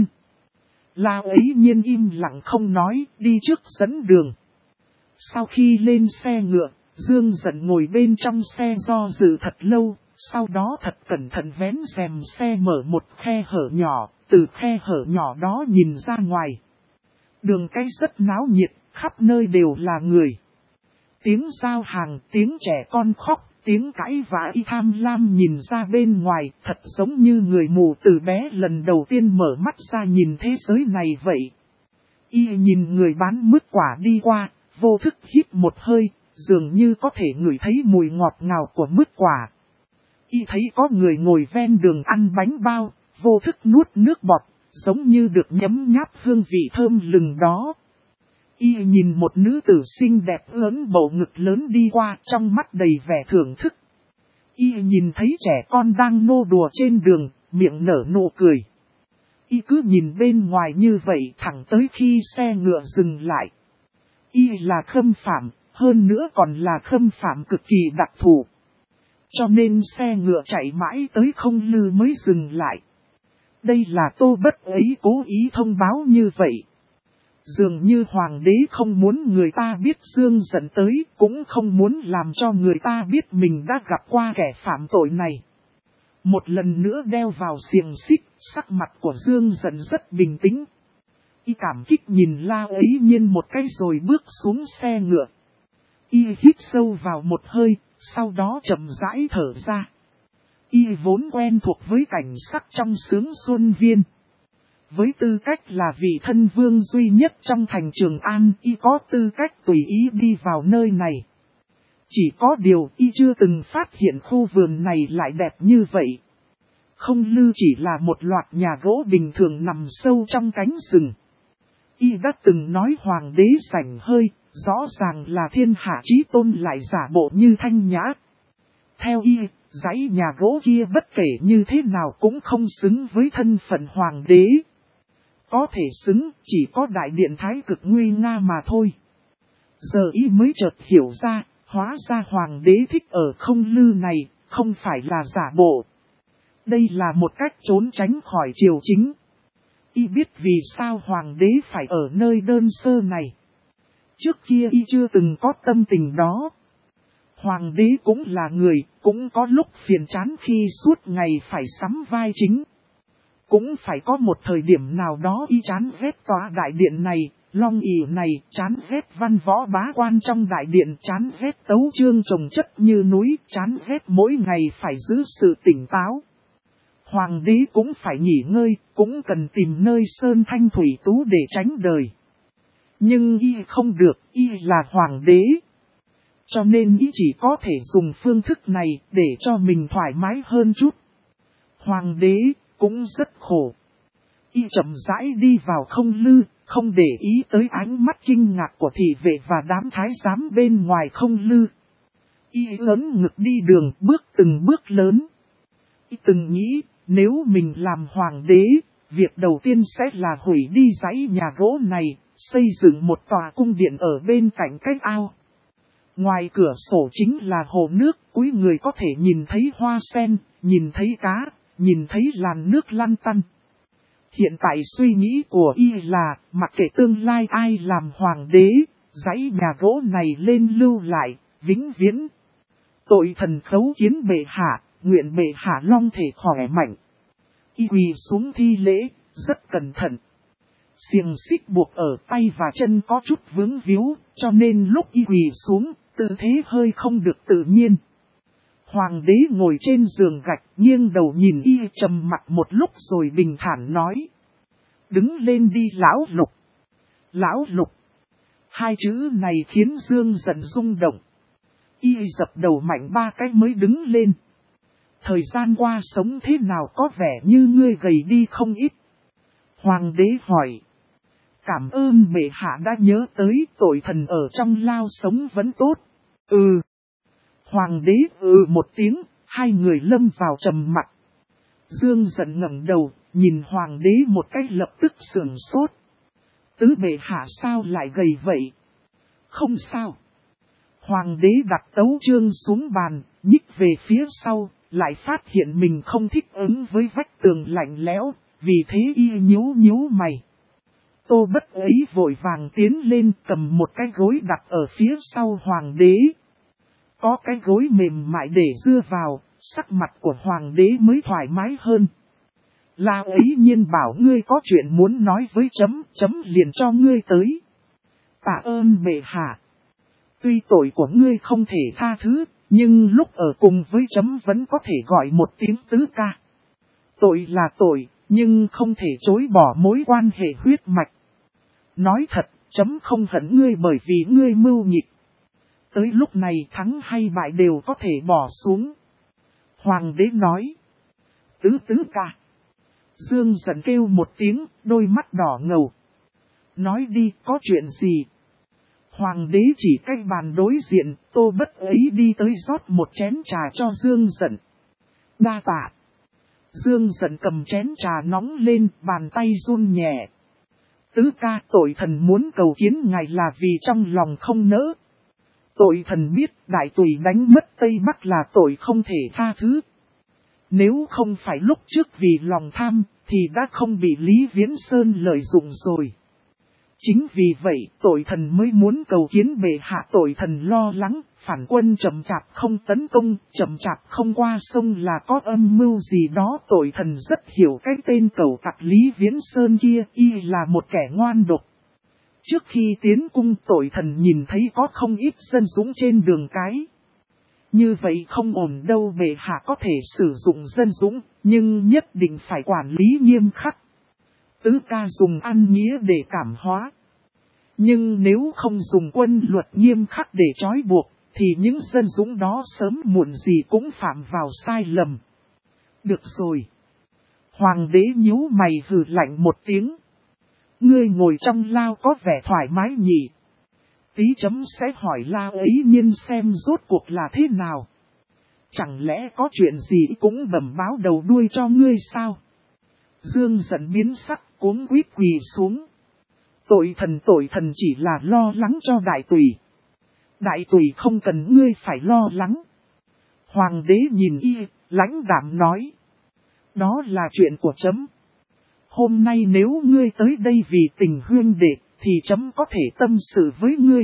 La ấy nhiên im lặng không nói, đi trước dẫn đường. Sau khi lên xe ngựa, Dương Dận ngồi bên trong xe do dự thật lâu, sau đó thật cẩn thận vén rèm xe mở một khe hở nhỏ, từ khe hở nhỏ đó nhìn ra ngoài. Đường cái rất náo nhiệt, khắp nơi đều là người. Tiếng giao hàng, tiếng trẻ con khóc. Tiếng cãi vã Y tham lam nhìn ra bên ngoài, thật giống như người mù từ bé lần đầu tiên mở mắt ra nhìn thế giới này vậy. Y nhìn người bán mứt quả đi qua, vô thức hít một hơi, dường như có thể ngửi thấy mùi ngọt ngào của mứt quả. Y thấy có người ngồi ven đường ăn bánh bao, vô thức nuốt nước bọt, giống như được nhấm nháp hương vị thơm lừng đó. Y nhìn một nữ tử xinh đẹp ưỡn bầu ngực lớn đi qua, trong mắt đầy vẻ thưởng thức. Y nhìn thấy trẻ con đang nô đùa trên đường, miệng nở nụ cười. Y cứ nhìn bên ngoài như vậy thẳng tới khi xe ngựa dừng lại. Y là khâm phạm, hơn nữa còn là khâm phạm cực kỳ đặc thù. Cho nên xe ngựa chạy mãi tới Không Lư mới dừng lại. Đây là Tô Bất ấy cố ý thông báo như vậy. Dường như hoàng đế không muốn người ta biết Dương Dận tới, cũng không muốn làm cho người ta biết mình đã gặp qua kẻ phạm tội này. Một lần nữa đeo vào xiềng xích, sắc mặt của Dương Dận rất bình tĩnh. Y cảm kích nhìn La ấy nhiên một cái rồi bước xuống xe ngựa. Y hít sâu vào một hơi, sau đó chậm rãi thở ra. Y vốn quen thuộc với cảnh sắc trong xướng Xuân Viên. Với tư cách là vị thân vương duy nhất trong thành Trường An, Y có tư cách tùy ý đi vào nơi này. Chỉ có điều Y chưa từng phát hiện khu vườn này lại đẹp như vậy. Không Lư chỉ là một loạt nhà gỗ bình thường nằm sâu trong cánh rừng. Y đã từng nói hoàng đế rảnh hơi, rõ ràng là thiên hạ chí tôn lại giả bộ như thanh nhã. Theo Y, dãy nhà gỗ kia bất kể như thế nào cũng không xứng với thân phận hoàng đế. Có thể xứng chỉ có đại điện Thái Cực nguy nga mà thôi. Giờ Y mới chợt hiểu ra, hóa ra hoàng đế thích ở Không Lư này, không phải là giả bộ. Đây là một cách trốn tránh khỏi triều chính. Y biết vì sao hoàng đế phải ở nơi đơn sơ này. Trước kia Y chưa từng có tâm tình đó. Hoàng đế cũng là người, cũng có lúc phiền chán khi suốt ngày phải sắm vai chính. Cũng phải có một thời điểm nào đó Y chán ghét tòa đại điện này, long ỷ này, chán ghét văn võ bá quan trong đại điện, chán ghét tấu chương trồng chất như núi, chán ghét mỗi ngày phải giữ sự tỉnh táo. Hoàng đế cũng phải nghỉ ngơi, cũng cần tìm nơi sơn thanh thủy tú để tránh đời. Nhưng Y không được, Y là hoàng đế. Cho nên Y chỉ có thể dùng phương thức này để cho mình thoải mái hơn chút. Hoàng đế cũng rất khổ. Y chậm rãi đi vào Không Lư, không để ý tới ánh mắt kinh ngạc của thị vệ và đám thái giám bên ngoài Không Lư. Y lớn ngực đi đường, bước từng bước lớn. Y từng nghĩ, nếu mình làm hoàng đế, việc đầu tiên sẽ là hủy đi dãy nhà gỗ này, xây dựng một tòa cung điện ở bên cạnh cái ao. Ngoài cửa sổ chính là hồ nước, quý người có thể nhìn thấy hoa sen, nhìn thấy cá, nhìn thấy làn nước lăn tăn. Hiện tại suy nghĩ của Y là, mặc kệ tương lai ai làm hoàng đế, dãy nhà gỗ này lên lưu lại, vĩnh viễn. Tội thần khấu kiến bệ hạ, nguyện bệ hạ long thể khỏe mạnh. Y quỳ xuống thi lễ, rất cẩn thận. Xiềng xích buộc ở tay và chân có chút vướng víu, cho nên lúc Y quỳ xuống, tư thế hơi không được tự nhiên. Hoàng đế ngồi trên giường gạch, nghiêng đầu nhìn Y trầm mặt một lúc rồi bình thản nói. Đứng lên đi Lão Lục. Lão Lục. Hai chữ này khiến Dương Dận rung động. Y dập đầu mạnh 3 cái mới đứng lên. Thời gian qua sống thế nào có vẻ như ngươi gầy đi không ít. Hoàng đế hỏi. Cảm ơn bệ hạ đã nhớ tới, tội thần ở trong lao sống vẫn tốt. Ừ. Hoàng đế một tiếng, hai người lâm vào trầm mặc. Dương Dận ngẩng đầu, nhìn hoàng đế một cách lập tức sửng sốt. Tứ bệ hạ sao lại gầy vậy? Không sao. Hoàng đế đặt tấu chương xuống bàn, nhích về phía sau, lại phát hiện mình không thích ứng với vách tường lạnh lẽo, vì thế Y nhíu nhíu mày. Tô Bất ấy vội vàng tiến lên cầm một cái gối đặt ở phía sau hoàng đế. Có cái gối mềm mại để dưa vào, sắc mặt của hoàng đế mới thoải mái hơn. La ấy nhiên bảo ngươi có chuyện muốn nói với chấm liền cho ngươi tới. Tạ ơn bệ hạ. Tuy tội của ngươi không thể tha thứ, nhưng lúc ở cùng với chấm vẫn có thể gọi một tiếng tứ ca. Tội là tội, nhưng không thể chối bỏ mối quan hệ huyết mạch. Nói thật, chấm không hận ngươi bởi vì ngươi mưu nhịp. Tới lúc này thắng hay bại đều có thể bỏ xuống. Hoàng đế nói. Tứ ca. Dương Dận kêu một tiếng, đôi mắt đỏ ngầu. Nói đi, có chuyện gì? Hoàng đế chỉ cách bàn đối diện, Tô Bất ấy đi tới rót một chén trà cho Dương Dận. Đa tạ. Dương Dận cầm chén trà nóng lên, bàn tay run nhẹ. Tứ ca, tội thần muốn cầu kiến ngài là vì trong lòng không nỡ. Tội thần biết đại tùy đánh mất Tây Bắc là tội không thể tha thứ. Nếu không phải lúc trước vì lòng tham, thì đã không bị Lý Viễn Sơn lợi dụng rồi. Chính vì vậy, tội thần mới muốn cầu kiến bệ hạ. Tội thần lo lắng, phản quân chậm chạp không tấn công, chậm chạp không qua sông là có âm mưu gì đó. Tội thần rất hiểu cái tên cẩu tặc Lý Viễn Sơn kia, y là một kẻ ngoan độc. Trước khi tiến cung, tội thần nhìn thấy có không ít dân dũng trên đường cái. Như vậy không ổn đâu, bệ hạ có thể sử dụng dân dũng, nhưng nhất định phải quản lý nghiêm khắc. Tứ ca dùng ăn nghĩa để cảm hóa. Nhưng nếu không dùng quân luật nghiêm khắc để trói buộc, thì những dân dũng đó sớm muộn gì cũng phạm vào sai lầm. Được rồi. Hoàng đế nhíu mày hừ lạnh một tiếng. Ngươi ngồi trong lao có vẻ thoải mái nhỉ? Tí chấm sẽ hỏi Lao ấy nhiên xem rốt cuộc là thế nào. Chẳng lẽ có chuyện gì cũng bẩm báo đầu đuôi cho ngươi sao? Dương Dận biến sắc, cuống quýt quỳ xuống. Tội thần chỉ là lo lắng cho đại tùy. Đại tùy không cần ngươi phải lo lắng. Hoàng đế nhìn y, lãnh đạm nói. Đó là chuyện của chấm. Hôm nay nếu ngươi tới đây vì tình huynh đệ, thì chấm có thể tâm sự với ngươi.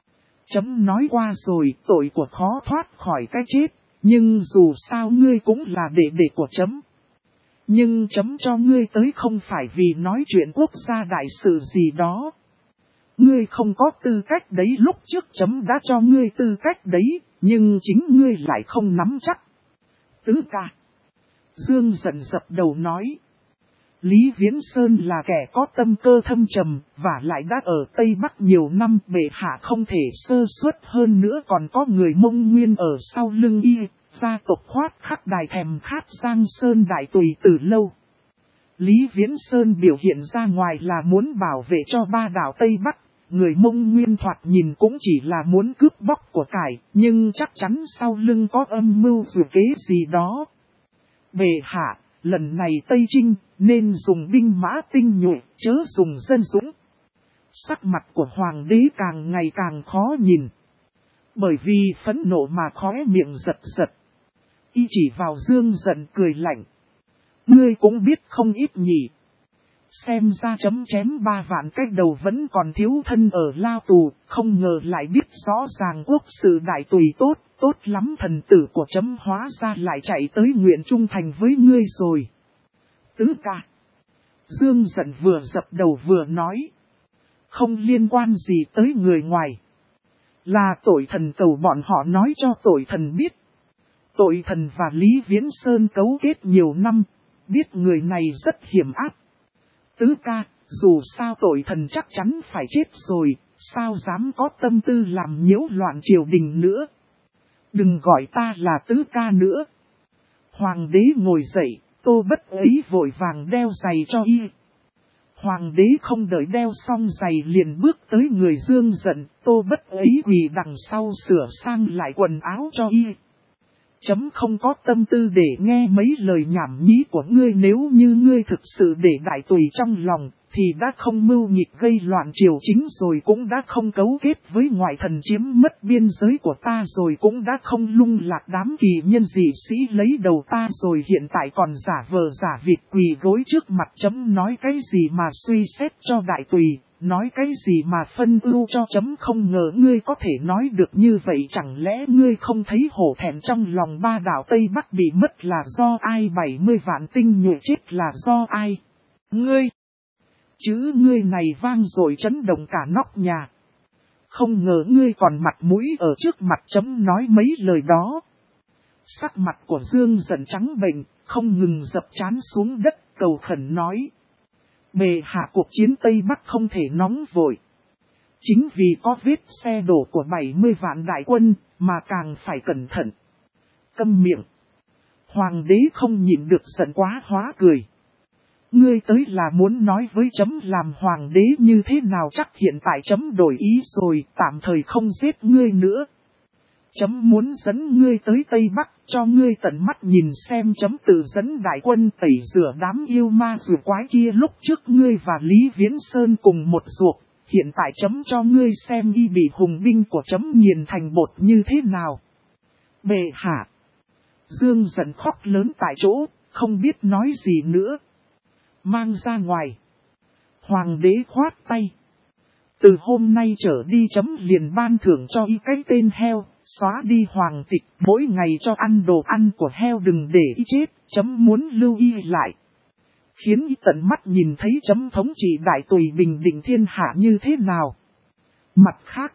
Chấm nói qua rồi, tội của khó thoát khỏi cái chết, nhưng dù sao ngươi cũng là đệ đệ của chấm. Nhưng chấm cho ngươi tới không phải vì nói chuyện quốc gia đại sự gì đó. Ngươi không có tư cách đấy, lúc trước chấm đã cho ngươi tư cách đấy, nhưng chính ngươi lại không nắm chắc. Tứ ca. Dương Dận dập đầu nói. Lý Viễn Sơn là kẻ có tâm cơ thâm trầm, và lại đã ở Tây Bắc nhiều năm, bệ hạ không thể sơ suất hơn nữa, còn có người Mông Nguyên ở sau lưng y, gia tộc khoát khắc đài thèm khát Giang Sơn đại tùy từ lâu. Lý Viễn Sơn biểu hiện ra ngoài là muốn bảo vệ cho ba đảo Tây Bắc, người Mông Nguyên thoạt nhìn cũng chỉ là muốn cướp bóc của cải, nhưng chắc chắn sau lưng có âm mưu dự kế gì đó. Bệ hạ, lần này Tây Trinh, nên dùng binh mã tinh nhuệ, chớ dùng dân dũng. Sắc mặt của hoàng đế càng ngày càng khó nhìn. Bởi vì phẫn nộ mà khóe miệng giật giật. Y chỉ vào Dương Dận cười lạnh. Ngươi cũng biết không ít nhỉ. Xem ra chấm chém 3 vạn cách đầu vẫn còn thiếu thân ở lao tù, không ngờ lại biết rõ ràng quốc sự đại tùy tốt, tốt lắm, thần tử của chấm hóa ra lại chạy tới nguyện trung thành với ngươi rồi. Tứ ca. Dương Dận vừa dập đầu vừa nói. Không liên quan gì tới người ngoài. Là tội thần cầu bọn họ nói cho tội thần biết. Tội thần và Lý Viễn Sơn cấu kết nhiều năm, biết người này rất hiểm ác. Tứ ca, dù sao tội thần chắc chắn phải chết rồi, sao dám có tâm tư làm nhiễu loạn triều đình nữa. Đừng gọi ta là tứ ca nữa. Hoàng đế ngồi dậy, Tô Bất ấy vội vàng đeo giày cho y. Hoàng đế không đợi đeo xong giày liền bước tới người Dương Dận, Tô Bất ấy quỳ đằng sau sửa sang lại quần áo cho y. Chấm không có tâm tư để nghe mấy lời nhảm nhí của ngươi, nếu như ngươi thực sự để đại tùy trong lòng, thì đã không mưu nghịch gây loạn triều chính rồi, cũng đã không cấu kết với ngoại thần chiếm mất biên giới của ta rồi, cũng đã không lung lạc đám kỳ nhân dị sĩ lấy đầu ta rồi, hiện tại còn giả vờ giả vịt quỳ gối trước mặt chấm, nói cái gì mà suy xét cho đại tùy. Nói cái gì mà phân ưu cho chấm, không ngờ ngươi có thể nói được như vậy, chẳng lẽ ngươi không thấy hổ thẹn trong lòng ba đảo Tây Bắc bị mất là do ai, 70 vạn tinh nhuệ chết là do ai? Ngươi! Chứ ngươi này vang rồi chấn động cả nóc nhà. Không ngờ ngươi còn mặt mũi ở trước mặt chấm nói mấy lời đó. Sắc mặt của Dương Dận trắng bệch, không ngừng dập trán xuống đất, cầu khẩn nói. Bệ hạ, cuộc chiến Tây Bắc không thể nóng vội. Chính vì có vết xe đổ của 70 vạn đại quân, mà càng phải cẩn thận. Câm miệng. Hoàng đế không nhịn được giận quá hóa cười. Ngươi tới là muốn nói với chấm làm hoàng đế như thế nào, chắc hiện tại chấm đổi ý rồi, tạm thời không giết ngươi nữa. Chấm muốn dẫn ngươi tới Tây Bắc, cho ngươi tận mắt nhìn xem, chấm tự dẫn đại quân tẩy rửa đám yêu ma rùa quái kia lúc trước ngươi và Lý Viễn Sơn cùng một ruột. Hiện tại chấm cho ngươi xem y bị hùng binh của chấm nghiền thành bột như thế nào. Bệ hạ. Dương giận khóc lớn tại chỗ, không biết nói gì nữa. Mang ra ngoài. Hoàng đế khoát tay. Từ hôm nay trở đi chấm liền ban thưởng cho y cái tên heo, xóa đi hoàng tịch, mỗi ngày cho ăn đồ ăn của heo, đừng để y chết, chấm muốn lưu y lại. Khiến y tận mắt nhìn thấy chấm thống trị đại tùy bình định thiên hạ như thế nào. Mặt khác,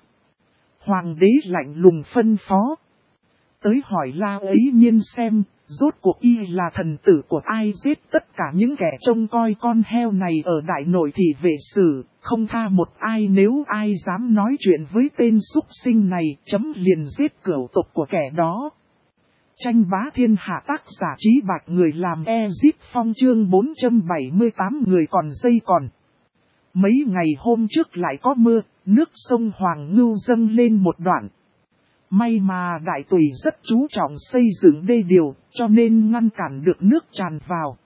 hoàng đế lạnh lùng phân phó. Tới hỏi La ấy nhiên xem, rốt cuộc y là thần tử của ai, giết tất cả những kẻ trông coi con heo này ở đại nội thì về xử, không tha một ai, nếu ai dám nói chuyện với tên súc sinh này, chấm liền giết cửu tộc của kẻ đó. Tranh bá thiên hạ, tác giả Trí Bạch, người làm Ezip Phong, chương 478, người còn dây còn. Mấy ngày hôm trước lại có mưa, nước sông Hoàng Ngưu dâng lên một đoạn. May mà đại tùy rất chú trọng xây dựng đê điều, cho nên ngăn cản được nước tràn vào.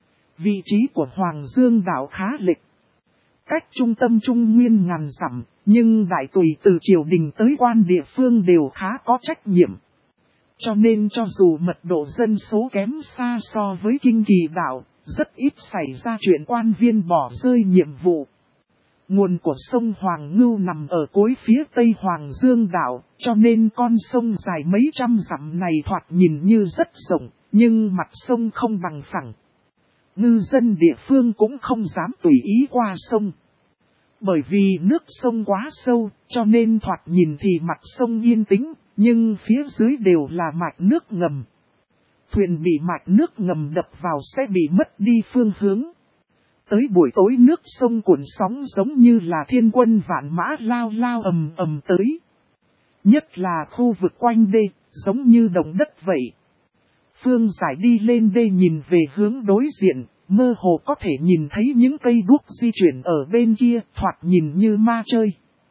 Vị trí của Hoàng Dương đảo khá lệch, cách trung tâm Trung Nguyên ngàn dặm, nhưng đại tùy từ triều đình tới quan địa phương đều khá có trách nhiệm. Cho nên cho dù mật độ dân số kém xa so với Kinh Kỳ đảo, rất ít xảy ra chuyện quan viên bỏ rơi nhiệm vụ. Nguồn của sông Hoàng Ngưu nằm ở cuối phía tây Hoàng Dương đảo, cho nên con sông dài mấy trăm dặm này thoạt nhìn như rất rộng, nhưng mặt sông không bằng phẳng. Ngư dân địa phương cũng không dám tùy ý qua sông. Bởi vì nước sông quá sâu, cho nên thoạt nhìn thì mặt sông yên tĩnh, nhưng phía dưới đều là mạch nước ngầm. Thuyền bị mạch nước ngầm đập vào sẽ bị mất đi phương hướng. Tới buổi tối nước sông cuộn sóng giống như là thiên quân vạn mã lao lao ầm ầm tới. Nhất là khu vực quanh đê, giống như động đất vậy. Phương Giải đi lên đê nhìn về hướng đối diện, mơ hồ có thể nhìn thấy những cây đuốc di chuyển ở bên kia, thoạt nhìn như ma chơi.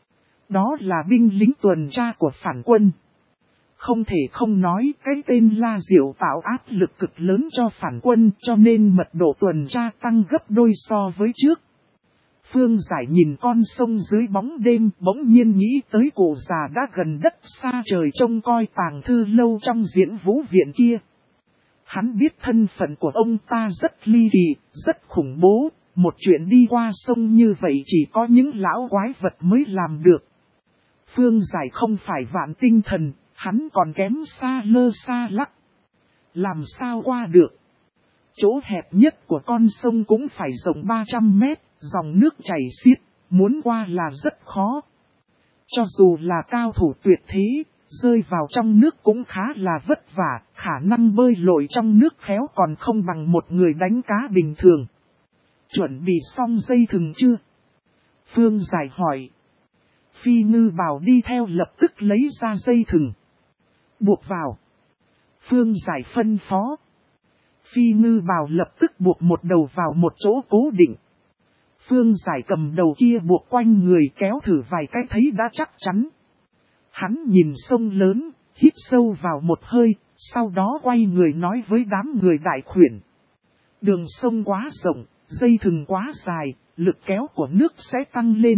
Đó là binh lính tuần tra của phản quân. Không thể không nói cái tên La Diệu tạo áp lực cực lớn cho phản quân, cho nên mật độ tuần tra tăng gấp đôi so với trước. Phương Giải nhìn con sông dưới bóng đêm, bỗng nhiên nghĩ tới cụ già đã gần đất xa trời trông coi tàng thư lâu trong Diễn Vũ viện kia. Hắn biết thân phận của ông ta rất ly kỳ, rất khủng bố, một chuyện đi qua sông như vậy chỉ có những lão quái vật mới làm được. Phương Giải không phải vạn tinh thần, hắn còn kém xa lơ xa lắc. Làm sao qua được? Chỗ hẹp nhất của con sông cũng phải rộng 300 mét, dòng nước chảy xiết, muốn qua là rất khó. Cho dù là cao thủ tuyệt thế, rơi vào trong nước cũng khá là vất vả, khả năng bơi lội trong nước khéo còn không bằng một người đánh cá bình thường. Chuẩn bị xong dây thừng chưa? Phương Giải hỏi. Phi Ngư Bảo đi theo lập tức lấy ra dây thừng. Buộc vào. Phương Giải phân phó. Phi Ngư Bảo lập tức buộc một đầu vào một chỗ cố định. Phương Giải cầm đầu kia buộc quanh người kéo thử vài cái thấy đã chắc chắn. Hắn nhìn sông lớn, hít sâu vào một hơi, sau đó quay người nói với đám người đại khuyển. Đường sông quá rộng, dây thừng quá dài, lực kéo của nước sẽ tăng lên.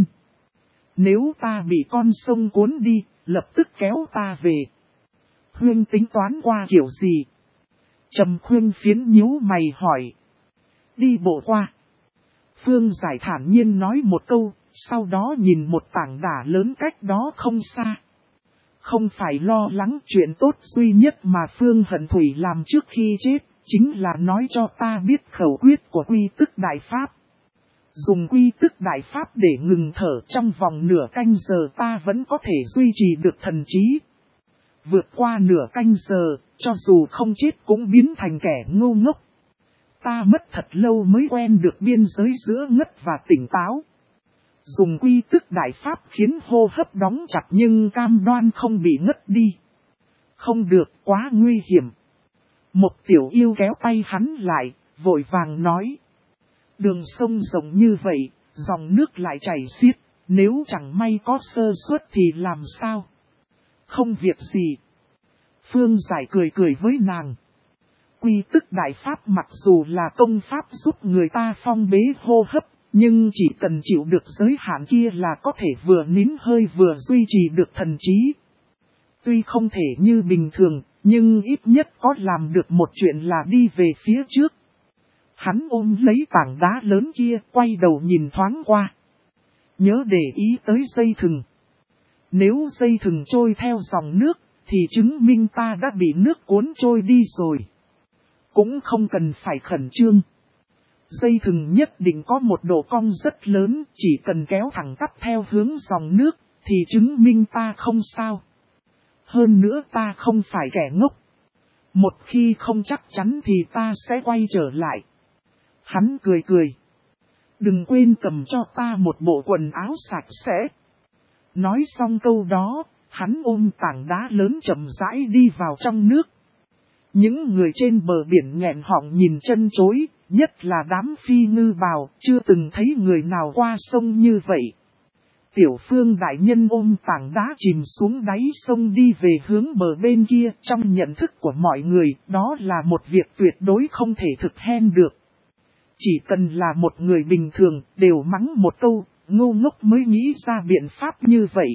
Nếu ta bị con sông cuốn đi, lập tức kéo ta về. Huyên tính toán qua kiểu gì? Trầm Khuyên phiến nhíu mày hỏi. Đi bộ qua. Phương Giải thản nhiên nói một câu, sau đó nhìn một tảng đá lớn cách đó không xa. Không phải lo lắng, chuyện tốt duy nhất mà Phương Hận Thủy làm trước khi chết, chính là nói cho ta biết khẩu quyết của quy tức đại pháp. Dùng quy tức đại pháp để ngừng thở trong vòng nửa canh giờ ta vẫn có thể duy trì được thần trí. Vượt qua nửa canh giờ, cho dù không chết cũng biến thành kẻ ngu ngốc. Ta mất thật lâu mới quen được biên giới giữa ngất và tỉnh táo. dùng quy tức đại pháp khiến hô hấp đóng chặt nhưng cam đoan không bị ngất đi. Không được, quá nguy hiểm. Một tiểu yêu kéo tay hắn lại, vội vàng nói. Đường sông rộng như vậy, dòng nước lại chảy xiết, nếu chẳng may có sơ suất thì làm sao? Không việc gì. Phương Giải cười cười với nàng. Quy tức đại pháp mặc dù là công pháp giúp người ta phong bế hô hấp, nhưng chỉ cần chịu được giới hạn kia là có thể vừa nín hơi vừa duy trì được thần trí. Tuy không thể như bình thường, nhưng ít nhất có làm được một chuyện là đi về phía trước. Hắn ôm lấy tảng đá lớn kia, quay đầu nhìn thoáng qua. Nhớ để ý tới dây thừng. Nếu dây thừng trôi theo dòng nước, thì chứng minh ta đã bị nước cuốn trôi đi rồi. Cũng không cần phải khẩn trương. Dây thừng nhất định có một độ cong rất lớn, chỉ cần kéo thẳng tắp theo hướng dòng nước, thì chứng minh ta không sao. Hơn nữa ta không phải kẻ ngốc. Một khi không chắc chắn thì ta sẽ quay trở lại. Hắn cười cười. Đừng quên cầm cho ta một bộ quần áo sạch sẽ. Nói xong câu đó, hắn ôm tảng đá lớn chậm rãi đi vào trong nước. Những người trên bờ biển nghẹn họng nhìn chân chối, nhất là đám phi ngư bào, chưa từng thấy người nào qua sông như vậy. Tiểu Phương đại nhân ôm tảng đá chìm xuống đáy sông đi về hướng bờ bên kia, trong nhận thức của mọi người, đó là một việc tuyệt đối không thể thực hiện được. Chỉ cần là một người bình thường, đều mắng một câu, ngu ngốc mới nghĩ ra biện pháp như vậy.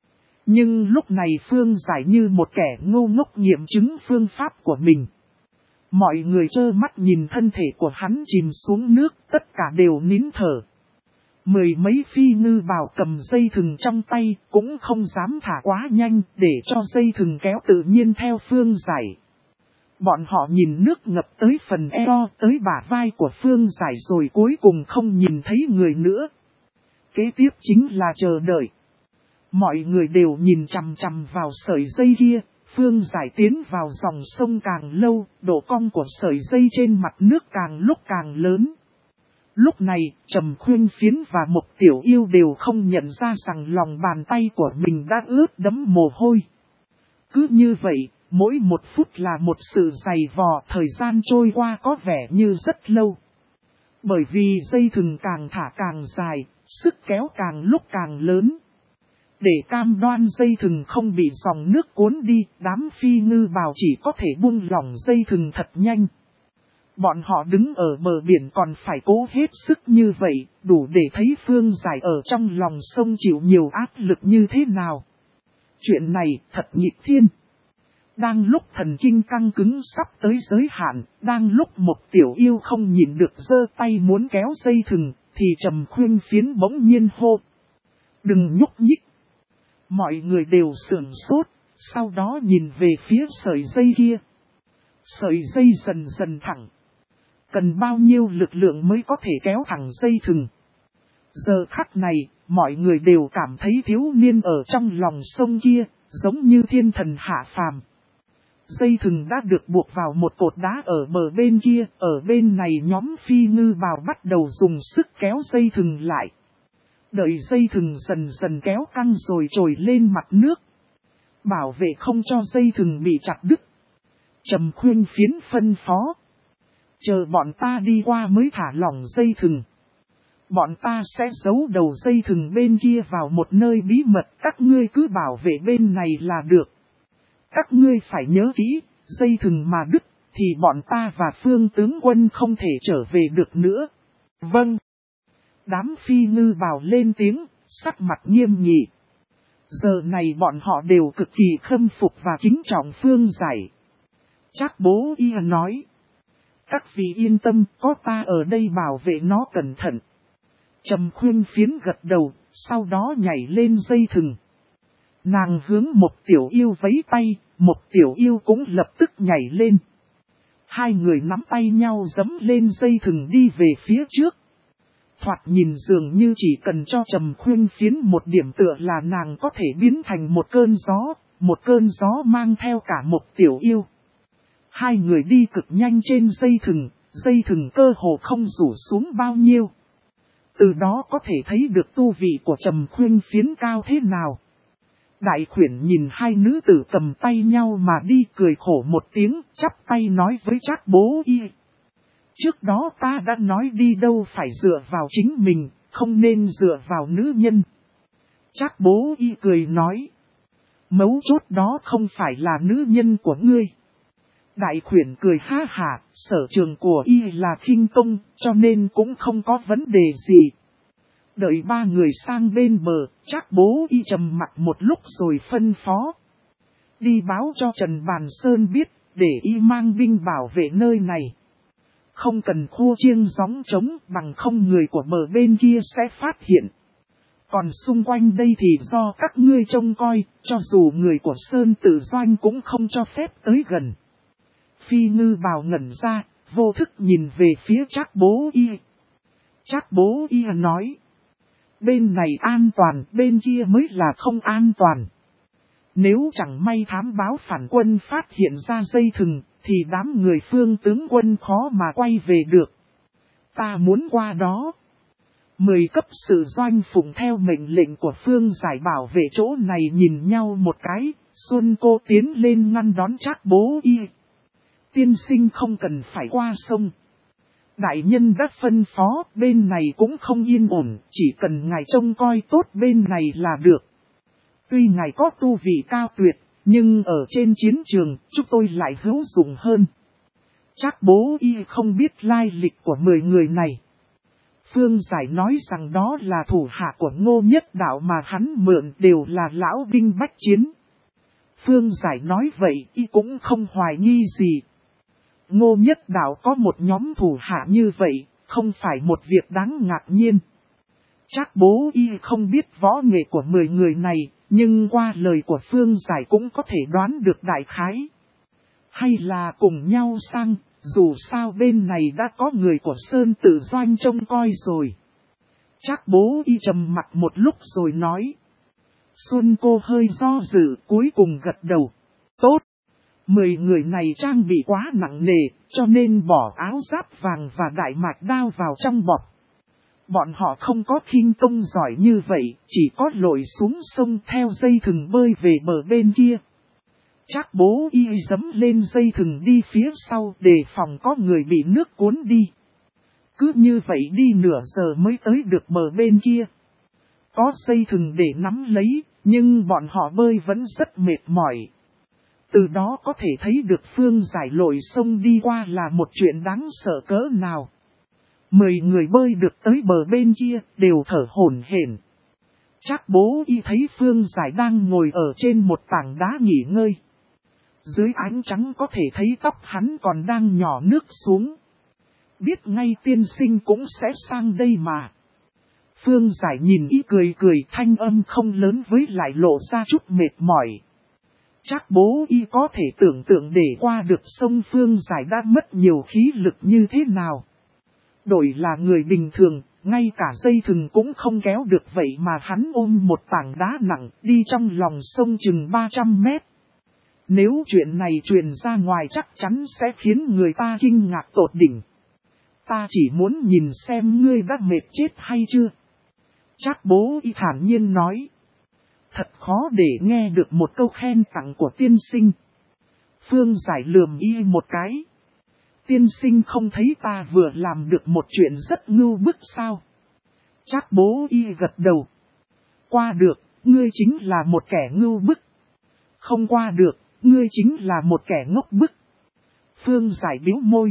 Nhưng lúc này Phương Giải như một kẻ ngu ngốc nghiệm chứng phương pháp của mình. Mọi người trơ mắt nhìn thân thể của hắn chìm xuống nước, tất cả đều nín thở. Mười mấy phi ngư bào cầm dây thừng trong tay, cũng không dám thả quá nhanh, để cho dây thừng kéo tự nhiên theo Phương Giải. Bọn họ nhìn nước ngập tới phần eo, tới bả vai của Phương Giải rồi cuối cùng không nhìn thấy người nữa. Kế tiếp chính là chờ đợi. Mọi người đều nhìn chằm chằm vào sợi dây kia, Phương Giải tiến vào dòng sông càng lâu, độ cong của sợi dây trên mặt nước càng lúc càng lớn. Lúc này, Trầm Khuyên Phiến và một tiểu yêu đều không nhận ra rằng lòng bàn tay của mình đã ướt đẫm mồ hôi. Cứ như vậy, mỗi một phút là một sự dày vò, thời gian trôi qua có vẻ như rất lâu. Bởi vì dây thừng càng thả càng dài, sức kéo càng lúc càng lớn. Để cam đoan dây thừng không bị dòng nước cuốn đi, đám phi ngư bào chỉ có thể buông lỏng dây thừng thật nhanh. Bọn họ đứng ở bờ biển còn phải cố hết sức như vậy, đủ để thấy Phương Giải ở trong lòng sông chịu nhiều áp lực như thế nào. Chuyện này thật nghịch thiên. Đang lúc thần kinh căng cứng sắp tới giới hạn, đang lúc một tiểu yêu không nhịn được giơ tay muốn kéo dây thừng, thì Trầm Khuyên Phiến bỗng nhiên hô. Đừng nhúc nhích. Mọi người đều sửng sốt, sau đó nhìn về phía sợi dây kia. Sợi dây dần dần thẳng. Cần bao nhiêu lực lượng mới có thể kéo thẳng dây thừng. Giờ khắc này, mọi người đều cảm thấy thiếu niên ở trong lòng sông kia, giống như thiên thần hạ phàm. Dây thừng đã được buộc vào một cột đá ở bờ bên kia, ở bên này nhóm phi ngư bào bắt đầu dùng sức kéo dây thừng lại. Đợi dây thừng dần dần kéo căng rồi trồi lên mặt nước. Bảo vệ không cho dây thừng bị chặt đứt. Trầm Khuyên Phiến phân phó. Chờ bọn ta đi qua mới thả lỏng dây thừng. Bọn ta sẽ giấu đầu dây thừng bên kia vào một nơi bí mật, các ngươi cứ bảo vệ bên này là được. Các ngươi phải nhớ kỹ, dây thừng mà đứt, thì bọn ta và Phương tướng quân không thể trở về được nữa. Vâng. Đám phi ngư bào lên tiếng, sắc mặt nghiêm nghị. Giờ này bọn họ đều cực kỳ khâm phục và kính trọng Phương Giải. Trác Bố Y nói. Các vị yên tâm, có ta ở đây bảo vệ nó cẩn thận. Trầm Khuyên Phiến gật đầu, sau đó nhảy lên dây thừng. Nàng hướng một tiểu yêu vẫy tay, một tiểu yêu cũng lập tức nhảy lên. Hai người nắm tay nhau giẫm lên dây thừng đi về phía trước. Thoạt nhìn dường như chỉ cần cho Trầm Khuyên Phiến một điểm tựa là nàng có thể biến thành một cơn gió mang theo cả một tiểu yêu. Hai người đi cực nhanh trên dây thừng cơ hồ không rủ xuống bao nhiêu. Từ đó có thể thấy được tu vị của Trầm Khuyên Phiến cao thế nào. Đại khuyển nhìn hai nữ tử cầm tay nhau mà đi, cười khổ một tiếng, chắp tay nói với Trác Bố Y. Trước đó ta đã nói đi đâu phải dựa vào chính mình, không nên dựa vào nữ nhân. Trác Bố Y cười nói. Mấu chốt đó không phải là nữ nhân của ngươi. Đại khuyển cười ha hả, sở trường của y là khinh công, cho nên cũng không có vấn đề gì. Đợi ba người sang bên bờ, Trác Bố Y trầm mặt một lúc rồi phân phó. Đi báo cho Trần Bàn Sơn biết, để y mang binh bảo vệ nơi này. Không cần khua chiêng gióng trống, bằng không người của bờ bên kia sẽ phát hiện. Còn xung quanh đây thì do các ngươi trông coi, cho dù người của Sơn Tử Doanh cũng không cho phép tới gần. Phi Ngư Bào ngẩn ra, vô thức nhìn về phía Trác Bố Y. Trác Bố Y nói. Bên này an toàn, bên kia mới là không an toàn. Nếu chẳng may thám báo phản quân phát hiện ra dây thừng, thì đám người Phương tướng quân khó mà quay về được. Ta muốn qua đó. 10 cấp sự doanh phụng theo mệnh lệnh của Phương Giải bảo vệ chỗ này nhìn nhau một cái, Xuân Cô tiến lên ngăn đón Trác Bố Y. Tiên sinh không cần phải qua sông. Đại nhân đã phân phó, bên này cũng không yên ổn, chỉ cần ngài trông coi tốt bên này là được. Tuy ngài có tu vị cao tuyệt, nhưng ở trên chiến trường, chúng tôi lại hữu dụng hơn. Trác Bố Y không biết lai lịch của 10 người này. Phương Giải nói rằng đó là thủ hạ của Ngô Nhất Đạo mà hắn mượn đều là lão binh bách chiến. Phương Giải nói vậy y cũng không hoài nghi gì. Ngô Nhất Đạo có một nhóm thủ hạ như vậy, không phải một việc đáng ngạc nhiên. Trác Bố Y không biết võ nghệ của 10 người này, nhưng qua lời của Phương Giải cũng có thể đoán được đại khái. Hay là cùng nhau sang, dù sao bên này đã có người của Sơn Tử Doanh trông coi rồi. Trác Bố Y trầm mặt một lúc rồi nói. Xuân Cô hơi do dự, cuối cùng gật đầu. Tốt. 10 người này trang bị quá nặng nề, cho nên bỏ áo giáp vàng và đại mạch đao vào trong bọc. Bọn họ không có khinh công giỏi như vậy, chỉ có lội xuống sông theo dây thừng bơi về bờ bên kia. Trác Bố Y giẫm lên dây thừng đi phía sau để phòng có người bị nước cuốn đi. Cứ như vậy đi nửa giờ mới tới được bờ bên kia. Có dây thừng để nắm lấy, nhưng bọn họ bơi vẫn rất mệt mỏi. Từ đó có thể thấy được Phương Giải lội sông đi qua là một chuyện đáng sợ cỡ nào. 10 người bơi được tới bờ bên kia đều thở hổn hển. Trác Bố Y thấy Phương Giải đang ngồi ở trên một tảng đá nghỉ ngơi. Dưới ánh trắng có thể thấy tóc hắn còn đang nhỏ nước xuống. Biết ngay tiên sinh cũng sẽ sang đây mà. Phương Giải nhìn y cười cười, thanh âm không lớn với lại lộ ra chút mệt mỏi. Trác Bố Y có thể tưởng tượng để qua được sông Phương Giải đã mất nhiều khí lực như thế nào. Đổi là người bình thường, ngay cả dây thừng cũng không kéo được vậy mà hắn ôm một tảng đá nặng đi trong lòng sông chừng 300 mét. Nếu chuyện này truyền ra ngoài chắc chắn sẽ khiến người ta kinh ngạc tột đỉnh. Ta chỉ muốn nhìn xem ngươi đã mệt chết hay chưa. Trác Bố Y thản nhiên nói. Thật khó để nghe được một câu khen tặng của tiên sinh. Phương Giải lườm y một cái. Tiên sinh không thấy ta vừa làm được một chuyện rất ngưu bức sao? Trác Bố Y gật đầu. Qua được, ngươi chính là một kẻ ngưu bức. Không qua được, ngươi chính là một kẻ ngốc bức. Phương Giải bĩu môi.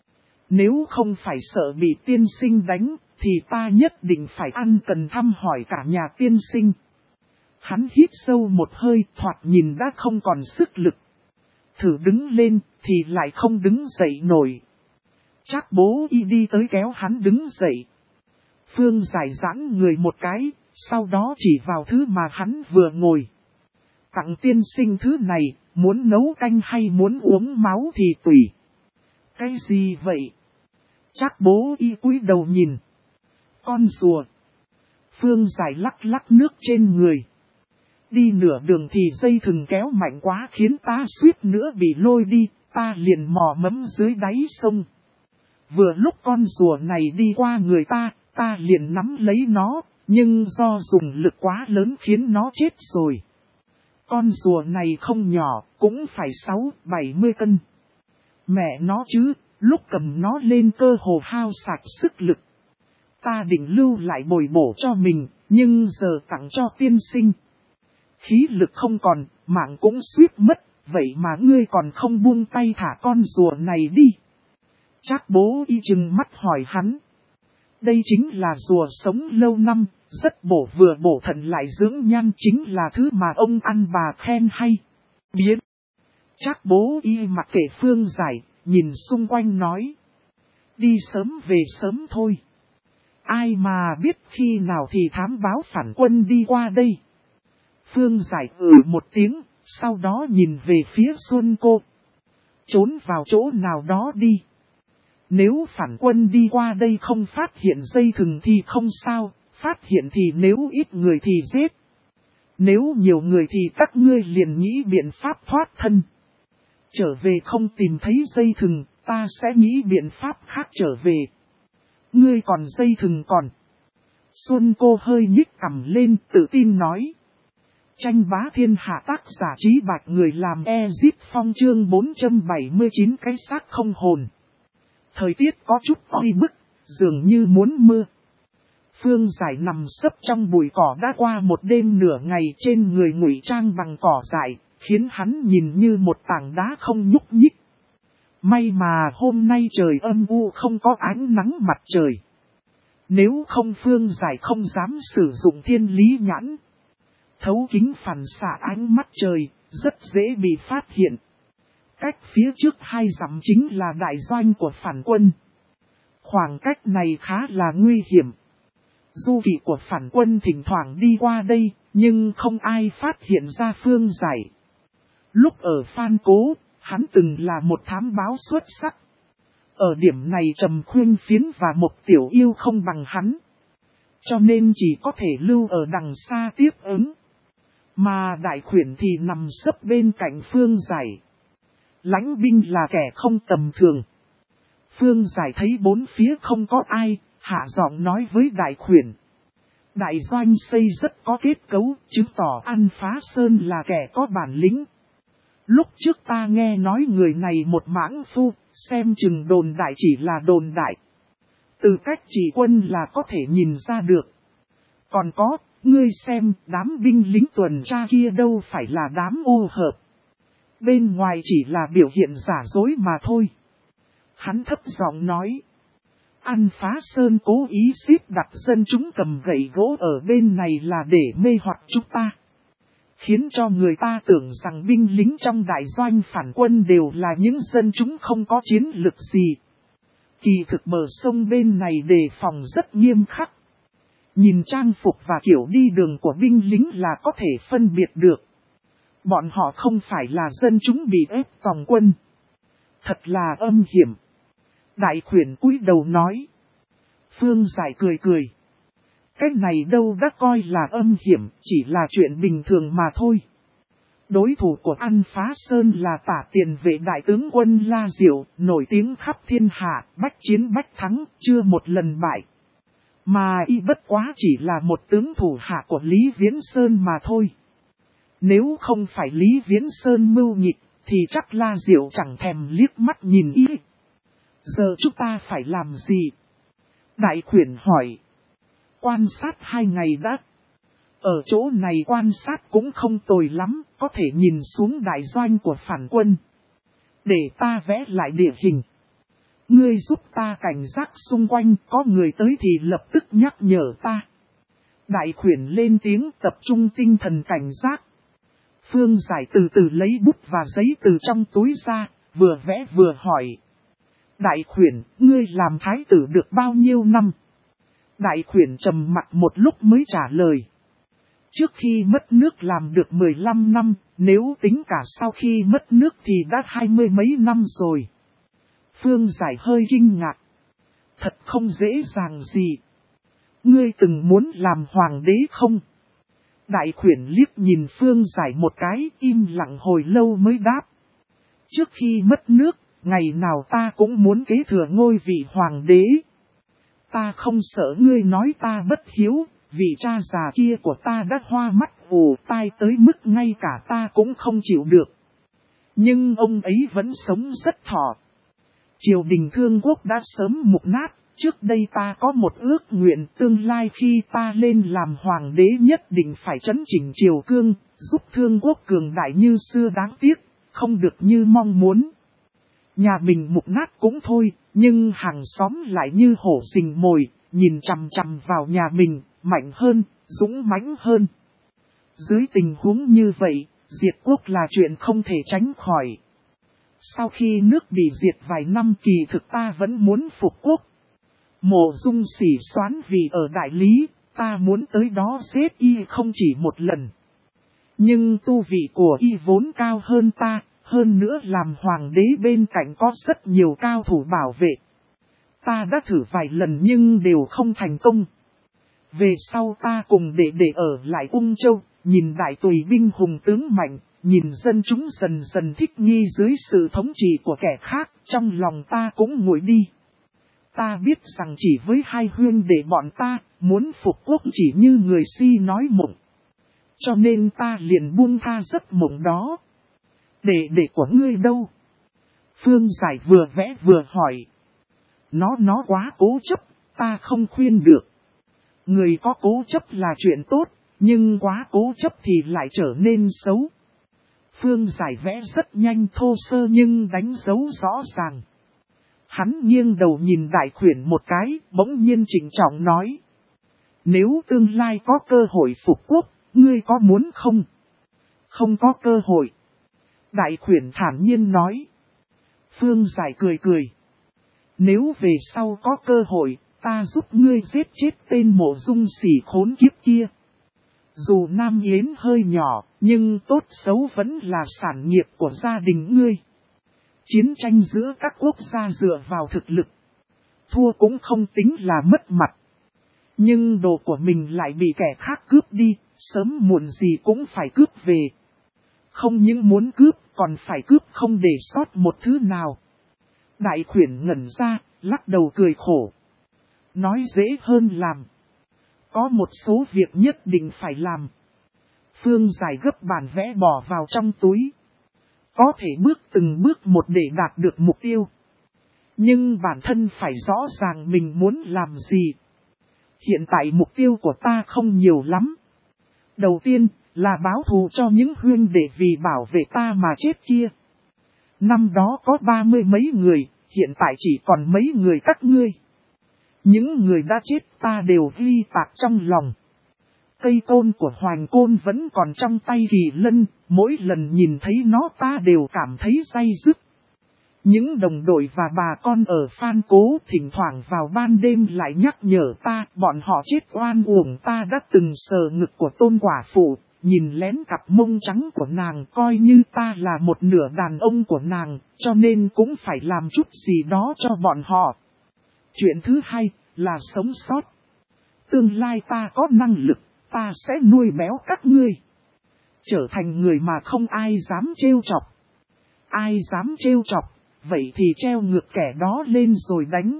Nếu không phải sợ bị tiên sinh đánh, thì ta nhất định phải ăn cần thăm hỏi cả nhà tiên sinh. Hắn hít sâu một hơi, thoạt nhìn đã không còn sức lực. Thử đứng lên, thì lại không đứng dậy nổi. Trác Bố Y đi tới kéo hắn đứng dậy. Phương Giải giãn người một cái, sau đó chỉ vào thứ mà hắn vừa ngồi. Tặng tiên sinh thứ này, muốn nấu canh hay muốn uống máu thì tùy. Cái gì vậy? Trác Bố Y cúi đầu nhìn. Con rùa. Phương Giải lắc lắc nước trên người. Đi nửa đường thì dây thừng kéo mạnh quá khiến ta suýt nữa bị lôi đi, ta liền mò mẫm dưới đáy sông. Vừa lúc con rùa này đi qua người ta, ta liền nắm lấy nó, nhưng do dùng lực quá lớn khiến nó chết rồi. Con rùa này không nhỏ, cũng phải 60-70 cân. Mẹ nó chứ, lúc cầm nó lên cơ hồ hao sạch sức lực. Ta định lưu lại bồi bổ cho mình, nhưng giờ tặng cho tiên sinh. Khí lực không còn, mạng cũng suýt mất, vậy mà ngươi còn không buông tay thả con rùa này đi. Trác Bố Y trừng mắt hỏi hắn. Đây chính là rùa sống lâu năm, rất bổ vừa bổ thận lại dưỡng nhan, chính là thứ mà ông ăn bà khen hay. Biến. Trác Bố Y mặc kệ Phương Giải, nhìn xung quanh nói. Đi sớm về sớm thôi. Ai mà biết khi nào thì thám báo phản quân đi qua đây. Phương Giải một tiếng, sau đó nhìn về phía Xuân Cô. Trốn vào chỗ nào đó đi. Nếu phản quân đi qua đây không phát hiện dây thừng thì không sao, phát hiện thì nếu ít người thì giết. Nếu nhiều người thì các ngươi liền nghĩ biện pháp thoát thân. Trở về không tìm thấy dây thừng, ta sẽ nghĩ biện pháp khác trở về. Ngươi còn dây thừng còn. Xuân Cô hơi nhích cằm lên tự tin nói. Tranh bá thiên hạ tác giả Trí Bạch người làm Ezip Phong chương 479 cái xác không hồn. Thời tiết có chút oi bức, dường như muốn mưa. Phương Giải nằm sấp trong bụi cỏ đã qua một đêm nửa ngày trên người ngụy trang bằng cỏ dại, khiến hắn nhìn như một tảng đá không nhúc nhích. May mà hôm nay trời âm u không có ánh nắng mặt trời. Nếu không Phương Giải không dám sử dụng thiên lý nhãn. Thấu kính phản xạ ánh mắt trời, rất dễ bị phát hiện. Cách phía trước 2 dặm chính là đại doanh của phản quân. Khoảng cách này khá là nguy hiểm. Du kỵ của phản quân thỉnh thoảng đi qua đây, nhưng không ai phát hiện ra Phương Giải. Lúc ở Phan Cố, hắn từng là một thám báo xuất sắc. Ở điểm này Trầm Khuyên Phiến và một tiểu yêu không bằng hắn. Cho nên chỉ có thể lưu ở đằng xa tiếp ứng. Mà đại khuyển thì nằm sấp bên cạnh Phương Giải. Lãnh binh là kẻ không tầm thường. Phương Giải thấy bốn phía không có ai, hạ giọng nói với đại khuyển. Đại doanh xây rất có kết cấu, chứng tỏ An Phá Sơn là kẻ có bản lĩnh. Lúc trước ta nghe nói người này một mãng phu, xem chừng đồn đại chỉ là đồn đại. Từ cách chỉ quân là có thể nhìn ra được. Còn có, ngươi xem, đám binh lính tuần tra kia đâu phải là đám ô hợp. Bên ngoài chỉ là biểu hiện giả dối mà thôi. Hắn thấp giọng nói. An Phá Sơn cố ý xếp đặt dân chúng cầm gậy gỗ ở bên này là để mê hoặc chúng ta. Khiến cho người ta tưởng rằng binh lính trong đại doanh phản quân đều là những dân chúng không có chiến lực gì. Kỳ thực bờ sông bên này đề phòng rất nghiêm khắc. Nhìn trang phục và kiểu đi đường của binh lính là có thể phân biệt được. Bọn họ không phải là dân chúng bị ép tòng quân. Thật là âm hiểm. Đại khuyển cúi đầu nói. Phương Giải cười cười. Cái này đâu đã coi là âm hiểm, chỉ là chuyện bình thường mà thôi. Đối thủ của An Phá Sơn là Tả Tiền Vệ đại tướng quân La Diệu, nổi tiếng khắp thiên hạ, bách chiến bách thắng, chưa một lần bại. Mà y bất quá chỉ là một tướng thủ hạ của Lý Viễn Sơn mà thôi. Nếu không phải Lý Viễn Sơn mưu nhịp, thì chắc La Diệu chẳng thèm liếc mắt nhìn y. Giờ chúng ta phải làm gì? Đại khuyển hỏi. Quan sát 2 ngày đã. Ở chỗ này quan sát cũng không tồi lắm, có thể nhìn xuống đại doanh của phản quân. Để ta vẽ lại địa hình. Ngươi giúp ta cảnh giác xung quanh, có người tới thì lập tức nhắc nhở ta. Đại khuyển lên tiếng tập trung tinh thần cảnh giác. Phương Giải từ từ lấy bút và giấy từ trong túi ra, vừa vẽ vừa hỏi. Đại khuyển, ngươi làm thái tử được bao nhiêu năm? Đại khuyển trầm mặt một lúc mới trả lời. Trước khi mất nước làm được 15 năm, nếu tính cả sau khi mất nước thì đã 20 mấy năm rồi. Phương Giải hơi kinh ngạc. Thật không dễ dàng gì. Ngươi từng muốn làm hoàng đế không? Đại khuyển liếc nhìn Phương Giải một cái, im lặng hồi lâu mới đáp. Trước khi mất nước, ngày nào ta cũng muốn kế thừa ngôi vị hoàng đế. Ta không sợ ngươi nói ta bất hiếu, vị cha già kia của ta đã hoa mắt ù tai tới mức ngay cả ta cũng không chịu được. Nhưng ông ấy vẫn sống rất thọ. Triều đình Thương Quốc đã sớm mục nát, trước đây ta có một ước nguyện tương lai khi ta lên làm hoàng đế nhất định phải trấn chỉnh triều cương, giúp Thương Quốc cường đại như xưa đáng tiếc, không được như mong muốn. Nhà mình mục nát cũng thôi, nhưng hàng xóm lại như hổ rình mồi, nhìn chằm chằm vào nhà mình, mạnh hơn, dũng mãnh hơn. Dưới tình huống như vậy, diệt quốc là chuyện không thể tránh khỏi. Sau khi nước bị diệt vài năm kỳ thực ta vẫn muốn phục quốc. Mộ Dung sỉ soán vì ở đại lý, ta muốn tới đó giết y không chỉ một lần. Nhưng tu vị của y vốn cao hơn ta, hơn nữa làm hoàng đế bên cạnh có rất nhiều cao thủ bảo vệ. Ta đã thử vài lần nhưng đều không thành công. Về sau ta cùng để ở lại Ung Châu, nhìn đại tùy binh hùng tướng mạnh, nhìn dân chúng dần dần thích nghi dưới sự thống trị của kẻ khác, trong lòng ta cũng nguội đi. Ta biết rằng chỉ với hai huynh đệ bọn ta, muốn phục quốc chỉ như người si nói mộng. Cho nên ta liền buông tha giấc mộng đó. Đệ của ngươi đâu? Phương Giải vừa vẽ vừa hỏi. Nó quá cố chấp, ta không khuyên được. Người có cố chấp là chuyện tốt, nhưng quá cố chấp thì lại trở nên xấu. Phương Giải vẽ rất nhanh thô sơ nhưng đánh dấu rõ ràng. Hắn nghiêng đầu nhìn Đại Khuyển một cái, bỗng nhiên trịnh trọng nói. Nếu tương lai có cơ hội phục quốc, ngươi có muốn không? Không có cơ hội. Đại Khuyển thản nhiên nói. Phương Giải cười cười. Nếu về sau có cơ hội, ta giúp ngươi giết chết tên Mộ Dung sỉ khốn kiếp kia. Dù Nam Yến hơi nhỏ, nhưng tốt xấu vẫn là sản nghiệp của gia đình ngươi. Chiến tranh giữa các quốc gia dựa vào thực lực. Thua cũng không tính là mất mặt. Nhưng đồ của mình lại bị kẻ khác cướp đi, sớm muộn gì cũng phải cướp về. Không những muốn cướp, còn phải cướp không để sót một thứ nào. Đại Khuyển ngẩn ra, lắc đầu cười khổ. Nói dễ hơn làm. Có một số việc nhất định phải làm. Phương Giải gấp bản vẽ bỏ vào trong túi. Có thể bước từng bước một để đạt được mục tiêu. Nhưng bản thân phải rõ ràng mình muốn làm gì. Hiện tại mục tiêu của ta không nhiều lắm. Đầu tiên là báo thù cho những huynh đệ vì bảo vệ ta mà chết kia. Năm đó có 30 mấy người, hiện tại chỉ còn mấy người các ngươi. Những người đã chết ta đều ghi tạc trong lòng. Cây côn của Hoành Côn vẫn còn trong tay Kỳ Lân, mỗi lần nhìn thấy nó ta đều cảm thấy day dứt. Những đồng đội và bà con ở Phan Cố thỉnh thoảng vào ban đêm lại nhắc nhở ta, bọn họ chết oan uổng. Ta đã từng sờ ngực của Tôn quả phụ, nhìn lén cặp mông trắng của nàng, coi như ta là một nửa đàn ông của nàng, cho nên cũng phải làm chút gì đó cho bọn họ. Chuyện thứ hai là sống sót. Tương lai ta có năng lực, ta sẽ nuôi béo các ngươi. Trở thành người mà không ai dám trêu chọc. Ai dám trêu chọc, vậy thì treo ngược kẻ đó lên rồi đánh.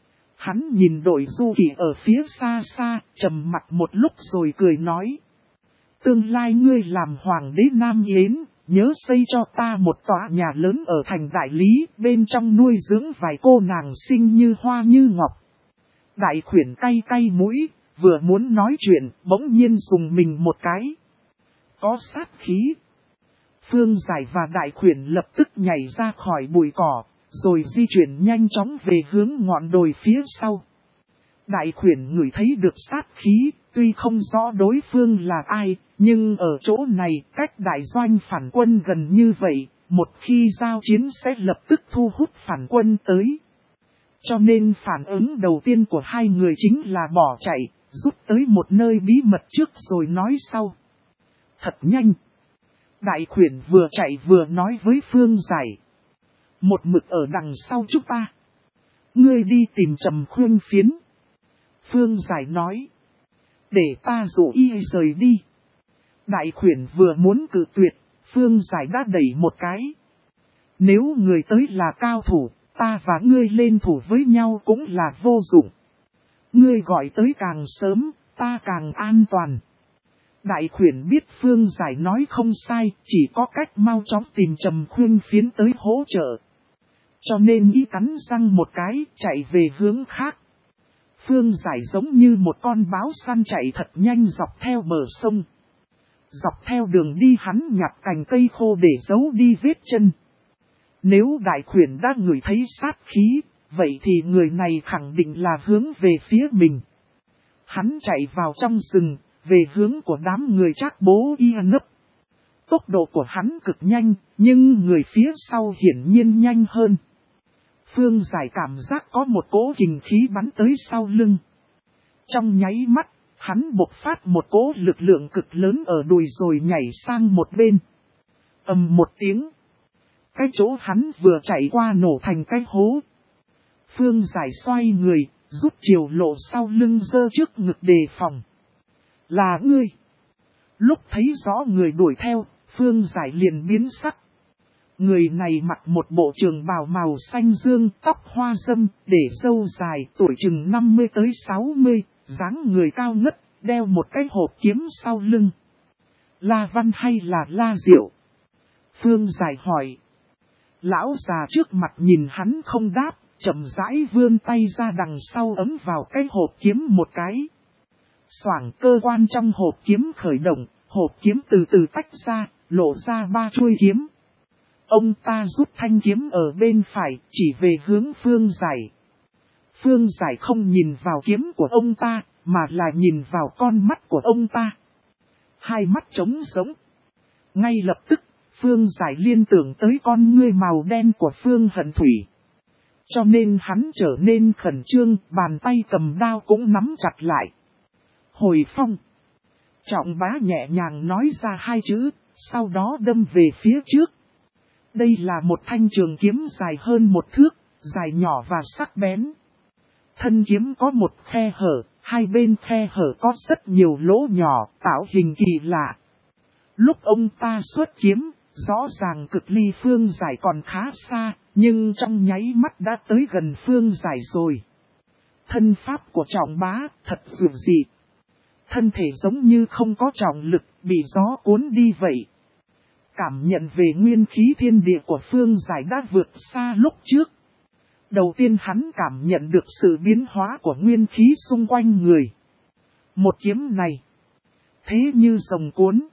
Hắn nhìn đội du kỵ ở phía xa xa, trầm mặt một lúc rồi cười nói. Tương lai ngươi làm hoàng đế Nam Yến, nhớ xây cho ta một tòa nhà lớn ở thành Đại Lý, bên trong nuôi dưỡng vài cô nàng xinh như hoa như ngọc. Đại Khuyển cay cay mũi, vừa muốn nói chuyện, bỗng nhiên dùng mình một cái. Có sát khí. Phương Giải và Đại Khuyển lập tức nhảy ra khỏi bụi cỏ, rồi di chuyển nhanh chóng về hướng ngọn đồi phía sau. Đại Khuyển ngửi thấy được sát khí, tuy không rõ đối phương là ai, nhưng ở chỗ này cách đại doanh phản quân gần như vậy, một khi giao chiến sẽ lập tức thu hút phản quân tới. Cho nên phản ứng đầu tiên của hai người chính là bỏ chạy, rút tới một nơi bí mật trước rồi nói sau. Thật nhanh. Đại Khuyển vừa chạy vừa nói với Phương Giải. Một mực ở đằng sau chúng ta. Ngươi đi tìm Trầm Khuyên Phiến. Phương Giải nói. Để ta dụ y rời đi. Đại Khuyển vừa muốn cự tuyệt, Phương Giải đã đẩy một cái. Nếu người tới là cao thủ, ta và ngươi lên thủ với nhau cũng là vô dụng. Ngươi gọi tới càng sớm, ta càng an toàn. Đại khuyển biết Phương Giải nói không sai, chỉ có cách mau chóng tìm Trầm Khuyên Phiến tới hỗ trợ. Cho nên ý cắn răng một cái, chạy về hướng khác. Phương Giải giống như một con báo săn chạy thật nhanh dọc theo bờ sông. Dọc theo đường đi hắn nhặt cành cây khô để giấu đi vết chân. Nếu đại khuyển đã ngửi thấy sát khí, vậy thì người này khẳng định là hướng về phía mình. Hắn chạy vào trong rừng, về hướng của đám người Trác Bố Y nấp. Tốc độ của hắn cực nhanh, nhưng người phía sau hiển nhiên nhanh hơn. Phương Giải cảm giác có một cỗ kình khí bắn tới sau lưng. Trong nháy mắt, hắn bộc phát một cỗ lực lượng cực lớn ở đùi rồi nhảy sang một bên. Ầm một tiếng. Cái chỗ hắn vừa chạy qua nổ thành cái hố. Phương Giải xoay người, rút chiều lộ sau lưng giơ trước ngực đề phòng. Là ngươi. Lúc thấy rõ người đuổi theo, Phương Giải liền biến sắc. Người này mặc một bộ trường bào màu xanh dương, tóc hoa râm, để râu dài, tuổi chừng 50 tới 60, dáng người cao ngất, đeo một cái hộp kiếm sau lưng. La Văn hay là La Diệu? Phương Giải hỏi. Lão già trước mặt nhìn hắn không đáp, chậm rãi vươn tay ra đằng sau ấn vào cái hộp kiếm một cái. Xoảng, cơ quan trong hộp kiếm khởi động, hộp kiếm từ từ tách ra, lộ ra 3 chuôi kiếm. Ông ta rút thanh kiếm ở bên phải, chỉ về hướng Phương Giải. Phương Giải không nhìn vào kiếm của ông ta, mà là nhìn vào con mắt của ông ta. Hai mắt trống rỗng. Ngay lập tức, Phương Giải liên tưởng tới con ngươi màu đen của Phương Hận Thủy. Cho nên hắn trở nên khẩn trương, bàn tay cầm đao cũng nắm chặt lại. Hồi phong. Trọng Bá nhẹ nhàng nói ra 2 chữ, sau đó đâm về phía trước. Đây là một thanh trường kiếm dài hơn 1 thước, dài nhỏ và sắc bén. Thân kiếm có một khe hở, hai bên khe hở có rất nhiều lỗ nhỏ, tạo hình kỳ lạ. Lúc ông ta xuất kiếm, rõ ràng cực ly Phương Giải còn khá xa, nhưng trong nháy mắt đã tới gần Phương Giải rồi. Thân pháp của Trọng Bá thật dữ dị. Thân thể giống như không có trọng lực, bị gió cuốn đi vậy. Cảm nhận về nguyên khí thiên địa của Phương Giải đã vượt xa lúc trước. Đầu tiên hắn cảm nhận được sự biến hóa của nguyên khí xung quanh người. Một kiếm này, thế như rồng cuốn.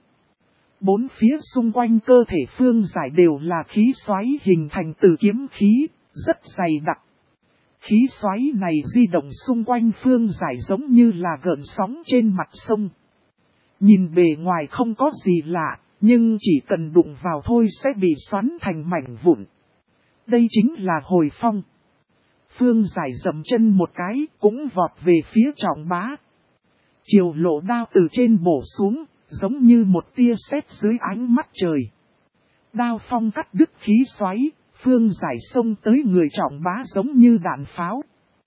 4 phía xung quanh cơ thể Phương Giải đều là khí xoáy hình thành từ kiếm khí, rất dày đặc. Khí xoáy này di động xung quanh Phương Giải giống như là gợn sóng trên mặt sông. Nhìn bề ngoài không có gì lạ, nhưng chỉ cần đụng vào thôi sẽ bị xoắn thành mảnh vụn. Đây chính là hồi phong. Phương Giải dậm chân một cái, cũng vọt về phía Trọng Bá. Chiều lộ đao từ trên bổ xuống, giống như một tia sét dưới ánh mắt trời. Đao phong cắt đứt khí xoáy, Phương Giải xông tới người Trọng Bá giống như đạn pháo.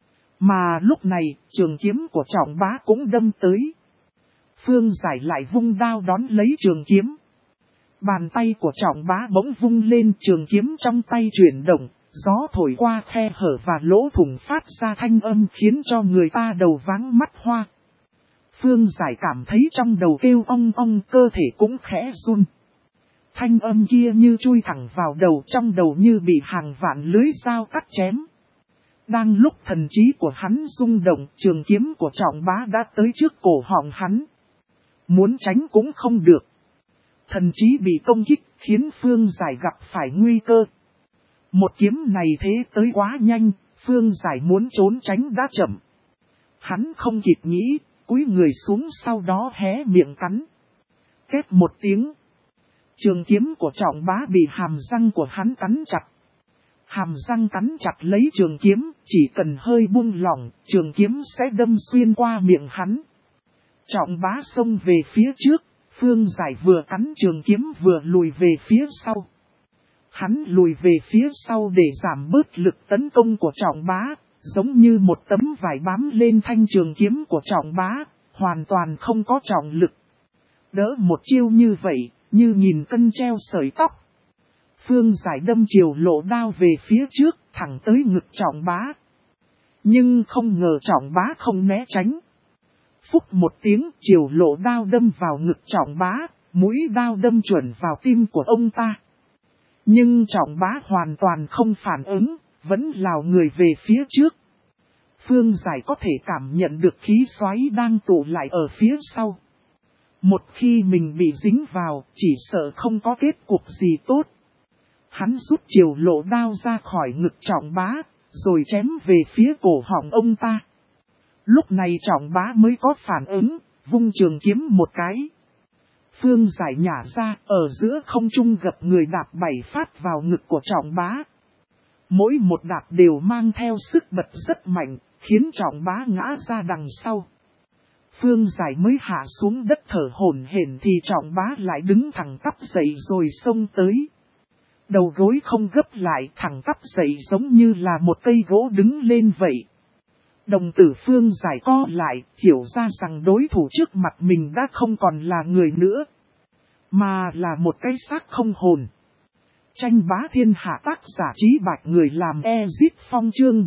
Mà lúc này, trường kiếm của Trọng Bá cũng đâm tới. Phương Giải lại vung đao đón lấy trường kiếm. Bàn tay của Trọng Bá bỗng vung lên, trường kiếm trong tay chuyển động, gió thổi qua khe hở và lỗ thủng phát ra thanh âm khiến cho người ta đầu váng mắt hoa. Phương Giải cảm thấy trong đầu kêu ong ong, cơ thể cũng khẽ run. Thanh âm kia như chui thẳng vào đầu, trong đầu như bị hàng vạn lưới dao cắt chém. Đang lúc thần trí của hắn rung động, trường kiếm của Trọng Bá đã tới trước cổ họng hắn. Muốn tránh cũng không được. Thần trí bị công kích khiến Phương Giải gặp phải nguy cơ. Một kiếm này thế tới quá nhanh, Phương Giải muốn trốn tránh đã chậm. Hắn không kịp nghĩ, cúi người xuống sau đó hé miệng cắn. Két một tiếng. Trường kiếm của Trọng Bá bị hàm răng của hắn cắn chặt. Hàm răng cắn chặt lấy trường kiếm, chỉ cần hơi buông lỏng, trường kiếm sẽ đâm xuyên qua miệng hắn. Trọng Bá xông về phía trước, Phương Giải vừa cắn trường kiếm vừa lùi về phía sau. Hắn lùi về phía sau để giảm bớt lực tấn công của Trọng Bá, giống như một tấm vải bám lên thanh trường kiếm của Trọng Bá, hoàn toàn không có trọng lực. Đỡ một chiêu như vậy, như nghìn cân treo sợi tóc. Phương Giải đâm chiều lộ đao về phía trước, thẳng tới ngực Trọng Bá. Nhưng không ngờ Trọng Bá không né tránh. Phúc một tiếng, Triều Lộ đao đâm vào ngực Trọng Bá, mũi đao đâm chuẩn vào tim của ông ta. Nhưng Trọng Bá hoàn toàn không phản ứng, vẫn lảo người về phía trước. Phương Giải có thể cảm nhận được khí xoáy đang tụ lại ở phía sau. Một khi mình bị dính vào, chỉ sợ không có kết cục gì tốt. Hắn rút Triều Lộ đao ra khỏi ngực Trọng Bá, rồi chém về phía cổ họng ông ta. Lúc này Trọng Bá mới có phản ứng, vung trường kiếm một cái. Phương Giải nhả ra, ở giữa không trung gập người đạp 7 phát vào ngực của Trọng Bá. Mỗi một đạp đều mang theo sức bật rất mạnh, khiến Trọng Bá ngã ra đằng sau. Phương Giải mới hạ xuống đất thở hổn hển thì Trọng Bá lại đứng thẳng tắp dậy rồi xông tới. Đầu gối không gấp lại, thẳng tắp dậy giống như là một cây gỗ đứng lên vậy. Đồng tử Phương Giải co lại, hiểu ra rằng đối thủ trước mặt mình đã không còn là người nữa, mà là một cái xác không hồn. Tranh bá thiên hạ, tác giả Trí Bạch, người làm Ezit Phong, chương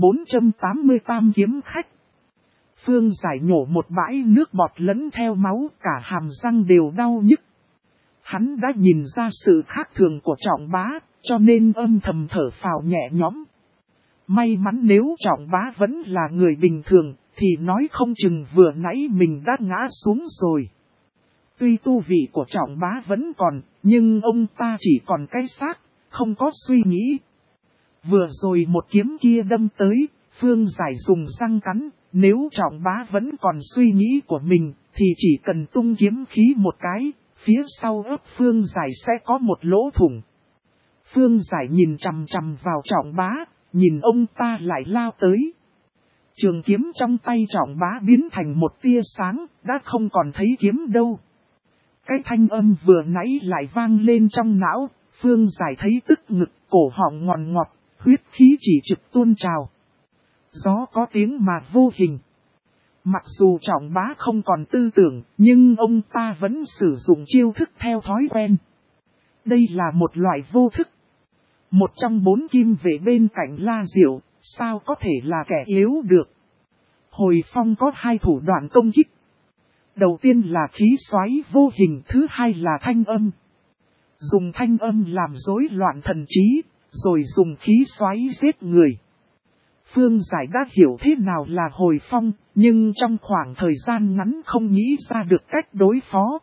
488 kiếm khách. Phương Giải nhổ một bãi nước bọt lẫn theo máu, cả hàm răng đều đau nhức. Hắn đã nhìn ra sự khác thường của Trọng Bá, cho nên âm thầm thở phào nhẹ nhõm. May mắn nếu Trọng Bá vẫn là người bình thường, thì nói không chừng vừa nãy mình đã ngã xuống rồi. Tuy tu vị của Trọng Bá vẫn còn, nhưng ông ta chỉ còn cái xác, không có suy nghĩ. Vừa rồi một kiếm kia đâm tới, Phương Giải dùng răng cắn, nếu Trọng Bá vẫn còn suy nghĩ của mình, thì chỉ cần tung kiếm khí một cái, phía sau ớt Phương Giải sẽ có một lỗ thủng. Phương Giải nhìn chằm chằm vào Trọng Bá, nhìn ông ta lại lao tới. Trường kiếm trong tay Trọng Bá biến thành một tia sáng, đã không còn thấy kiếm đâu. Cái thanh âm vừa nãy lại vang lên trong não, Phương Giải thấy tức ngực, cổ họng ngọt ngọt, huyết khí chỉ trực tuôn trào. Gió có tiếng mà vô hình. Mặc dù Trọng Bá không còn tư tưởng, nhưng ông ta vẫn sử dụng chiêu thức theo thói quen. Đây là một loại vô thức. Một trong 4 kim vệ bên cạnh La Diệu, sao có thể là kẻ yếu được. Hồi Phong có 2 thủ đoạn công kích. Đầu tiên là khí xoáy vô hình, thứ hai là thanh âm. Dùng thanh âm làm rối loạn thần trí, rồi dùng khí xoáy giết người. Phương Giải đã hiểu thế nào là hồi phong, nhưng trong khoảng thời gian ngắn không nghĩ ra được cách đối phó.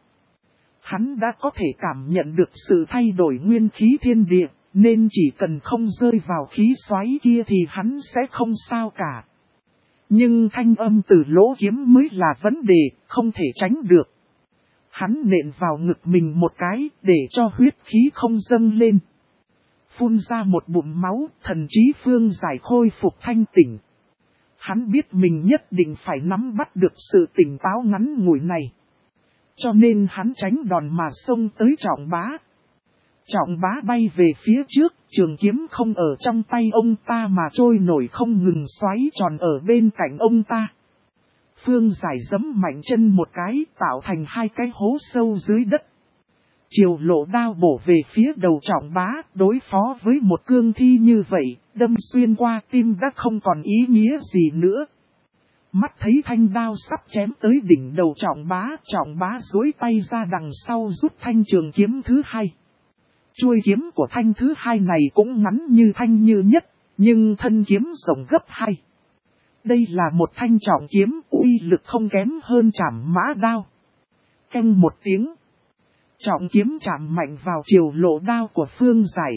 Hắn đã có thể cảm nhận được sự thay đổi nguyên khí thiên địa, nên chỉ cần không rơi vào khí xoáy kia thì hắn sẽ không sao cả. Nhưng thanh âm từ lỗ kiếm mới là vấn đề, không thể tránh được. Hắn nện vào ngực mình một cái, để cho huyết khí không dâng lên. Phun ra một bụng máu, thần trí Phương Giải khôi phục thanh tỉnh. Hắn biết mình nhất định phải nắm bắt được sự tỉnh táo ngắn ngủi này. Cho nên hắn tránh đòn mà xông tới Trọng Bá. Trọng Bá bay về phía trước, trường kiếm không ở trong tay ông ta mà trôi nổi không ngừng xoáy tròn ở bên cạnh ông ta. Phương Giải giẫm mạnh chân một cái, tạo thành 2 cái hố sâu dưới đất. Triều Lộ đao bổ về phía đầu Trọng Bá, đối phó với một cương thi như vậy, đâm xuyên qua tim đã không còn ý nghĩa gì nữa. Mắt thấy thanh đao sắp chém tới đỉnh đầu Trọng Bá duỗi tay ra đằng sau rút thanh trường kiếm thứ 2. Chuôi kiếm của thanh thứ 2 này cũng ngắn như thanh như nhất, nhưng thân kiếm rộng gấp 2. Đây là một thanh trọng kiếm, uy lực không kém hơn Trảm Mã đao. Keng một tiếng. Trọng kiếm chạm mạnh vào Triều Lộ đao của Phương Giải.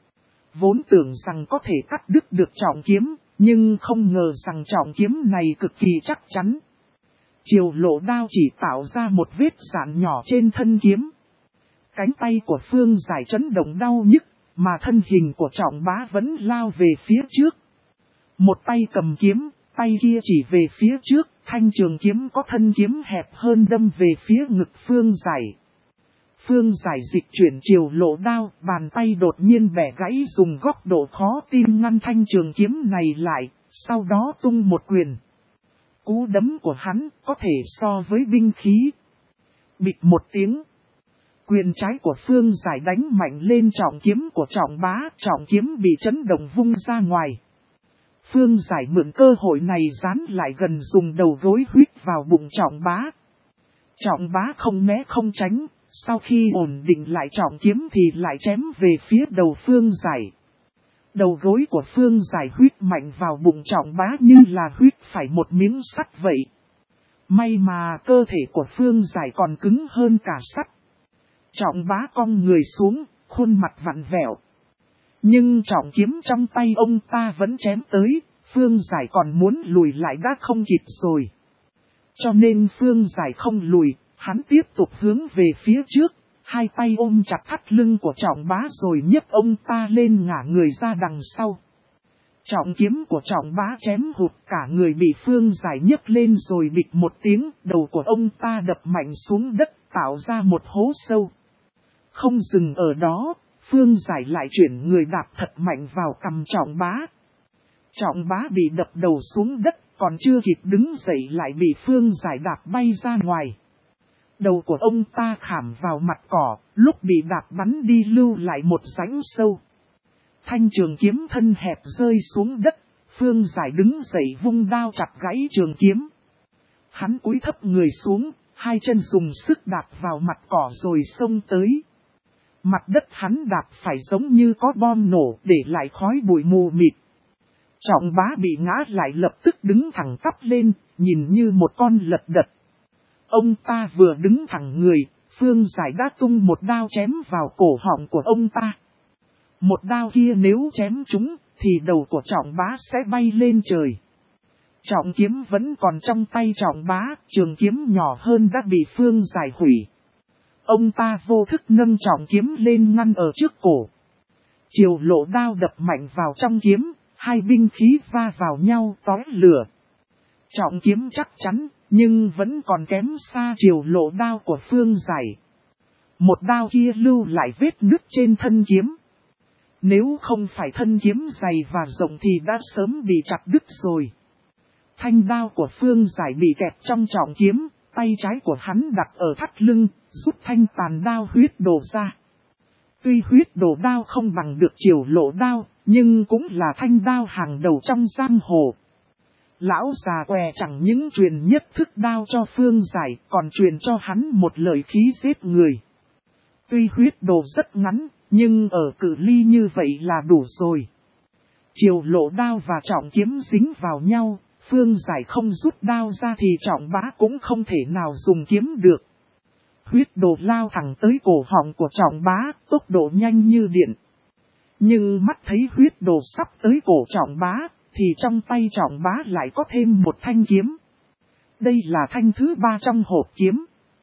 Vốn tưởng rằng có thể cắt đứt được trọng kiếm, nhưng không ngờ rằng trọng kiếm này cực kỳ chắc chắn. Triều Lộ đao chỉ tạo ra một vết rạn nhỏ trên thân kiếm. Cánh tay của Phương Giải chấn động đau nhức, mà thân hình của Trọng Bá vẫn lao về phía trước. Một tay cầm kiếm, tay kia chỉ về phía trước, thanh trường kiếm có thân kiếm hẹp hơn đâm về phía ngực Phương Giải. Phương Giải dịch chuyển Triều Lộ đao, bàn tay đột nhiên bẻ gãy, dùng góc độ khó tin ngăn thanh trường kiếm này lại, sau đó tung một quyền. Cú đấm của hắn có thể so với binh khí. Bịch một tiếng. Quyền trái của Phương Giải đánh mạnh lên trọng kiếm của Trọng Bá, trọng kiếm bị chấn động vung ra ngoài. Phương Giải mượn cơ hội này dán lại gần dùng đầu gối huyết vào bụng Trọng Bá. Trọng Bá không né không tránh, sau khi ổn định lại trọng kiếm thì lại chém về phía đầu Phương Giải. Đầu gối của Phương Giải huyết mạnh vào bụng Trọng Bá như là huyết phải một miếng sắt vậy. May mà cơ thể của Phương Giải còn cứng hơn cả sắt. Trọng Bá cong người xuống, khuôn mặt vặn vẹo. Nhưng trọng kiếm trong tay ông ta vẫn chém tới, Phương Giải còn muốn lùi lại đã không kịp rồi. Cho nên Phương Giải không lùi, hắn tiếp tục hướng về phía trước, hai tay ôm chặt thắt lưng của Trọng Bá rồi nhấc ông ta lên ngả người ra đằng sau. Trọng kiếm của Trọng Bá chém hụt, cả người bị Phương Giải nhấc lên rồi bịch một tiếng, đầu của ông ta đập mạnh xuống đất tạo ra một hố sâu. Không dừng ở đó, Phương Giải lại chuyển người đạp thật mạnh vào cằm Trọng Bá. Trọng Bá bị đập đầu xuống đất, còn chưa kịp đứng dậy lại bị Phương Giải đạp bay ra ngoài. Đầu của ông ta khảm vào mặt cỏ, lúc bị đạp bắn đi lưu lại một rãnh sâu. Thanh trường kiếm thân hẹp rơi xuống đất, Phương Giải đứng dậy vung đao chặt gãy trường kiếm. Hắn cúi thấp người xuống, hai chân dùng sức đạp vào mặt cỏ rồi xông tới. Mặt đất hắn đạp phải giống như có bom nổ để lại khói bụi mù mịt. Trọng Bá bị ngã lại lập tức đứng thẳng tắp lên, nhìn như một con lật đật. Ông ta vừa đứng thẳng người, Phương Giải đã tung một đao chém vào cổ họng của ông ta. Một đao kia nếu chém trúng, thì đầu của Trọng Bá sẽ bay lên trời. Trọng kiếm vẫn còn trong tay Trọng Bá, trường kiếm nhỏ hơn đã bị Phương Giải hủy. Ông ta vô thức nâng trọng kiếm lên ngăn ở trước cổ. Chiều lộ đao đập mạnh vào trong kiếm, hai binh khí va vào nhau tóe lửa. Trọng kiếm chắc chắn, nhưng vẫn còn kém xa chiều lộ đao của Phương Giải. Một đao kia lưu lại vết nứt trên thân kiếm. Nếu không phải thân kiếm dày và rộng thì đã sớm bị chặt đứt rồi. Thanh đao của Phương Giải bị kẹp trong trọng kiếm, tay trái của hắn đặt ở thắt lưng, rút thanh tàn đao huyết đồ ra. Tuy huyết đồ đao không bằng được chiều lộ đao, nhưng cũng là thanh đao hàng đầu trong giang hồ. Lão già què chẳng những truyền nhất thức đao cho Phương Giải, còn truyền cho hắn một lời khí giết người. Tuy huyết đồ rất ngắn, nhưng ở cự ly như vậy là đủ rồi. Chiều lộ đao và trọng kiếm dính vào nhau, Phương Giải không rút đao ra thì Trọng Bá cũng không thể nào dùng kiếm được. Huyết đồ lao thẳng tới cổ họng của Trọng Bá, tốc độ nhanh như điện. Nhưng mắt thấy huyết đồ sắp tới cổ Trọng Bá, thì trong tay Trọng Bá lại có thêm một thanh kiếm. Đây là thanh thứ 3 trong hộp kiếm.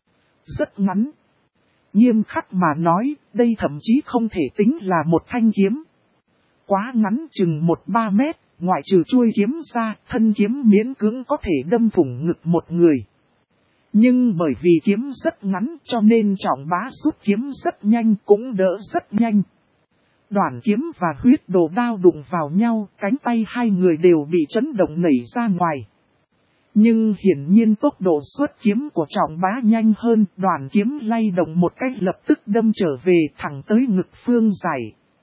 Rất ngắn. Nghiêm khắc mà nói, đây thậm chí không thể tính là một thanh kiếm. Quá ngắn chừng 1-3 mét, ngoại trừ chuôi kiếm ra, thân kiếm miễn cưỡng có thể đâm thủng ngực một người. Nhưng bởi vì kiếm rất ngắn cho nên Trọng Bá rút kiếm rất nhanh cũng đỡ rất nhanh. Đoạn kiếm và huyết đồ đao đụng vào nhau, cánh tay hai người đều bị chấn động nảy ra ngoài. Nhưng hiển nhiên tốc độ xuất kiếm của Trọng Bá nhanh hơn, đoạn kiếm lay động một cách lập tức đâm trở về thẳng tới ngực Phương Giải.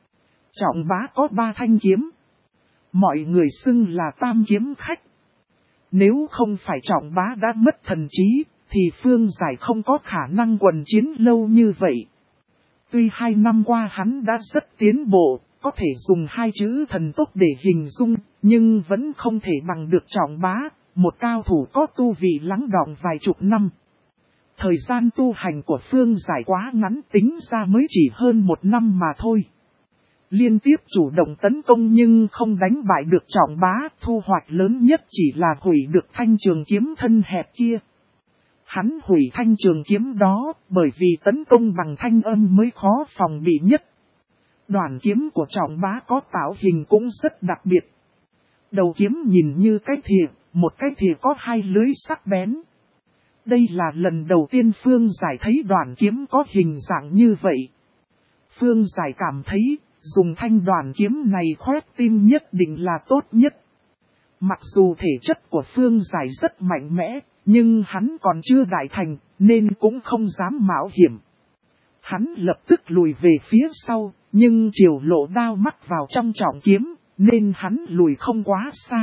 Trọng Bá có 3 thanh kiếm. Mọi người xưng là tam kiếm khách. Nếu không phải Trọng Bá đã mất thần trí, thì Phương Giải không có khả năng quần chiến lâu như vậy. Tuy 2 năm qua hắn đã rất tiến bộ, có thể dùng 2 chữ thần tốc để hình dung, nhưng vẫn không thể bằng được Trọng Bá, một cao thủ có tu vị lắng đọng vài chục năm. Thời gian tu hành của Phương Giải quá ngắn, tính ra mới chỉ hơn 1 năm mà thôi. Liên tiếp chủ động tấn công nhưng không đánh bại được Trọng Bá, thu hoạch lớn nhất chỉ là hủy được thanh trường kiếm thân hẹp kia. Hắn hủy thanh trường kiếm đó, bởi vì tấn công bằng thanh âm mới khó phòng bị nhất. Đoạn kiếm của Trọng Bá có tạo hình cũng rất đặc biệt. Đầu kiếm nhìn như cái thìa, một cái thìa có 2 lưới sắc bén. Đây là lần đầu tiên Phương Giải thấy đoạn kiếm có hình dạng như vậy. Phương Giải cảm thấy, dùng thanh đoạn kiếm này khoét tim nhất định là tốt nhất. Mặc dù thể chất của Phương Giải rất mạnh mẽ, nhưng hắn còn chưa đại thành, nên cũng không dám mạo hiểm. Hắn lập tức lùi về phía sau, nhưng chiều lộ đao mắc vào trong trọng kiếm, nên hắn lùi không quá xa.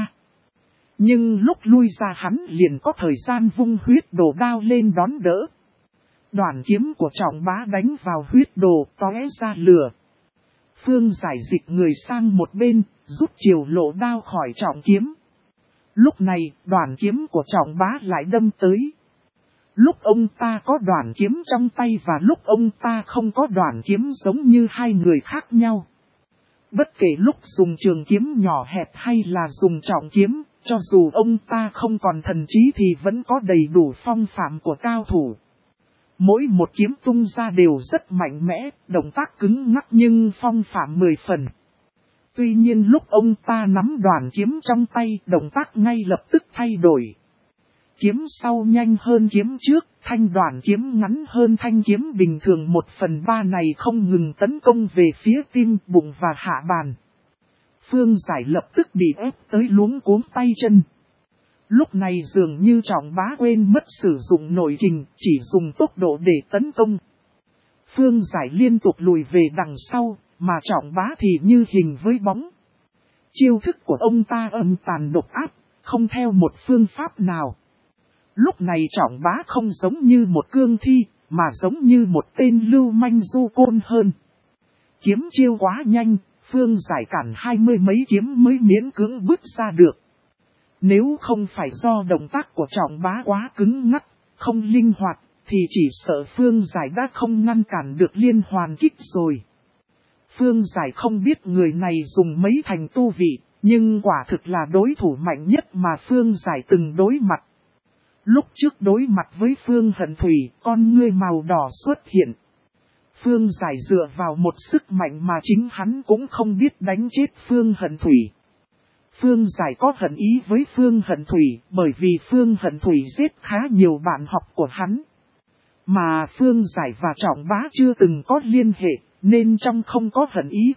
Nhưng lúc lui ra hắn liền có thời gian vung huyết đồ đao lên đón đỡ. Đoạn kiếm của Trọng Bá đánh vào huyết đồ tóe ra lửa. Phương Giải dịch người sang một bên, rút chiều lộ đao khỏi trọng kiếm. Lúc này, đoạn kiếm của Trọng Bá lại đâm tới. Lúc ông ta có đoạn kiếm trong tay và lúc ông ta không có đoạn kiếm giống như hai người khác nhau. Bất kể lúc dùng trường kiếm nhỏ hẹp hay là dùng trọng kiếm, cho dù ông ta không còn thần trí thì vẫn có đầy đủ phong phạm của cao thủ. Mỗi một kiếm tung ra đều rất mạnh mẽ, động tác cứng ngắc nhưng phong phạm 10 phần. Tuy nhiên lúc ông ta nắm đoạn kiếm trong tay, động tác ngay lập tức thay đổi. Kiếm sau nhanh hơn kiếm trước, thanh đoạn kiếm ngắn hơn thanh kiếm bình thường 1/3 này không ngừng tấn công về phía tim, bụng và hạ bàn. Phương Giải lập tức bị ép tới luống cuống tay chân. Lúc này dường như Trọng Bá quên mất sử dụng nội kình, chỉ dùng tốc độ để tấn công. Phương Giải liên tục lùi về đằng sau, mà Trọng Bá thì như hình với bóng. Chiêu thức của ông ta âm tàn độc ác, không theo một phương pháp nào. Lúc này Trọng Bá không giống như một cương thi, mà giống như một tên lưu manh du côn hơn. Kiếm chiêu quá nhanh, Phương Giải cản 20 mấy kiếm mới miễn cưỡng bước ra được. Nếu không phải do động tác của Trọng Bá quá cứng ngắc, không linh hoạt, thì chỉ sợ Phương Giải đã không ngăn cản được liên hoàn kích rồi. Phương Giải không biết người này dùng mấy thành tu vị, nhưng quả thực là đối thủ mạnh nhất mà Phương Giải từng đối mặt. Lúc trước đối mặt với Phương Hận Thủy, con ngươi màu đỏ xuất hiện. Phương Giải dựa vào một sức mạnh mà chính hắn cũng không biết đánh chết Phương Hận Thủy. Phương Giải có hận ý với Phương Hận Thủy bởi vì Phương Hận Thủy giết khá nhiều bạn học của hắn. Mà Phương Giải và Trọng Bá chưa từng có liên hệ, nên trong không có hận ý.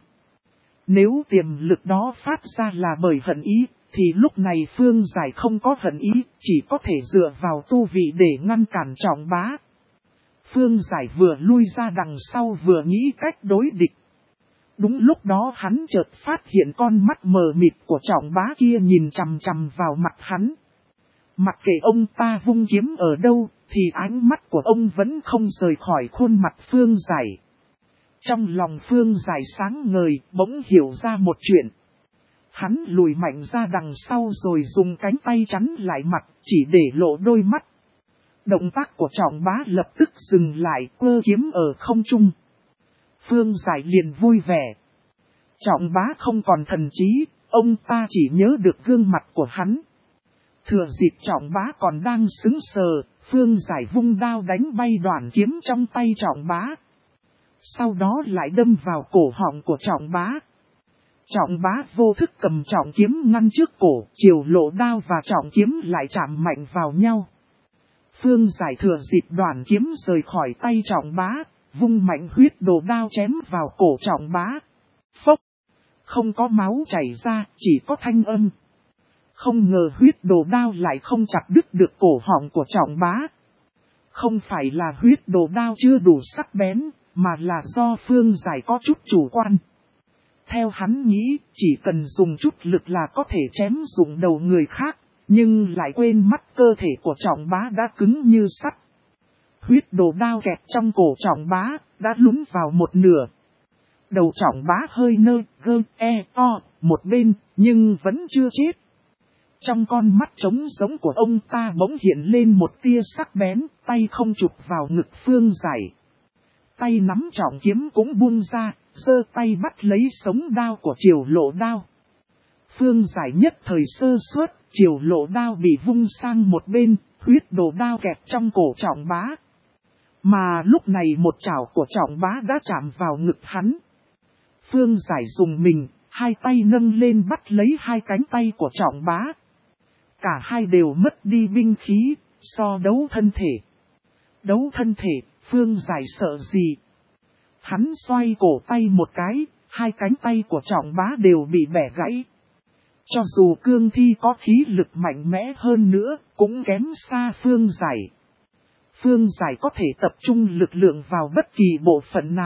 Nếu tiềm lực đó phát ra là bởi hận ý, thì lúc này Phương Giải không có hận ý, chỉ có thể dựa vào tu vị để ngăn cản Trọng Bá. Phương Giải vừa lui ra đằng sau vừa nghĩ cách đối địch. Đúng lúc đó hắn chợt phát hiện con mắt mờ mịt của Trọng Bá kia nhìn chằm chằm vào mặt hắn. Mặc kệ ông ta vung kiếm ở đâu, thì ánh mắt của ông vẫn không rời khỏi khuôn mặt Phương Giải. Trong lòng Phương Giải sáng ngời, bỗng hiểu ra một chuyện. Hắn lùi mạnh ra đằng sau rồi dùng cánh tay chắn lại mặt, chỉ để lộ đôi mắt. Động tác của Trọng Bá lập tức dừng lại, cơ kiếm ở không trung. Phương Giải liền vui vẻ. Trọng Bá không còn thần trí, ông ta chỉ nhớ được gương mặt của hắn. Thừa dịp Trọng Bá còn đang sững sờ, Phương Giải vung đao đánh bay đoạn kiếm trong tay Trọng Bá. Sau đó lại đâm vào cổ họng của Trọng Bá. Trọng Bá vô thức cầm trọng kiếm ngăn trước cổ, chiều lộ đao và trọng kiếm lại chạm mạnh vào nhau. Phương Giải thừa dịp đoạn kiếm rời khỏi tay Trọng Bá, vung mạnh huyết đồ đao chém vào cổ Trọng Bá. Phốc! Không có máu chảy ra, chỉ có thanh âm. Không ngờ huyết đồ đao lại không chặt đứt được cổ họng của Trọng Bá. Không phải là huyết đồ đao chưa đủ sắc bén, mà là do Phương Giải có chút chủ quan. Theo hắn nghĩ, chỉ cần dùng chút lực là có thể chém dụng đầu người khác, nhưng lại quên mất cơ thể của Trọng Bá đã cứng như sắt. Huyết đồ đao kẹt trong cổ Trọng Bá, đã lún vào một nửa. Đầu Trọng Bá hơi một bên, nhưng vẫn chưa chết. Trong con mắt trống giống của ông ta bỗng hiện lên một tia sắc bén, tay không chụp vào ngực Phương Giải. Tay nắm trọng kiếm cũng buông ra, giơ tay bắt lấy sống đao của chiều lộ đao. Phương Giải nhất thời sơ suất, chiều lộ đao bị vung sang một bên, huyết đồ đao kẹp trong cổ Trọng Bá. Mà lúc này một chảo của Trọng Bá đã chạm vào ngực hắn. Phương Giải dùng mình, hai tay nâng lên bắt lấy hai cánh tay của Trọng Bá. Cả hai đều mất đi binh khí, so đấu thân thể. Đấu thân thể, Phương Giải sợ gì? Hắn xoay cổ tay một cái, hai cánh tay của Trọng Bá đều bị bẻ gãy. Cho dù cương thi có khí lực mạnh mẽ hơn nữa, cũng kém xa Phương Giải. Phương Giải có thể tập trung lực lượng vào bất kỳ bộ phận nào,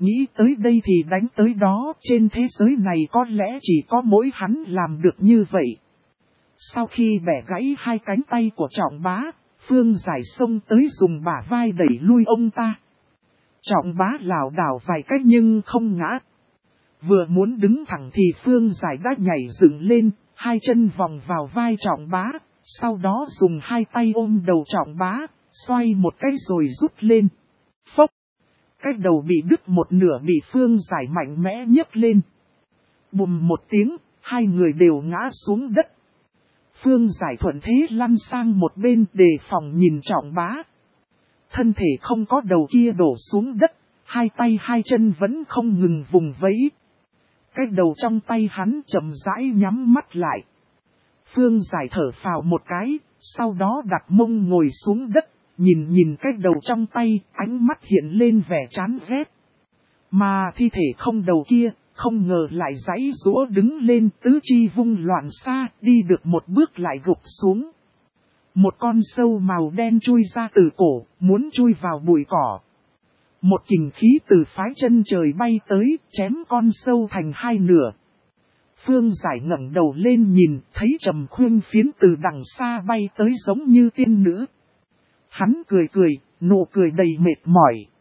Nghĩ tới đây thì đánh tới đó, trên thế giới này có lẽ chỉ có mỗi hắn làm được như vậy. Sau khi bẻ gãy hai cánh tay của Trọng Bá, Phương Giải xông tới dùng bả vai đẩy lui ông ta. Trọng Bá lảo đảo vài cách nhưng không ngã. Vừa muốn đứng thẳng thì Phương Giải đã nhảy dựng lên, hai chân vòng vào vai Trọng Bá, sau đó dùng hai tay ôm đầu Trọng Bá, xoay một cái rồi rút lên. Phốc! Cái đầu bị đứt một nửa bị Phương Giải mạnh mẽ nhấc lên. Bùm một tiếng, hai người đều ngã xuống đất. Phương Giải thuận thế lăn sang một bên đề phòng nhìn Trọng Bá. Thân thể không có đầu kia đổ xuống đất, hai tay hai chân vẫn không ngừng vùng vẫy. Cái đầu trong tay hắn chậm rãi nhắm mắt lại. Phương Giải thở phào một cái, sau đó đặt mông ngồi xuống đất, nhìn cái đầu trong tay, ánh mắt hiện lên vẻ chán ghét. Mà thi thể không đầu kia, không ngờ lại giãy giũa đứng lên, tứ chi vung loạn xa, đi được một bước lại gục xuống. Một con sâu màu đen chui ra từ cổ, muốn chui vào bụi cỏ. Một kình khí từ phái chân trời bay tới, chém con sâu thành hai nửa. Phương Giải ngẩng đầu lên nhìn, thấy Trầm Khuyên Phiến từ đằng xa bay tới giống như tiên nữ. Hắn cười cười, nụ cười đầy mệt mỏi.